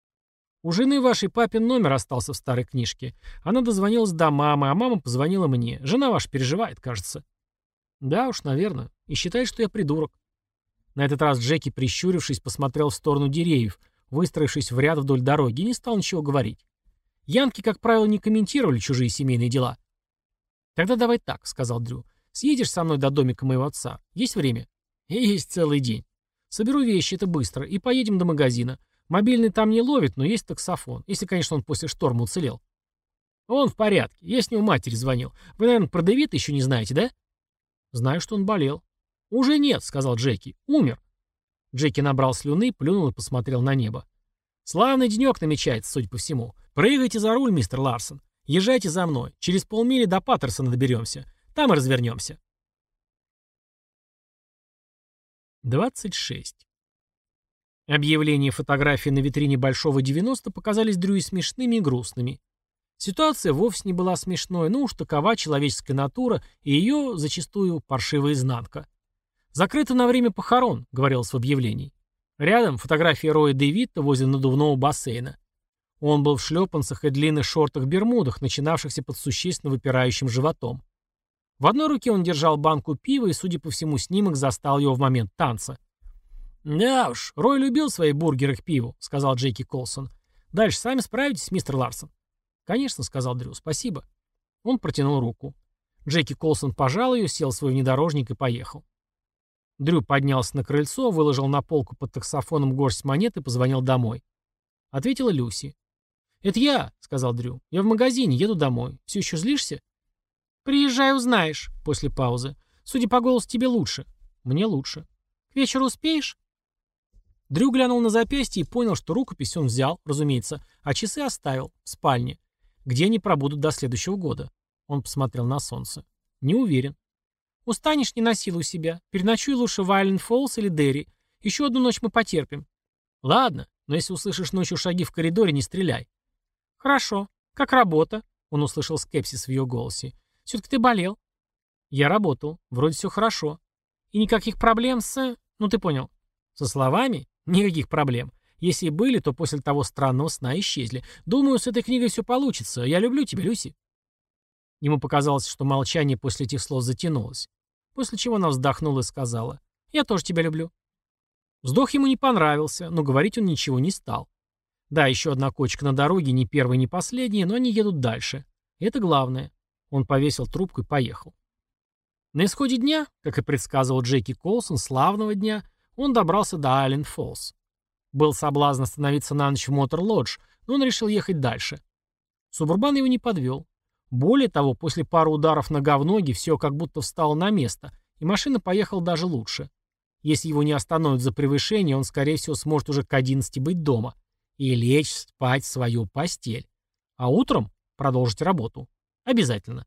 «У жены вашей папин номер остался в старой книжке. Она дозвонилась до мамы, а мама позвонила мне. Жена ваша переживает, кажется». «Да уж, наверное. И считает, что я придурок». На этот раз Джеки, прищурившись, посмотрел в сторону деревьев, выстроившись в ряд вдоль дороги, и не стал ничего говорить. Янки, как правило, не комментировали чужие семейные дела. «Тогда давай так», — сказал Дрю. «Съедешь со мной до домика моего отца. Есть время?» «Есть целый день. Соберу вещи, это быстро, и поедем до магазина. Мобильный там не ловит, но есть таксофон, если, конечно, он после шторма уцелел». «Он в порядке. Я с него матери звонил. Вы, наверное, про Дэвида еще не знаете, да?» «Знаю, что он болел». «Уже нет», — сказал Джеки. «Умер». Джеки набрал слюны, плюнул и посмотрел на небо. «Славный денек намечается, судя по всему. Прыгайте за руль, мистер Ларсон. Езжайте за мной. Через полмили до Паттерсона доберемся. Там и развернемся». 26. Объявления и фотографии на витрине Большого 90 показались Дрю и смешными, и грустными. Ситуация вовсе не была смешной, но уж такова человеческая натура и ее, зачастую, паршивая изнанка. «Закрыто на время похорон», — говорилось в объявлении. Рядом фотография Роя Дэвида возле надувного бассейна. Он был в шлепанцах и длинных шортах-бермудах, начинавшихся под существенно выпирающим животом. В одной руке он держал банку пива, и, судя по всему, снимок застал его в момент танца. «Да уж, Рой любил свои бургеры к пиву», — сказал Джеки Колсон. «Дальше сами справитесь, мистер Ларсон?» «Конечно», — сказал Дрю, — «спасибо». Он протянул руку. Джеки Колсон пожал ее, сел в свой внедорожник и поехал. Дрю поднялся на крыльцо, выложил на полку под таксофоном горсть монет и позвонил домой. Ответила Люси. «Это я», — сказал Дрю. «Я в магазине, еду домой. Все еще злишься?» «Приезжай, узнаешь», — после паузы. «Судя по голосу, тебе лучше». «Мне лучше». «К вечеру успеешь?» Дрю глянул на запястье и понял, что рукопись он взял, разумеется, а часы оставил в спальне, где они пробудут до следующего года. Он посмотрел на солнце. «Не уверен». «Устанешь, не насилуй себя. Переночуй лучше в Айленд-Фоллс или Дерри. Еще одну ночь мы потерпим». «Ладно, но если услышишь ночью шаги в коридоре, не стреляй». «Хорошо. Как работа?» Он услышал скепсис в ее голосе. «Все-таки ты болел». «Я работал. Вроде все хорошо». «И никаких проблем с... Ну, ты понял». «Со словами? Никаких проблем. Если и были, то после того странного сна исчезли. Думаю, с этой книгой все получится. Я люблю тебя, Люси». Ему показалось, что молчание после этих слов затянулось. После чего она вздохнула и сказала: «Я тоже тебя люблю». Вздох ему не понравился, но говорить он ничего не стал. Да, еще одна кочка на дороге, не первая, не последняя, но они едут дальше. И это главное. Он повесил трубку и поехал. На исходе дня, как и предсказывал Джеки Колсон, славного дня, он добрался до Айленд-Фоллс. Был соблазн остановиться на ночь в Мотор-Лодж, но он решил ехать дальше. Субурбан его не подвел. Более того, после пары ударов нога в ноги все как будто встало на место, и машина поехала даже лучше. Если его не остановят за превышение, он, скорее всего, сможет уже к 11 быть дома и лечь спать в свою постель. А утром продолжить работу. Обязательно.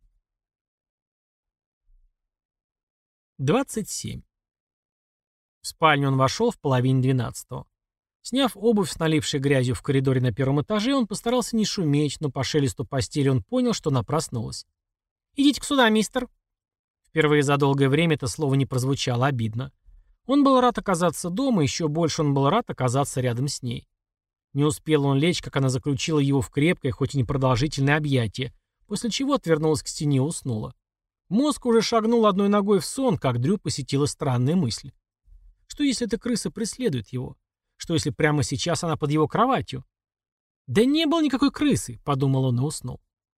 27. В спальню он вошел в половине 12-го. Сняв обувь с налившей грязью в коридоре на первом этаже, он постарался не шуметь, но по шелесту постели он понял, что она проснулась. «Идите сюда, мистер». Впервые за долгое время это слово не прозвучало обидно. Он был рад оказаться дома, еще больше он был рад оказаться рядом с ней. Не успел он лечь, как она заключила его в крепкое, хоть и непродолжительное объятие, после чего отвернулась к стене и уснула. Мозг уже шагнул одной ногой в сон, как Дрю посетила странная мысль. Что если эта крыса преследует его? Что если прямо сейчас она под его кроватью? «Да не было никакой крысы», — подумал он и уснул.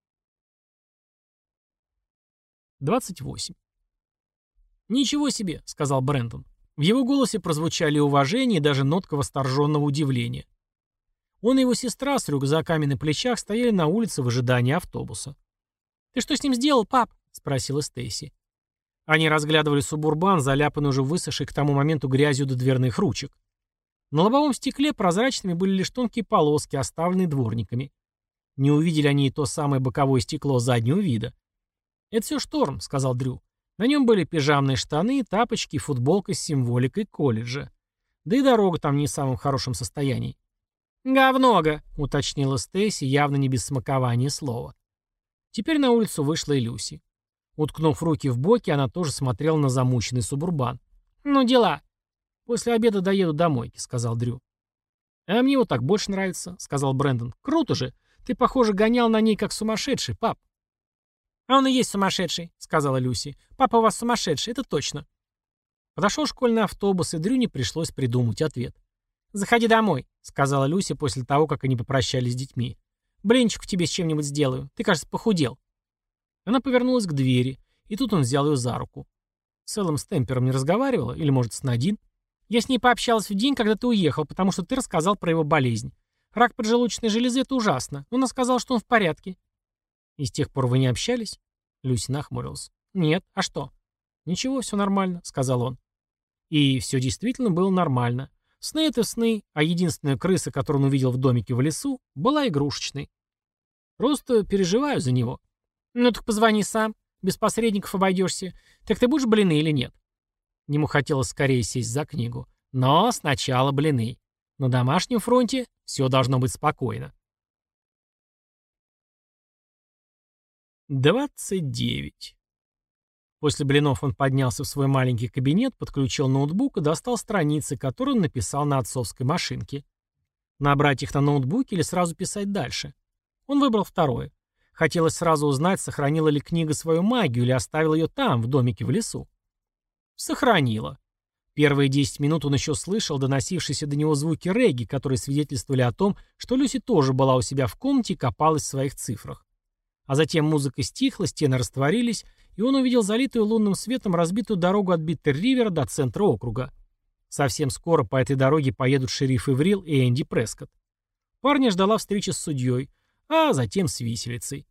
28. «Ничего себе», — сказал Брэндон. В его голосе прозвучали уважение и даже нотка восторженного удивления. Он и его сестра с рюкзаками на плечах стояли на улице в ожидании автобуса. «Ты что с ним сделал, пап?» — спросила Стейси. Они разглядывали субурбан, заляпанный уже высохший к тому моменту грязью до дверных ручек. На лобовом стекле прозрачными были лишь тонкие полоски, оставленные дворниками. Не увидели они и то самое боковое стекло заднего вида. «Это все шторм», — сказал Дрю. На нем были пижамные штаны, тапочки и футболка с символикой колледжа. Да и дорога там не в самом хорошем состоянии. «Говного», — уточнила Стейси, явно не без смакования слова. Теперь на улицу вышла и Люси. Уткнув руки в боки, она тоже смотрела на замученный субурбан. «Ну дела». «После обеда доеду домой», — сказал Дрю. «А мне вот так больше нравится», — сказал Брэндон. «Круто же. Ты, похоже, гонял на ней как сумасшедший, пап». «А он и есть сумасшедший», — сказала Люси. «Папа у вас сумасшедший, это точно». Подошел школьный автобус, и Дрю не пришлось придумать ответ. «Заходи домой», — сказала Люси после того, как они попрощались с детьми. «Блинчик тебе с чем-нибудь сделаю. Ты, кажется, похудел». Она повернулась к двери, и тут он взял ее за руку. «С Эллом Стемпером не разговаривала? Или, может, с Надин?» «Я с ней пообщалась в день, когда ты уехал, потому что ты рассказал про его болезнь. Рак поджелудочной железы — это ужасно. Но она сказала, что он в порядке». «И с тех пор вы не общались?» Люси нахмурилась. «Нет. А что?» «Ничего, все нормально», — сказал он. И все действительно было нормально. Сны — это сны, а единственная крыса, которую он увидел в домике в лесу, была игрушечной. «Просто переживаю за него». «Ну так позвони сам. Без посредников обойдешься. Так ты будешь блины или нет?» Ему хотелось скорее сесть за книгу. Но сначала блины. На домашнем фронте все должно быть спокойно. 29. После блинов он поднялся в свой маленький кабинет, подключил ноутбук и достал страницы, которые он написал на отцовской машинке. Набрать их на ноутбуке или сразу писать дальше? Он выбрал второе. Хотелось сразу узнать, сохранила ли книга свою магию или оставила ее там, в домике в лесу. Сохранила. Первые 10 минут он еще слышал доносившиеся до него звуки регги, которые свидетельствовали о том, что Люси тоже была у себя в комнате и копалась в своих цифрах. А затем музыка стихла, стены растворились, и он увидел залитую лунным светом разбитую дорогу от Биттер-Ривера до центра округа. Совсем скоро по этой дороге поедут шериф Иврил и Энди Прескотт. Парня ждала встреча с судьей, а затем с виселицей.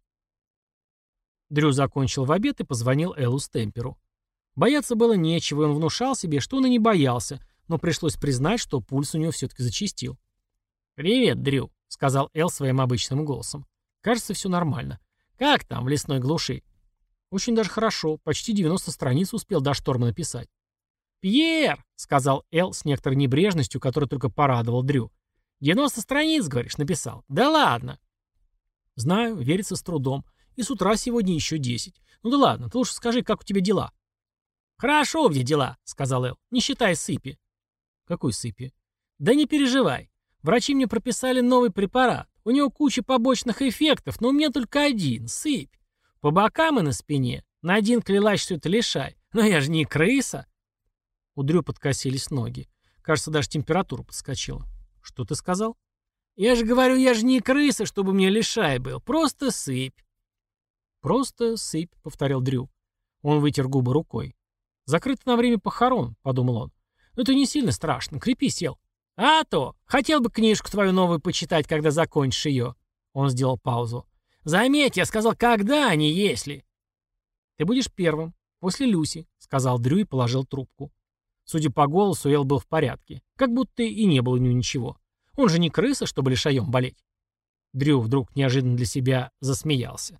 Дрю закончил в обед и позвонил Эллу Стемперу. Бояться было нечего, и он внушал себе, что он и не боялся, но пришлось признать, что пульс у него все-таки зачастил. «Привет, Дрю», — сказал Эл своим обычным голосом. «Кажется, все нормально. Как там в лесной глуши?» «Очень даже хорошо. Почти 90 страниц успел до шторма написать». «Пьер», — сказал Эл с некоторой небрежностью, которая только порадовал Дрю. 90 страниц, говоришь, написал? Да ладно». «Знаю, верится с трудом. И с утра сегодня еще 10. Ну да ладно, ты лучше скажи, как у тебя дела?» «Хорошо, где дела», — сказал Эл, — «не считай сыпи». «Какой сыпи?» «Да не переживай. Врачи мне прописали новый препарат. У него куча побочных эффектов, но у меня только один — сыпь. По бокам и на спине. На один клялась, что это лишай. Но я же не крыса». У Дрю подкосились ноги. Кажется, даже температура подскочила. «Что ты сказал?» «Я же говорю, я же не крыса, чтобы мне лишай был. Просто сыпь». «Просто сыпь», — повторил Дрю. Он вытер губы рукой. «Закрыто на время похорон», — подумал он. «Но это не сильно страшно. Крепись, Эл». «А то! Хотел бы книжку твою новую почитать, когда закончишь ее». Он сделал паузу. «Заметь, я сказал, когда, а не если». «Ты будешь первым, после Люси», — сказал Дрю и положил трубку. Судя по голосу, Эл был в порядке. Как будто и не было у него ничего. Он же не крыса, чтобы лишаем болеть. Дрю вдруг неожиданно для себя засмеялся.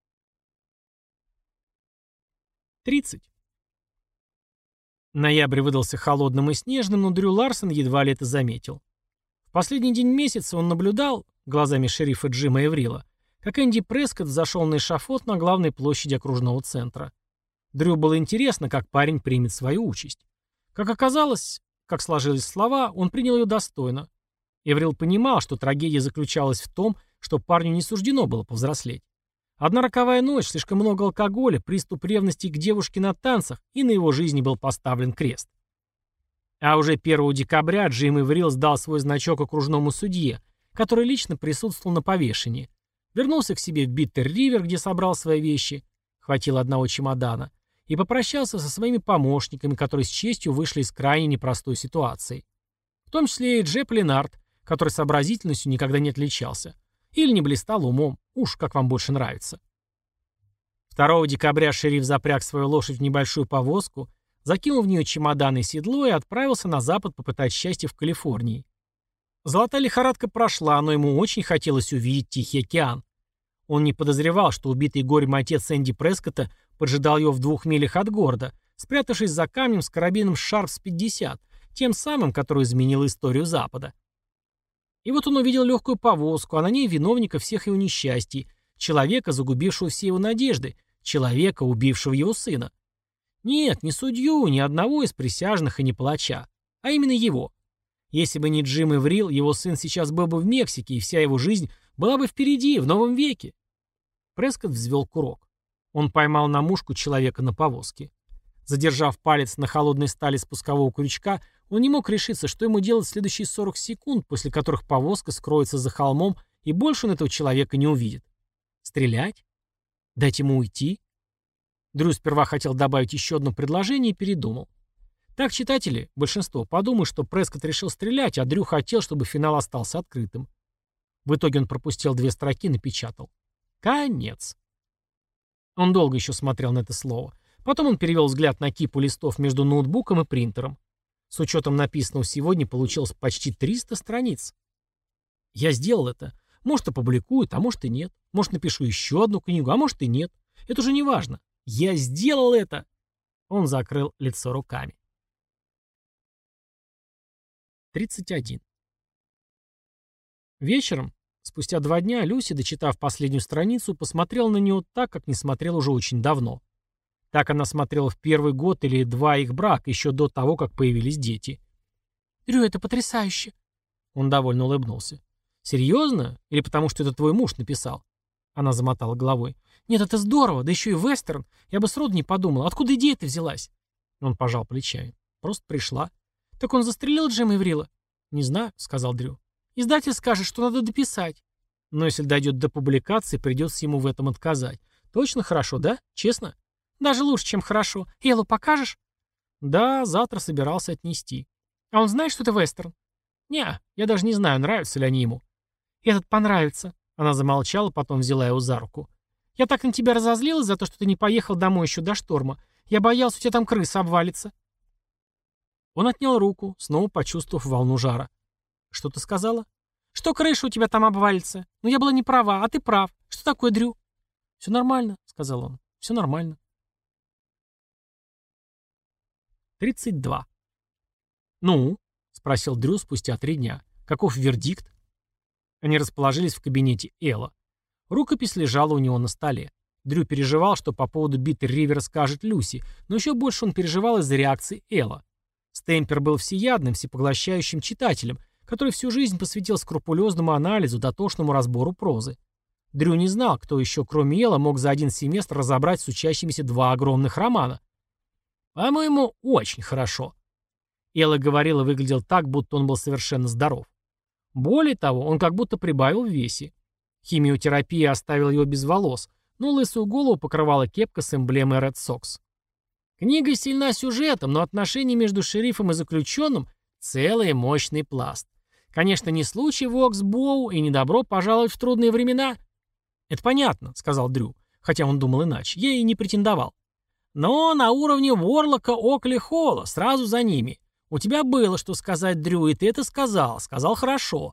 30. Ноябрь выдался холодным и снежным, но Дрю Ларсон едва ли это заметил. В последний день месяца он наблюдал, глазами шерифа Джима Эврила, как Энди Прескотт зашел на эшафот на главной площади окружного центра. Дрю было интересно, как парень примет свою участь. Как оказалось, как сложились слова, он принял ее достойно. Эврил понимал, что трагедия заключалась в том, что парню не суждено было повзрослеть. Одна роковая ночь, слишком много алкоголя, приступ ревности к девушке на танцах, и на его жизни был поставлен крест. А уже 1 декабря Джим Эврил сдал свой значок окружному судье, который лично присутствовал на повешении. Вернулся к себе в Биттер-Ривер, где собрал свои вещи, хватило одного чемодана, и попрощался со своими помощниками, которые с честью вышли из крайне непростой ситуации. В том числе и Джеб Ленард, который сообразительностью никогда не отличался. Или не блистал умом, уж как вам больше нравится. 2 декабря шериф запряг свою лошадь в небольшую повозку, закинул в нее чемодан и седло и отправился на запад попытать счастье в Калифорнии. Золотая лихорадка прошла, но ему очень хотелось увидеть Тихий океан. Он не подозревал, что убитый горем отец Энди Прескотта поджидал его в 2 милях от города, спрятавшись за камнем с карабином Шарпс-50, тем самым, который изменил историю Запада. И вот он увидел легкую повозку, а на ней виновника всех его несчастий, человека, загубившего все его надежды, человека, убившего его сына. Нет, не судью, ни одного из присяжных и не палача, а именно его. Если бы не Джим Эврил, его сын сейчас был бы в Мексике, и вся его жизнь была бы впереди, в новом веке. Прескотт взвел курок. Он поймал на мушку человека на повозке. Задержав палец на холодной стали спускового крючка, он не мог решиться, что ему делать в следующие 40 секунд, после которых повозка скроется за холмом, и больше он этого человека не увидит. Стрелять? Дать ему уйти? Дрю сперва хотел добавить еще одно предложение и передумал. Так читатели, большинство, подумают, что Прескотт решил стрелять, а Дрю хотел, чтобы финал остался открытым. В итоге он пропустил 2 строки и напечатал. Конец. Он долго еще смотрел на это слово. Потом он перевел взгляд на кипу листов между ноутбуком и принтером. С учетом написанного сегодня получилось почти 300 страниц. Я сделал это. Может, опубликуют, а может и нет. Может, напишу еще одну книгу, а может и нет. Это уже не важно. Я сделал это. Он закрыл лицо руками. 31. Вечером, спустя 2 дня, Люси, дочитав последнюю страницу, посмотрела на него так, как не смотрела уже очень давно. Так она смотрела в первый год или 2 их брака, еще до того, как появились дети. «Дрю, это потрясающе!» Он довольно улыбнулся. «Серьезно? Или потому, что это твой муж написал?» Она замотала головой. «Нет, это здорово, да еще и вестерн. Я бы сроду не подумала. Откуда идея-то взялась?» Он пожал плечами. «Просто пришла». «Так он застрелил Джима Эврила?» «Не знаю», — сказал Дрю. «Издатель скажет, что надо дописать». «Но если дойдет до публикации, придется ему в этом отказать. Точно хорошо, да? Честно?» «Даже лучше, чем хорошо. Эллу покажешь?» «Да, завтра собирался отнести». «А он знает, что это вестерн?» «Не, я даже не знаю, нравятся ли они ему». «Этот понравится». Она замолчала, потом взяла его за руку. «Я так на тебя разозлилась за то, что ты не поехал домой еще до шторма. Я боялся, у тебя там крыса обвалится». Он отнял руку, снова почувствовав волну жара. «Что ты сказала?» «Что крыша у тебя там обвалится. Ну, я была не права, а ты прав. Что такое, Дрю?» «Все нормально», — сказал он. «Все нормально». 32. «Ну?» — спросил Дрю спустя 3 дня. «Каков вердикт?» Они расположились в кабинете Элла. Рукопись лежала у него на столе. Дрю переживал, что по поводу Биттер-Ривера скажет Люси, но еще больше он переживал из-за реакции Элла. Стемпер был всеядным, всепоглощающим читателем, который всю жизнь посвятил скрупулезному анализу, дотошному разбору прозы. Дрю не знал, кто еще, кроме Элла, мог за один семестр разобрать с учащимися 2 огромных романа. «По-моему, очень хорошо». Элла говорил и выглядел так, будто он был совершенно здоров. Более того, он как будто прибавил в весе. Химиотерапия оставила его без волос, но лысую голову покрывала кепка с эмблемой Red Sox. Книга сильна сюжетом, но отношения между шерифом и заключенным — целый мощный пласт. Конечно, не случай в Оксбоу и не добро пожаловать в трудные времена. «Это понятно», — сказал Дрю, хотя он думал иначе. Я и не претендовал. «Но на уровне Ворлока, Окли, Холла, сразу за ними. У тебя было что сказать, Дрю, и ты это сказал. Сказал хорошо.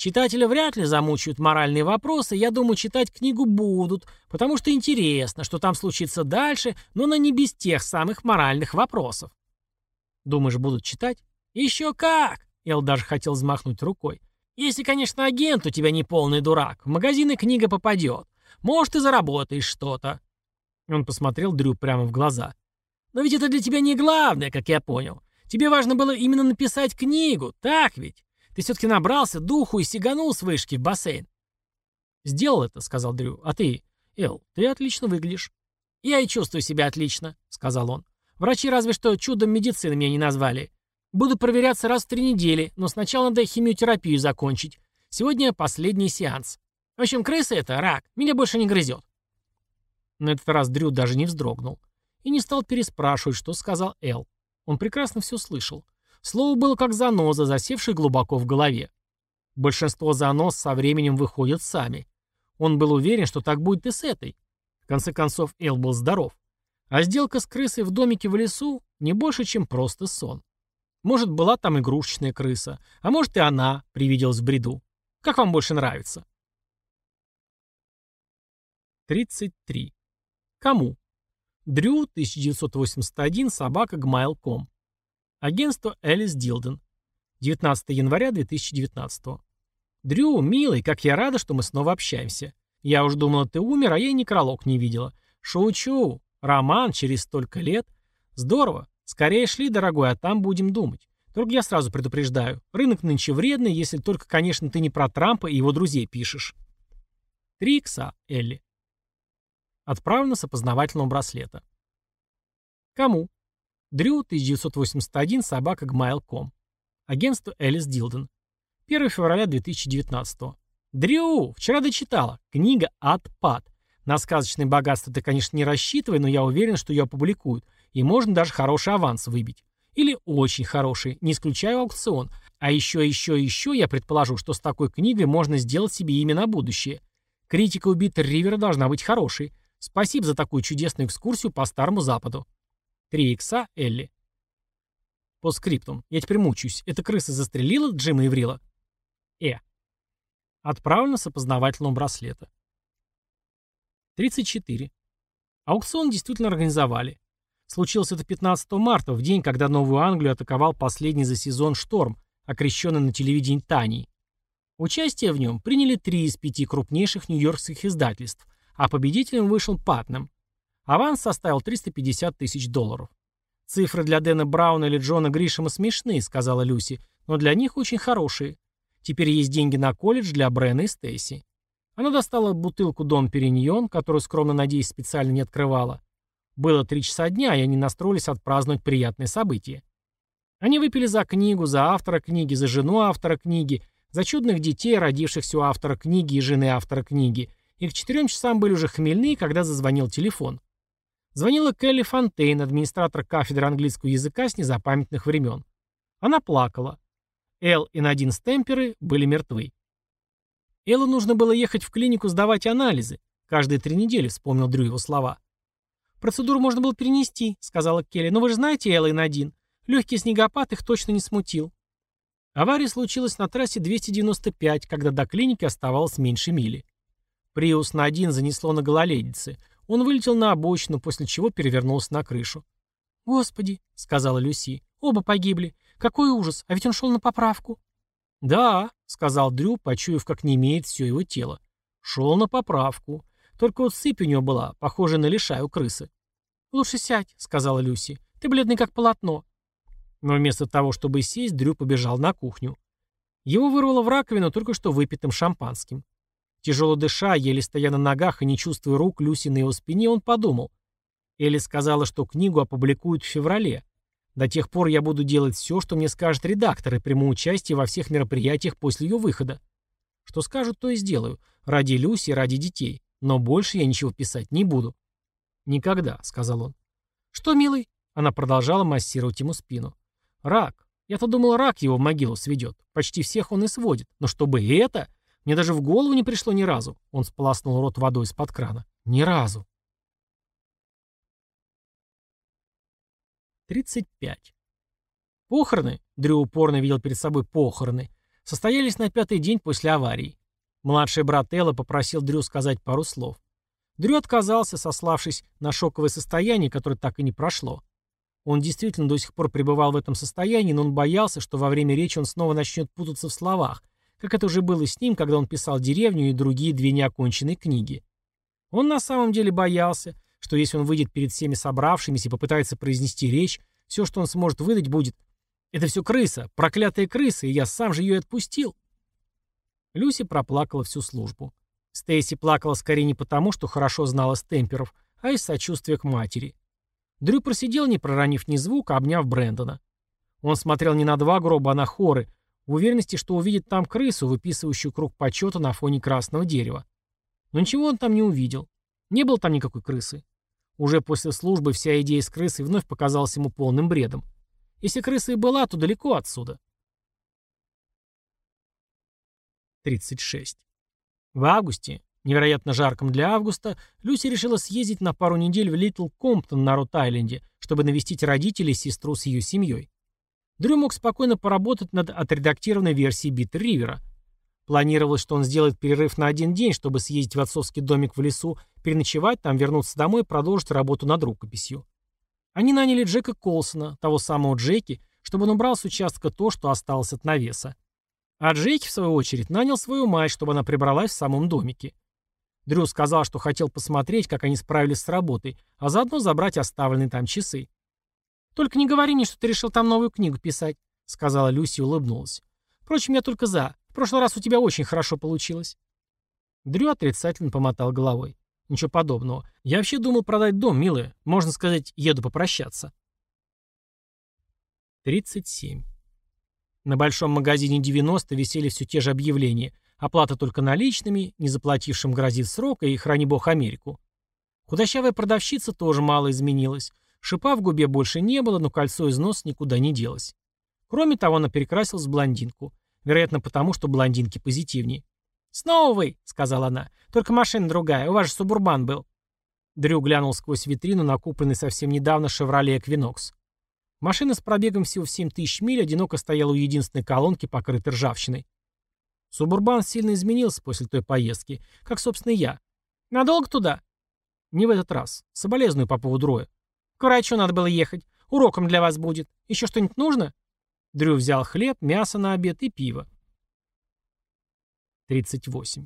Читателя вряд ли замучают моральные вопросы, я думаю, читать книгу будут, потому что интересно, что там случится дальше, но не без тех самых моральных вопросов. Думаешь, будут читать? Еще как! Эл даже хотел взмахнуть рукой. Если, конечно, агент у тебя не полный дурак, в магазины книга попадет. Может, и заработаешь что-то. Он посмотрел Дрю прямо в глаза. Но ведь это для тебя не главное, как я понял. Тебе важно было именно написать книгу, так ведь? Ты все-таки набрался духу и сиганул с вышки в бассейн. «Сделал это», — сказал Дрю. «А ты, Эл, ты отлично выглядишь». «Я и чувствую себя отлично», — сказал он. «Врачи разве что чудом медицины меня не назвали. Буду проверяться раз в 3 недели, но сначала надо химиотерапию закончить. Сегодня последний сеанс. В общем, крыса — это рак, меня больше не грызет». На этот раз Дрю даже не вздрогнул и не стал переспрашивать, что сказал Эл. Он прекрасно все слышал. Слово было как заноза, засевшая глубоко в голове. Большинство занос со временем выходят сами. Он был уверен, что так будет и с этой. В конце концов, Эл был здоров. А сделка с крысой в домике в лесу не больше, чем просто сон. Может, была там игрушечная крыса, а может и она привиделась в бреду. Как вам больше нравится? 33. Кому? Дрю, 1981, @gmail.com. Агентство Элис Дилден. 19 января 2019. Дрю, милый, как я рада, что мы снова общаемся. Я уж думала, ты умер, а я и некролог не видела. Шучу. Роман через столько лет. Здорово. Скорее шли, дорогой, а там будем думать. Только я сразу предупреждаю. Рынок нынче вредный, если только, конечно, ты не про Трампа и его друзей пишешь. 3 икса, Элли. Отправлено с опознавательного браслета. Кому? Дрю, 1981, @gmail.com. Агентство Элис Дилден. 1 февраля 2019. Дрю, вчера дочитала. Книга «Отпад». На сказочное богатство ты, конечно, не рассчитывай, но я уверен, что ее опубликуют. И можно даже хороший аванс выбить. Или очень хороший, не исключаю аукцион. А еще я предположу, что с такой книгой можно сделать себе имя на будущее. Критика у Биттер Ривера должна быть хорошей. Спасибо за такую чудесную экскурсию по Старому Западу. 3 икса, Элли. По скриптум. Я теперь мучаюсь. Эта крыса застрелила Джима Иврила? Отправлено с опознавательного браслета. 34. Аукцион действительно организовали. Случилось это 15 марта, в день, когда Новую Англию атаковал последний за сезон шторм, окрещенный на телевидении Таней. Участие в нем приняли 3 из 5 крупнейших нью-йоркских издательств, а победителем вышел Патнам. Аванс составил $350 тысяч. «Цифры для Дэна Брауна или Джона Гришема смешные», — сказала Люси, «но для них очень хорошие. Теперь есть деньги на колледж для Брэна и Стейси». Она достала бутылку Дом Периньон, которую, скромно надеясь, специально не открывала. Было 3 часа дня, и они настроились отпраздновать приятное событие. Они выпили за книгу, за автора книги, за жену автора книги, за чудных детей, родившихся у автора книги и жены автора книги, и к 4 часам были уже хмельные, когда зазвонил телефон. Звонила Келли Фонтейн, администратор кафедры английского языка с незапамятных времен. Она плакала. Эл и Надин Стемперы были мертвы. Эллу нужно было ехать в клинику сдавать анализы. Каждые 3 недели, вспомнил Дрю его слова. «Процедуру можно было перенести», — сказала Келли. «Но вы же знаете, Элла и Надин, легкий снегопад их точно не смутил». Авария случилась на трассе 295, когда до клиники оставалось меньше мили. Приус Надин занесло на гололедице. Он вылетел на обочину, после чего перевернулся на крышу. «Господи», — сказала Люси, — «оба погибли. Какой ужас, а ведь он шел на поправку». «Да», — сказал Дрю, почуяв, как немеет все его тело. «Шел на поправку. Только вот сыпь у него была, похожая на лишай у крысы». «Лучше сядь», — сказала Люси. «Ты бледный как полотно». Но вместо того, чтобы сесть, Дрю побежал на кухню. Его вырвало в раковину только что выпитым шампанским. Тяжело дыша, еле стоя на ногах и не чувствуя рук Люси на его спине, он подумал. Элли сказала, что книгу опубликуют в феврале. До тех пор я буду делать все, что мне скажет редактор, и приму участие во всех мероприятиях после ее выхода. Что скажут, то и сделаю. Ради Люси, ради детей. Но больше я ничего писать не буду. «Никогда», — сказал он. «Что, милый?» Она продолжала массировать ему спину. «Рак. Я-то думал, рак его в могилу сведет. Почти всех он и сводит. Но чтобы это... Мне даже в голову не пришло ни разу». Он сполоснул рот водой из-под крана. «Ни разу». 35. Похороны. Дрю упорно видел перед собой похороны. состоялись на 5-й день после аварии. Младший брат Элла попросил Дрю сказать пару слов. Дрю отказался, сославшись на шоковое состояние, которое так и не прошло. Он действительно до сих пор пребывал в этом состоянии, но он боялся, что во время речи он снова начнет путаться в словах, как это уже было с ним, когда он писал «Деревню» и другие 2 неоконченные книги. Он на самом деле боялся, что если он выйдет перед всеми собравшимися и попытается произнести речь, все, что он сможет выдать, будет: «Это все крыса, проклятая крыса, и я сам же ее отпустил». Люси проплакала всю службу. Стейси плакала скорее не потому, что хорошо знала Стемперов, а из сочувствия к матери. Дрю просидел, не проронив ни звука, обняв Брэндона. Он смотрел не на 2 гроба, а на хоры, в уверенности, что увидит там крысу, выписывающую круг почета на фоне красного дерева. Но ничего он там не увидел. Не было там никакой крысы. Уже после службы вся идея с крысой вновь показалась ему полным бредом. Если крыса и была, то далеко отсюда. 36. В августе, невероятно жарком для августа, Люси решила съездить на пару недель в Литл Комптон на Рот-Айленде, чтобы навестить родителей и сестру с ее семьей. Дрю мог спокойно поработать над отредактированной версией Биттер-Ривера. Планировалось, что он сделает перерыв на 1 день, чтобы съездить в отцовский домик в лесу, переночевать там, вернуться домой и продолжить работу над рукописью. Они наняли Джека Колсона, того самого Джеки, чтобы он убрал с участка то, что осталось от навеса. А Джеки, в свою очередь, нанял свою мать, чтобы она прибралась в самом домике. Дрю сказал, что хотел посмотреть, как они справились с работой, а заодно забрать оставленные там часы. «Только не говори мне, что ты решил там новую книгу писать», — сказала Люси и улыбнулась. «Впрочем, я только за. В прошлый раз у тебя очень хорошо получилось». Дрю отрицательно помотал головой. «Ничего подобного. Я вообще думал продать дом, милая. Можно сказать, еду попрощаться». 37. На большом магазине 90 висели все те же объявления. Оплата только наличными, не заплатившим грозит срок и, храни бог, Америку. Худощавая продавщица тоже мало изменилась. Шипа в губе больше не было, но кольцо из носа никуда не делось. Кроме того, она перекрасилась в блондинку. Вероятно, потому что блондинки позитивнее. «Снова вы», — сказала она. «Только машина другая. У вас же Субурбан был». Дрю глянул сквозь витрину на купленный совсем недавно «Шевроле Эквинокс». Машина с пробегом всего в 7000 миль одиноко стояла у единственной колонки, покрытой ржавчиной. Субурбан сильно изменился после той поездки, как, собственно, и я. «Надолго туда?» «Не в этот раз. Соболезную по поводу Роя». «К врачу надо было ехать. Уроком для вас будет. Еще что-нибудь нужно?» Дрю взял хлеб, мясо на обед и пиво. 38.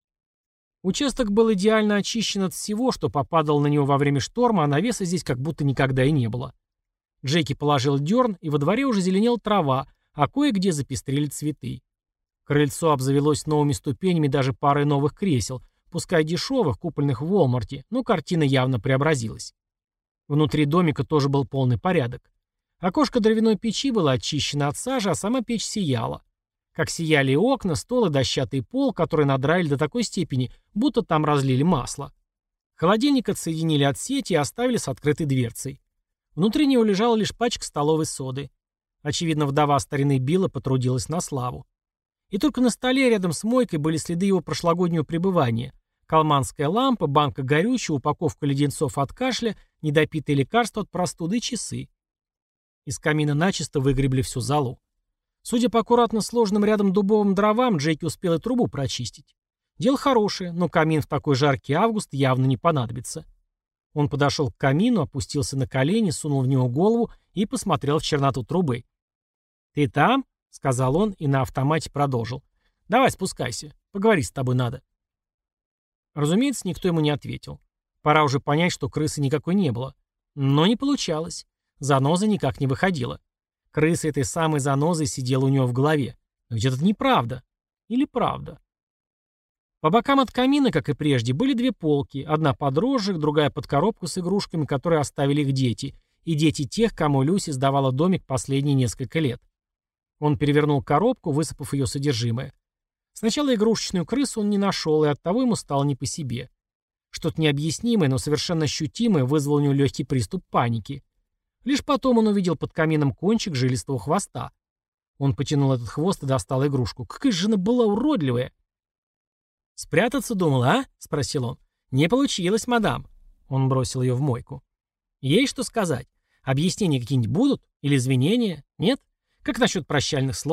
Участок был идеально очищен от всего, что попадало на него во время шторма, а навеса здесь как будто никогда и не было. Джеки положил дерн, и во дворе уже зеленела трава, а кое-где запестрели цветы. Крыльцо обзавелось новыми ступенями, даже парой новых кресел, пускай дешевых, купленных в Уолмарте, но картина явно преобразилась. Внутри домика тоже был полный порядок. Окошко дровяной печи было очищено от сажи, а сама печь сияла. Как сияли и окна, стол и дощатый пол, которые надраили до такой степени, будто там разлили масло. Холодильник отсоединили от сети и оставили с открытой дверцей. Внутри него лежала лишь пачка столовой соды. Очевидно, вдова старины Билла потрудилась на славу. И только на столе рядом с мойкой были следы его прошлогоднего пребывания. Калманская лампа, банка горючего, упаковка леденцов от кашля, недопитые лекарства от простуды и часы. Из камина начисто выгребли всю золу. Судя по аккуратно сложенным рядом дубовым дровам, Джеки успел и трубу прочистить. Дело хорошее, но камин в такой жаркий август явно не понадобится. Он подошел к камину, опустился на колени, сунул в него голову и посмотрел в черноту трубы. «Ты там?» — сказал он и на автомате продолжил. «Давай спускайся, поговорить с тобой надо». Разумеется, никто ему не ответил. Пора уже понять, что крысы никакой не было. Но не получалось. Заноза никак не выходила. Крыса этой самой занозой сидела у него в голове. Но ведь это неправда. Или правда? По бокам от камина, как и прежде, были 2 полки. Одна под розжиг, другая под коробку с игрушками, которые оставили их дети. И дети тех, кому Люси сдавала домик последние несколько лет. Он перевернул коробку, высыпав ее содержимое. Сначала игрушечную крысу он не нашел, и оттого ему стало не по себе. Что-то необъяснимое, но совершенно ощутимое вызвало у него легкий приступ паники. Лишь потом он увидел под камином кончик жилистого хвоста. Он потянул этот хвост и достал игрушку. Какая же она была уродливая! «Спрятаться думал, а?» — спросил он. «Не получилось, мадам». Он бросил ее в мойку. «Есть что сказать? Объяснения какие-нибудь будут? Или извинения? Нет? Как насчет прощальных слов?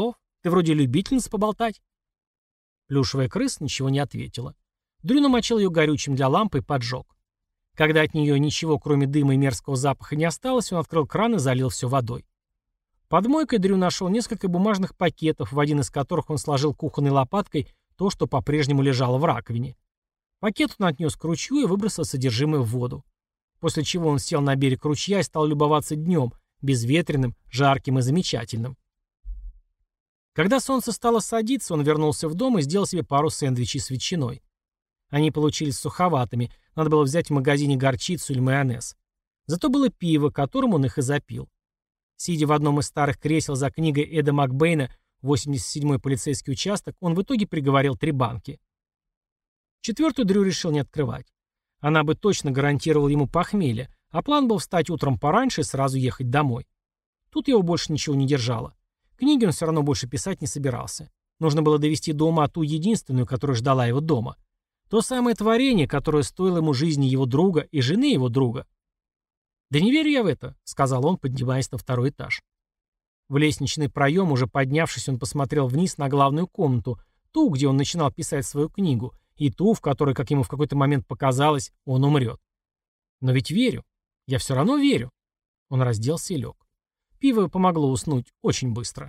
Ты вроде любительница поболтать». Плюшевая крыса ничего не ответила. Дрю намочил ее горючим для лампы и поджег. Когда от нее ничего, кроме дыма и мерзкого запаха, не осталось, он открыл кран и залил все водой. Под мойкой Дрю нашел несколько бумажных пакетов, в один из которых он сложил кухонной лопаткой то, что по-прежнему лежало в раковине. Пакет он отнес к ручью и выбросил содержимое в воду. После чего он сел на берег ручья и стал любоваться днем, безветренным, жарким и замечательным. Когда солнце стало садиться, он вернулся в дом и сделал себе пару сэндвичей с ветчиной. Они получились суховатыми, надо было взять в магазине горчицу или майонез. Зато было пиво, которым он их и запил. Сидя в одном из старых кресел за книгой Эда Макбейна «87-й полицейский участок», он в итоге приговорил 3 банки. Четвертую Дрю решил не открывать. Она бы точно гарантировала ему похмелье, а план был встать утром пораньше и сразу ехать домой. Тут его больше ничего не держало. Книги он все равно больше писать не собирался. Нужно было довести до ума ту единственную, которая ждала его дома. То самое творение, которое стоило ему жизни его друга и жены его друга. «Да не верю я в это», — сказал он, поднимаясь на 2-й этаж. В лестничный проем, уже поднявшись, он посмотрел вниз на главную комнату, ту, где он начинал писать свою книгу, и ту, в которой, как ему в какой-то момент показалось, он умрет. «Но ведь верю. Я все равно верю». Он разделся и лег. Пиво помогло уснуть очень быстро.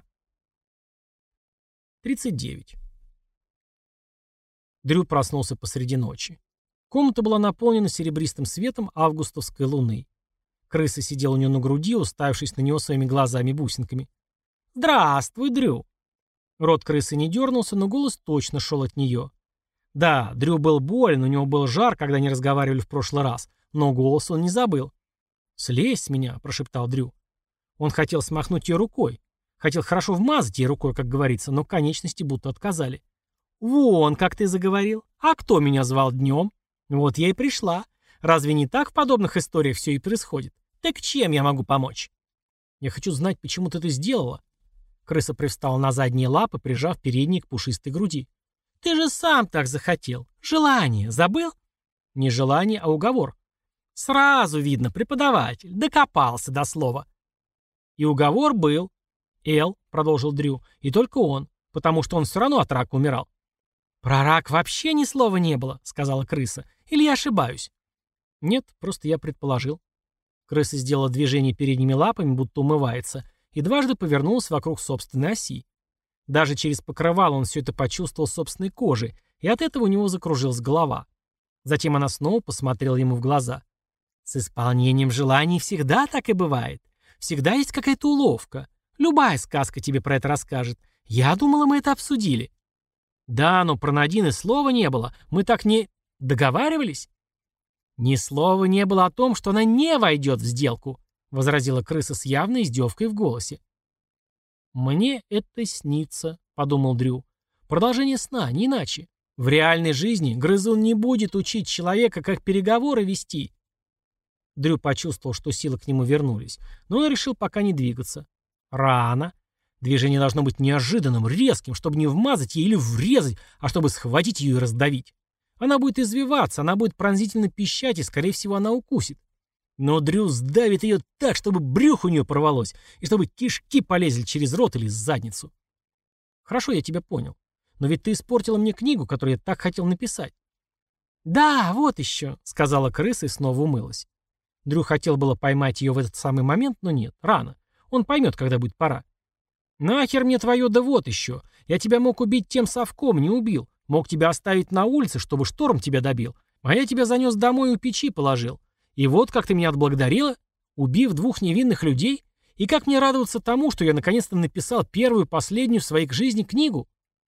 39. Дрю проснулся посреди ночи. Комната была наполнена серебристым светом августовской луны. Крыса сидела у него на груди, уставившись на него своими глазами-бусинками. «Здравствуй, Дрю!» Рот крысы не дернулся, но голос точно шел от нее. Да, Дрю был болен, у него был жар, когда они разговаривали в прошлый раз, но голос он не забыл. «Слезь с меня», — прошептал Дрю. Он хотел смахнуть ее рукой. Хотел хорошо вмазать ей рукой, как говорится, но конечности будто отказали. «Вон, как ты заговорил. А кто меня звал днем? Вот я и пришла. Разве не так в подобных историях все и происходит? Так чем я могу помочь?» «Я хочу знать, почему ты это сделала». Крыса привстала на задние лапы, прижав передние к пушистой груди. «Ты же сам так захотел. Желание. Забыл?» «Не желание, а уговор». «Сразу видно, преподаватель. Докопался до слова». «И уговор был». «Эл», — продолжил Дрю, — «и только он, потому что он все равно от рака умирал». «Про рак вообще ни слова не было», — сказала крыса. «Или я ошибаюсь?» «Нет, просто я предположил». Крыса сделала движение передними лапами, будто умывается, и дважды повернулась вокруг собственной оси. Даже через покрывало он все это почувствовал собственной кожей, и от этого у него закружилась голова. Затем она снова посмотрела ему в глаза. «С исполнением желаний всегда так и бывает. Всегда есть какая-то уловка. Любая сказка тебе про это расскажет. Я думала, мы это обсудили». «Да, но про Надин и слова не было. Мы так не договаривались?» «Ни слова не было о том, что она не войдет в сделку», — возразила крыса с явной издевкой в голосе. «Мне это снится», — подумал Дрю. «Продолжение сна, не иначе. В реальной жизни грызун не будет учить человека, как переговоры вести». Дрю почувствовал, что силы к нему вернулись, но он решил пока не двигаться. Рано. Движение должно быть неожиданным, резким, чтобы не вмазать ей или врезать, а чтобы схватить ее и раздавить. Она будет извиваться, она будет пронзительно пищать, и, скорее всего, она укусит. Но Дрю сдавит ее так, чтобы брюхо у нее порвалось, и чтобы кишки полезли через рот или задницу. «Хорошо, я тебя понял. Но ведь ты испортила мне книгу, которую я так хотел написать». «Да, вот еще», — сказала крыса и снова умылась. Дрю хотел было поймать ее в этот самый момент, но нет, рано. Он поймет, когда будет пора. «Нахер мне твое, да вот еще. Я тебя мог убить тем совком, не убил. Мог тебя оставить на улице, чтобы шторм тебя добил. А я тебя занес домой и у печи положил. И вот как ты меня отблагодарила, убив 2 невинных людей. И как мне радоваться тому, что я наконец-то написал первую и последнюю в своей жизни книгу?»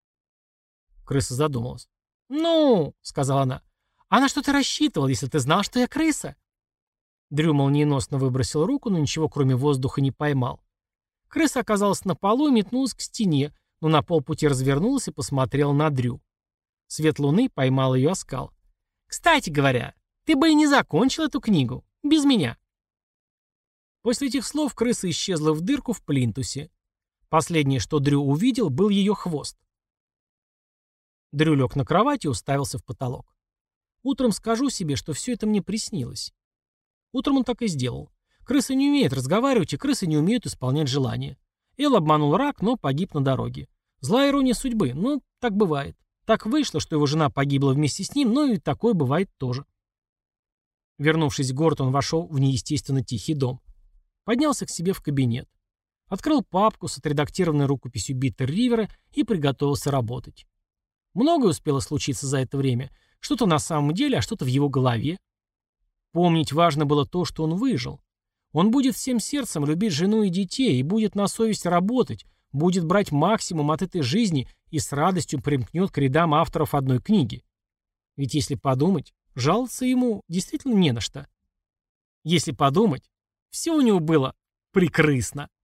Крыса задумалась. «Ну, — сказала она, — а на что ты рассчитывал, если ты знал, что я крыса?» Дрю молниеносно выбросил руку, но ничего кроме воздуха не поймал. Крыса оказалась на полу и метнулась к стене, но на полпути развернулась и посмотрела на Дрю. Свет луны поймал ее оскал. «Кстати говоря, ты бы и не закончил эту книгу. Без меня». После этих слов крыса исчезла в дырку в плинтусе. Последнее, что Дрю увидел, был ее хвост. Дрю лег на кровать и уставился в потолок. Утром скажу себе, что все это мне приснилось. Утром он так и сделал. Крысы не умеют разговаривать, и крысы не умеют исполнять желания. Эл обманул рак, но погиб на дороге. Злая ирония судьбы, но так бывает. Так вышло, что его жена погибла вместе с ним, но и такое бывает тоже. Вернувшись в город, он вошел в неестественно тихий дом. Поднялся к себе в кабинет. Открыл папку с отредактированной рукописью Биттер Ривера и приготовился работать. Многое успело случиться за это время. Что-то на самом деле, а что-то в его голове. Помнить важно было то, что он выжил. Он будет всем сердцем любить жену и детей, и будет на совесть работать, будет брать максимум от этой жизни и с радостью примкнет к рядам авторов одной книги. Ведь если подумать, жаловаться ему действительно не на что. Если подумать, все у него было прекрысно.